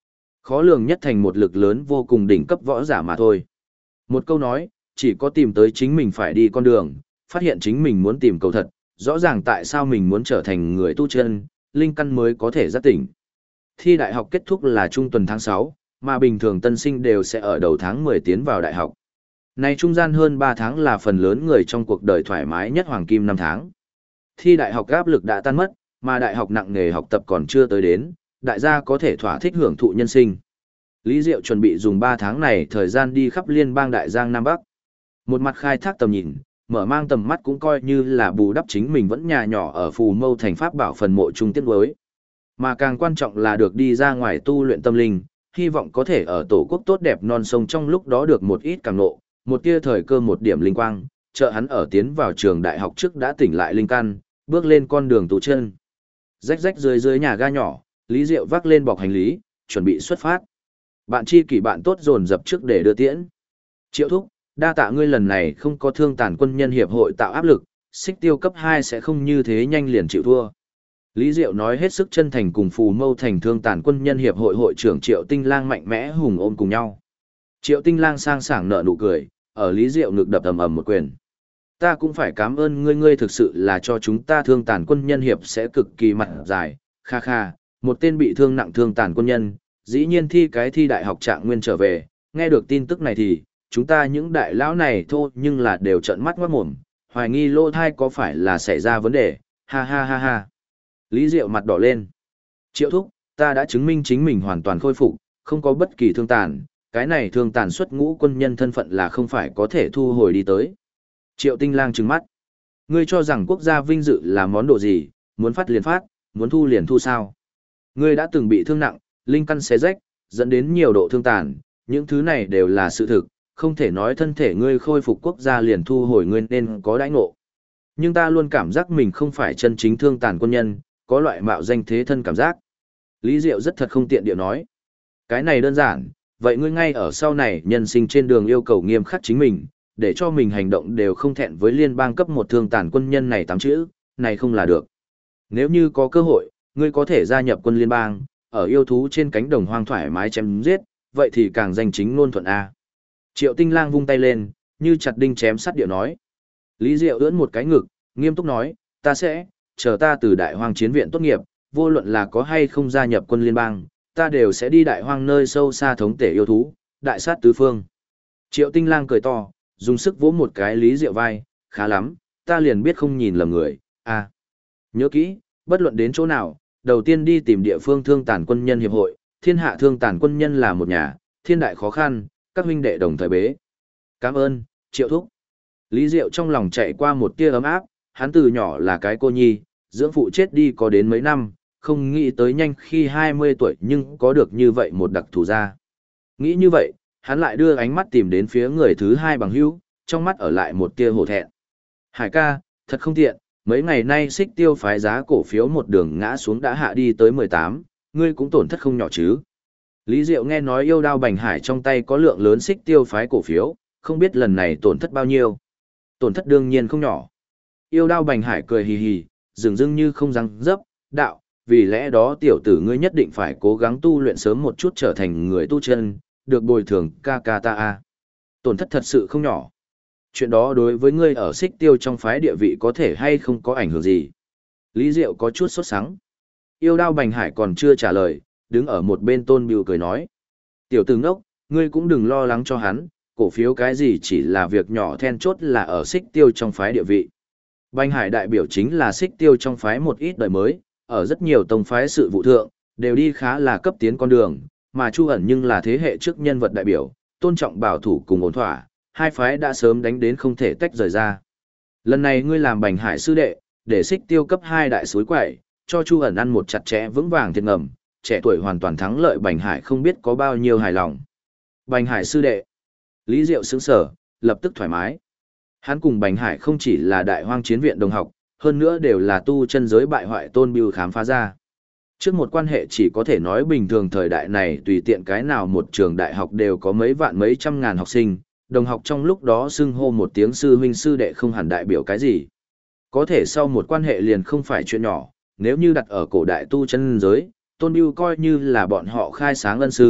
Khó lường nhất thành một lực lớn vô cùng đỉnh cấp võ giả mà thôi. Một câu nói, chỉ có tìm tới chính mình phải đi con đường, phát hiện chính mình muốn tìm cầu thật, rõ ràng tại sao mình muốn trở thành người tu chân, linh căn mới có thể giác tỉnh. Thi đại học kết thúc là trung tuần tháng 6, mà bình thường tân sinh đều sẽ ở đầu tháng 10 tiến vào đại học. Này trung gian hơn 3 tháng là phần lớn người trong cuộc đời thoải mái nhất hoàng kim 5 tháng. Thi đại học áp lực đã tan mất, mà đại học nặng nghề học tập còn chưa tới đến, đại gia có thể thỏa thích hưởng thụ nhân sinh. Lý Diệu chuẩn bị dùng 3 tháng này thời gian đi khắp liên bang Đại Giang Nam Bắc. Một mặt khai thác tầm nhìn, mở mang tầm mắt cũng coi như là bù đắp chính mình vẫn nhà nhỏ ở Phù Mâu thành Pháp bảo phần mộ trung tiết đối. Mà càng quan trọng là được đi ra ngoài tu luyện tâm linh, hy vọng có thể ở tổ quốc tốt đẹp non sông trong lúc đó được một ít càng nộ, một tia thời cơ một điểm linh quang, trợ hắn ở tiến vào trường đại học trước đã tỉnh lại linh căn, bước lên con đường tu chân. Rách rách dưới nhà ga nhỏ, Lý Diệu vác lên bọc hành lý, chuẩn bị xuất phát. Bạn tri kỷ bạn tốt dồn dập trước để đưa tiễn. Triệu thúc, đa tạ ngươi lần này không có thương tàn quân nhân hiệp hội tạo áp lực, xích tiêu cấp 2 sẽ không như thế nhanh liền chịu thua. Lý Diệu nói hết sức chân thành cùng Phù Mâu thành thương tàn quân nhân hiệp hội hội trưởng Triệu Tinh Lang mạnh mẽ hùng ôm cùng nhau. Triệu Tinh Lang sang sảng nở nụ cười, ở Lý Diệu ngực đập ầm ầm một quyền. Ta cũng phải cảm ơn ngươi, ngươi thực sự là cho chúng ta thương tàn quân nhân hiệp sẽ cực kỳ mặt dài, kha kha, một tên bị thương nặng thương tàn quân nhân, dĩ nhiên thi đại học trạng nguyên trở về, nghe được tin tức này thì, chúng ta những đại lão này thôi nhưng là đều trợn mắt ngoát mồm, hoài nghi lô thai có phải là xảy ra vấn đề, ha ha ha ha. Lý Diệu mặt đỏ lên. Triệu thúc, ta đã chứng minh chính mình hoàn toàn khôi phục, không có bất kỳ thương tàn, cái này thương tàn xuất ngũ quân nhân thân phận là không phải có thể thu hồi đi tới. Triệu Tinh Lang trừng mắt. Ngươi cho rằng quốc gia vinh dự là món đồ gì, muốn phát liền phát, muốn thu liền thu sao? Ngươi đã từng bị thương nặng, linh căn xé rách, dẫn đến nhiều độ thương tàn, những thứ này đều là sự thực, không thể nói thân thể ngươi khôi phục quốc gia liền thu hồi ngươi nên có đãi ngộ. Nhưng ta luôn cảm giác mình không phải chân chính thương tàn quân nhân, có loại mạo danh thế thân cảm giác. Lý Diệu rất thật không tiện điệu nói. Cái này đơn giản, vậy ngươi ngay ở sau này nhân sinh trên đường yêu cầu nghiêm khắc chính mình, để cho mình hành động đều không thẹn với liên bang cấp một thương tàn quân nhân này 8 chữ, này không là được. Nếu như có cơ hội, ngươi có thể gia nhập quân liên bang, ở yêu thú trên cánh đồng hoang thoải mái chém giết, vậy thì càng danh chính ngôn thuận A. Triệu Tinh Lang vung tay lên, như chặt đinh chém sắt điệu nói. Lý Diệu ưỡn một cái ngực, nghiêm túc nói, ta sẽ, chờ ta từ đại hoang chiến viện tốt nghiệp, vô luận là có hay không gia nhập quân liên bang, ta đều sẽ đi đại hoang nơi sâu xa thống tể yêu thú, đại sát tứ phương. Triệu Tinh Lang cười to, dùng sức vỗ một cái Lý Diệu vai, khá lắm, ta liền biết không nhìn lầm người, à. Nhớ kỹ, bất luận đến chỗ nào, đầu tiên đi tìm địa phương thương tàn quân nhân hiệp hội, thiên hạ thương tàn quân nhân là một nhà, thiên đại khó khăn, các huynh đệ đồng thời bế. Cảm ơn, Triệu thúc. Lý Diệu trong lòng chạy qua một tia ấm áp, hắn từ nhỏ là cái cô nhi, dưỡng phụ chết đi có đến mấy năm, không nghĩ tới nhanh khi 20 tuổi nhưng có được như vậy một đặc thù ra. Nghĩ như vậy, hắn lại đưa ánh mắt tìm đến phía người thứ hai bằng hữu, trong mắt ở lại một tia hổ thẹn. Hải ca, thật không tiện, mấy ngày nay xích tiêu phái giá cổ phiếu một đường ngã xuống đã hạ đi tới 18, ngươi cũng tổn thất không nhỏ chứ. Lý Diệu nghe nói yêu đao bành hải trong tay có lượng lớn xích tiêu phái cổ phiếu, không biết lần này tổn thất bao nhiêu. Tổn thất đương nhiên không nhỏ. Yêu đao bành hải cười hì hì, dường dưng như không răng dấp, đạo, vì lẽ đó tiểu tử ngươi nhất định phải cố gắng tu luyện sớm một chút trở thành người tu chân, được bồi thường ca ca ta a. Tổn thất thật sự không nhỏ. Chuyện đó đối với ngươi ở xích tiêu trong phái địa vị có thể hay không có ảnh hưởng gì. Lý Diệu có chút sốt sắng. Yêu đao bành hải còn chưa trả lời, đứng ở một bên Tôn Bưu cười nói. Tiểu tử ngốc, ngươi cũng đừng lo lắng cho hắn, cổ phiếu cái gì chỉ là việc nhỏ then chốt là ở xích tiêu trong phái địa vị. Bành hải đại biểu chính là xích tiêu trong phái một ít đời mới, ở rất nhiều tông phái sự vụ thượng, đều đi khá là cấp tiến con đường, mà Chu ẩn nhưng là thế hệ trước nhân vật đại biểu, tôn trọng bảo thủ cùng ổn thỏa, hai phái đã sớm đánh đến không thể tách rời ra. Lần này ngươi làm bành hải sư đệ, để xích tiêu cấp 2 đại suối quẩy, cho Chu ẩn ăn một chặt chẽ vững vàng thiệt ngầm, trẻ tuổi hoàn toàn thắng lợi bành hải không biết có bao nhiêu hài lòng. Bành hải sư đệ. Lý Diệu sững sờ, lập tức thoải mái. Hắn cùng bành hải không chỉ là đại hoang chiến viện đồng học, hơn nữa đều là tu chân giới bại hoại Tôn Bưu khám phá ra. Trước một quan hệ chỉ có thể nói bình thường thời đại này tùy tiện cái nào một trường đại học đều có mấy vạn mấy trăm ngàn học sinh, đồng học trong lúc đó xưng hô một tiếng sư huynh sư đệ không hẳn đại biểu cái gì. Có thể sau một quan hệ liền không phải chuyện nhỏ, nếu như đặt ở cổ đại tu chân giới, Tôn Bưu coi như là bọn họ khai sáng ân sư,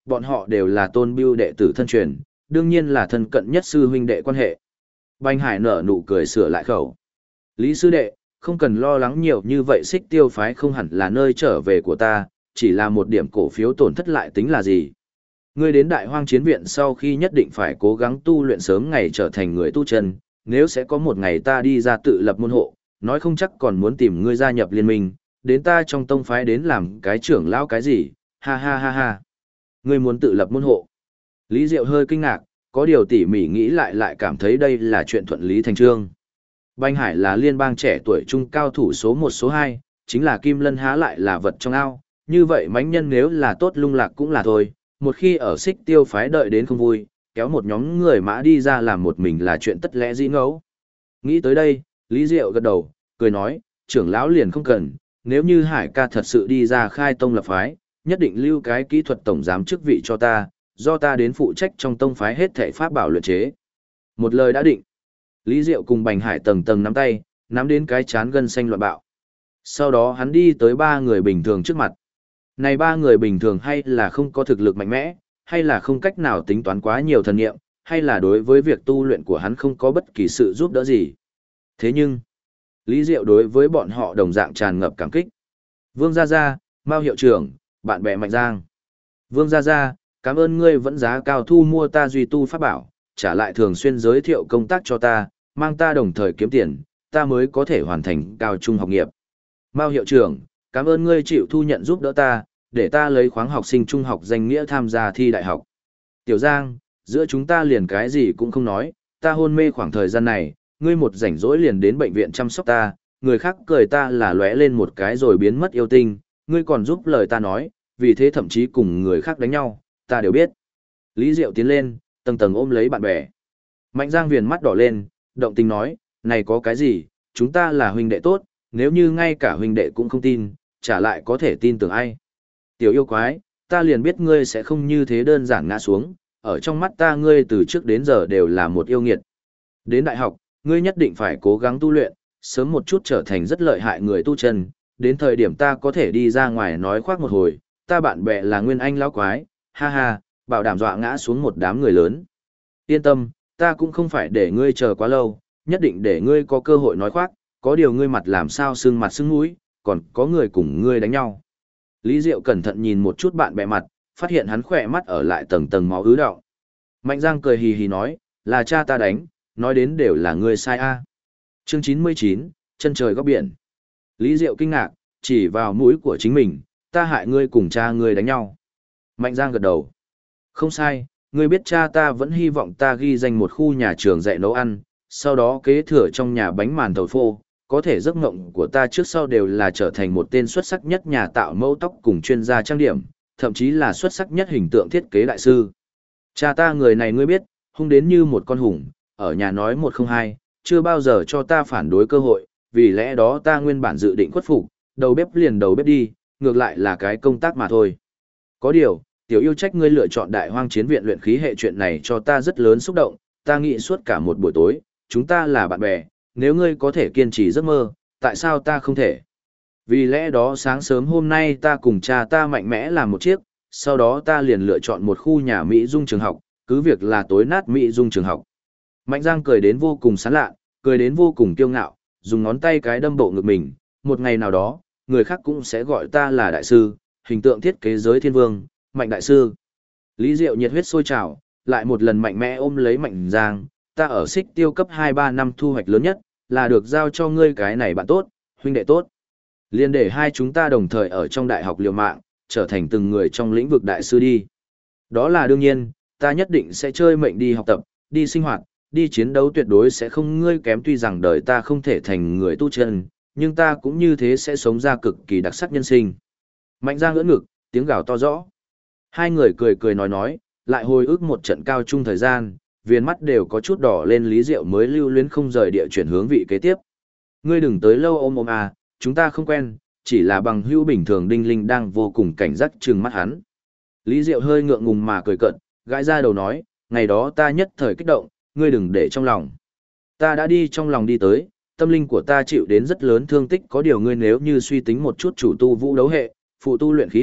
bọn họ đều là Tôn Bưu đệ tử thân truyền, đương nhiên là thân cận nhất sư huynh đệ quan hệ. Bành Hải nở nụ cười sửa lại khẩu. Lý sư đệ, không cần lo lắng nhiều như vậy, Xích Tiêu phái không hẳn là nơi trở về của ta, chỉ là một điểm cổ phiếu tổn thất lại tính là gì. Ngươi đến Đại Hoang Chiến Viện sau khi nhất định phải cố gắng tu luyện sớm ngày trở thành người tu chân, nếu sẽ có một ngày ta đi ra tự lập môn hộ, nói không chắc còn muốn tìm ngươi gia nhập liên minh, đến ta trong tông phái đến làm cái trưởng lão cái gì, ha ha ha ha. Ngươi muốn tự lập môn hộ. Lý Diệu hơi kinh ngạc, có điều tỉ mỉ nghĩ lại cảm thấy đây là chuyện thuận lý thành trương. Bành Hải là liên bang trẻ tuổi trung cao thủ số 1 số 2, chính là Kim Lân há lại là vật trong ao, như vậy mãnh nhân nếu là tốt lung lạc cũng là thôi, một khi ở Xích Tiêu phái đợi đến không vui, kéo một nhóm người mã đi ra làm một mình là chuyện tất lẽ dĩ ngẫu. Nghĩ tới đây, Lý Diệu gật đầu, cười nói, trưởng lão liền không cần, nếu như Hải ca thật sự đi ra khai tông lập phái, nhất định lưu cái kỹ thuật tổng giám chức vị cho ta, do ta đến phụ trách trong tông phái hết thảy pháp bảo luyện chế. Một lời đã định. Lý Diệu cùng Bành Hải tầng tầng nắm tay, nắm đến cái chán gân xanh loạn bạo. Sau đó hắn đi tới ba người bình thường trước mặt. Này ba người bình thường hay là không có thực lực mạnh mẽ, hay là không cách nào tính toán quá nhiều thần nghiệm, hay là đối với việc tu luyện của hắn không có bất kỳ sự giúp đỡ gì. Thế nhưng, Lý Diệu đối với bọn họ đồng dạng tràn ngập cảm kích. Vương Gia Gia, Mao hiệu trưởng, bạn bè Mạnh Giang. Vương Gia Gia, cảm ơn ngươi vẫn giá cao thu mua ta duy tu pháp bảo, trả lại thường xuyên giới thiệu công tác cho ta, mang ta đồng thời kiếm tiền, ta mới có thể hoàn thành cao trung học nghiệp. Mao hiệu trưởng, cảm ơn ngươi chịu thu nhận giúp đỡ ta, để ta lấy khoáng học sinh trung học danh nghĩa tham gia thi đại học. Tiểu Giang, giữa chúng ta liền cái gì cũng không nói, ta hôn mê khoảng thời gian này, ngươi một rảnh rỗi liền đến bệnh viện chăm sóc ta, người khác cười ta là lóe lên một cái rồi biến mất yêu tinh, ngươi còn giúp lời ta nói, vì thế thậm chí cùng người khác đánh nhau, ta đều biết. Lý Diệu tiến lên, tầng tầng ôm lấy bạn bè. Mạnh Giang viền mắt đỏ lên, động tình nói, này có cái gì, chúng ta là huynh đệ tốt, nếu như ngay cả huynh đệ cũng không tin, trả lại có thể tin tưởng ai. Tiểu yêu quái, ta liền biết ngươi sẽ không như thế đơn giản ngã xuống, ở trong mắt ta ngươi từ trước đến giờ đều là một yêu nghiệt. Đến đại học, ngươi nhất định phải cố gắng tu luyện, sớm một chút trở thành rất lợi hại người tu chân, đến thời điểm ta có thể đi ra ngoài nói khoác một hồi, ta bạn bè là Nguyên Anh lão quái, ha ha, bảo đảm dọa ngã xuống một đám người lớn. Yên tâm, ta cũng không phải để ngươi chờ quá lâu, nhất định để ngươi có cơ hội nói khoác, có điều ngươi mặt làm sao sưng mặt sưng mũi, còn có người cùng ngươi đánh nhau. Lý Diệu cẩn thận nhìn một chút bạn bè mặt, phát hiện hắn khỏe mắt ở lại tầng tầng máu ứ đọng. Mạnh Giang cười hì hì nói, là cha ta đánh, nói đến đều là ngươi sai a. Chương 99, chân trời góc biển. Lý Diệu kinh ngạc, chỉ vào mũi của chính mình, ta hại ngươi cùng cha ngươi đánh nhau. Mạnh Giang gật đầu. Không sai, ngươi biết cha ta vẫn hy vọng ta ghi danh một khu nhà trường dạy nấu ăn, sau đó kế thừa trong nhà bánh màn thầu phô, có thể giấc mộng của ta trước sau đều là trở thành một tên xuất sắc nhất nhà tạo mẫu tóc cùng chuyên gia trang điểm, thậm chí là xuất sắc nhất hình tượng thiết kế đại sư. Cha ta người này ngươi biết, hung đến như một con hùng, ở nhà nói một không hai, chưa bao giờ cho ta phản đối cơ hội, vì lẽ đó ta nguyên bản dự định khuất phục, đầu bếp liền đầu bếp đi, ngược lại là cái công tác mà thôi. Có điều, tiểu yêu trách ngươi lựa chọn Đại Hoang Chiến Viện luyện khí hệ chuyện này cho ta rất lớn xúc động, ta nghĩ suốt cả một buổi tối, chúng ta là bạn bè, nếu ngươi có thể kiên trì giấc mơ, tại sao ta không thể? Vì lẽ đó sáng sớm hôm nay ta cùng cha ta mạnh mẽ làm một chiếc, sau đó ta liền lựa chọn một khu nhà Mỹ Dung trường học, cứ việc là tối nát Mỹ Dung trường học. Mạnh Giang cười đến vô cùng sán lạ, cười đến vô cùng kiêu ngạo, dùng ngón tay cái đâm bộ ngực mình, một ngày nào đó, người khác cũng sẽ gọi ta là đại sư, hình tượng thiết kế giới thiên vương, Mạnh đại sư. Lý Diệu nhiệt huyết sôi trào, lại một lần mạnh mẽ ôm lấy Mạnh Giang, ta ở Xích Tiêu cấp 2-3 năm thu hoạch lớn nhất, là được giao cho ngươi cái này bạn tốt, huynh đệ tốt. Liên để hai chúng ta đồng thời ở trong đại học liều mạng, trở thành từng người trong lĩnh vực đại sư đi. Đó là đương nhiên, ta nhất định sẽ chơi mệnh đi học tập, đi sinh hoạt, đi chiến đấu tuyệt đối sẽ không ngươi kém, tuy rằng đời ta không thể thành người tu chân, nhưng ta cũng như thế sẽ sống ra cực kỳ đặc sắc nhân sinh. Mạnh Giang ưỡn ngực, tiếng gào to rõ. Hai người cười cười nói, lại hồi ức một trận cao trung thời gian, viền mắt đều có chút đỏ lên. Lý Diệu mới lưu luyến không rời địa chuyển hướng vị kế tiếp. Ngươi đừng tới lâu ôm à, chúng ta không quen, chỉ là bằng hữu bình thường. Đinh Linh đang vô cùng cảnh giác trừng mắt hắn. Lý Diệu hơi ngượng ngùng mà cười cợt, gãi ra đầu nói, ngày đó ta nhất thời kích động, ngươi đừng để trong lòng. Ta đã đi trong lòng đi tới, tâm linh của ta chịu đến rất lớn thương tích, có điều ngươi nếu như suy tính một chút, chủ tu vũ đấu hệ, phụ tu luyện khí hệ,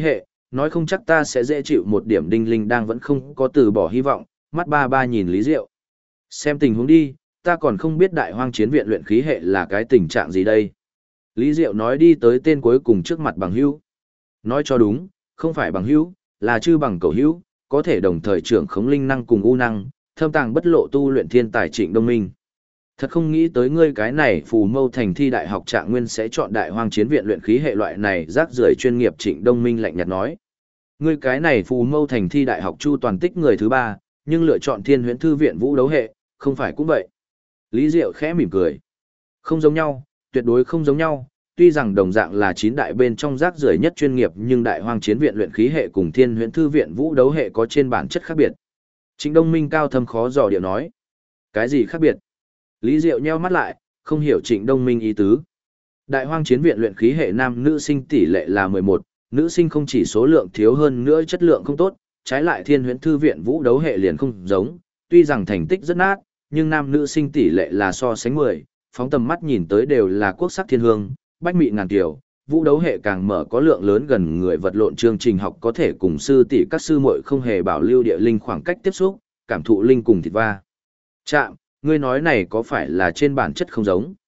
nói không chắc ta sẽ dễ chịu một điểm. Đinh Linh đang vẫn không có từ bỏ hy vọng, mắt ba ba nhìn Lý Diệu. Xem tình huống đi, ta còn không biết Đại Hoang Chiến viện luyện khí hệ là cái tình trạng gì đây. Lý Diệu nói đi tới tên cuối cùng trước mặt Bằng Hữu. Nói cho đúng, không phải Bằng Hữu, là chư bằng cầu hữu, có thể đồng thời trưởng khống linh năng cùng u năng, thâm tàng bất lộ tu luyện thiên tài Trịnh Đông Minh. Thật không nghĩ tới ngươi cái này phù mâu thành thi đại học trạng nguyên sẽ chọn Đại Hoang Chiến viện luyện khí hệ loại này rác rưởi chuyên nghiệp. Trịnh Đông Minh lạnh nhạt nói. Ngươi cái này phù mâu thành thi đại học chu toàn tích người thứ ba, nhưng lựa chọn Thiên Huyễn Thư viện vũ đấu hệ, không phải cũng vậy. Lý Diệu khẽ mỉm cười. Không giống nhau, tuyệt đối không giống nhau. Tuy rằng đồng dạng là 9 đại bên trong rác rưởi nhất chuyên nghiệp, nhưng Đại Hoang Chiến viện luyện khí hệ cùng Thiên Huyễn Thư viện vũ đấu hệ có trên bản chất khác biệt. Trịnh Đông Minh cao thâm khó dò điệu nói. Cái gì khác biệt? Lý Diệu nheo mắt lại, không hiểu Trịnh Đông Minh ý tứ. Đại Hoang Chiến viện luyện khí hệ nam nữ sinh tỷ lệ là 11, nữ sinh không chỉ số lượng thiếu hơn nữa chất lượng không tốt, trái lại Thiên Huyễn Thư viện vũ đấu hệ liền không giống, tuy rằng thành tích rất nát, nhưng nam nữ sinh tỷ lệ là so sánh 10, phóng tầm mắt nhìn tới đều là quốc sắc thiên hương, bách mị ngàn kiều. Vũ đấu hệ càng mở có lượng lớn gần người vật lộn chương trình học, có thể cùng sư tỷ các sư muội không hề bảo lưu địa linh khoảng cách tiếp xúc, cảm thụ linh cùng thịt va chạm. Ngươi nói này có phải là trên bản chất không giống?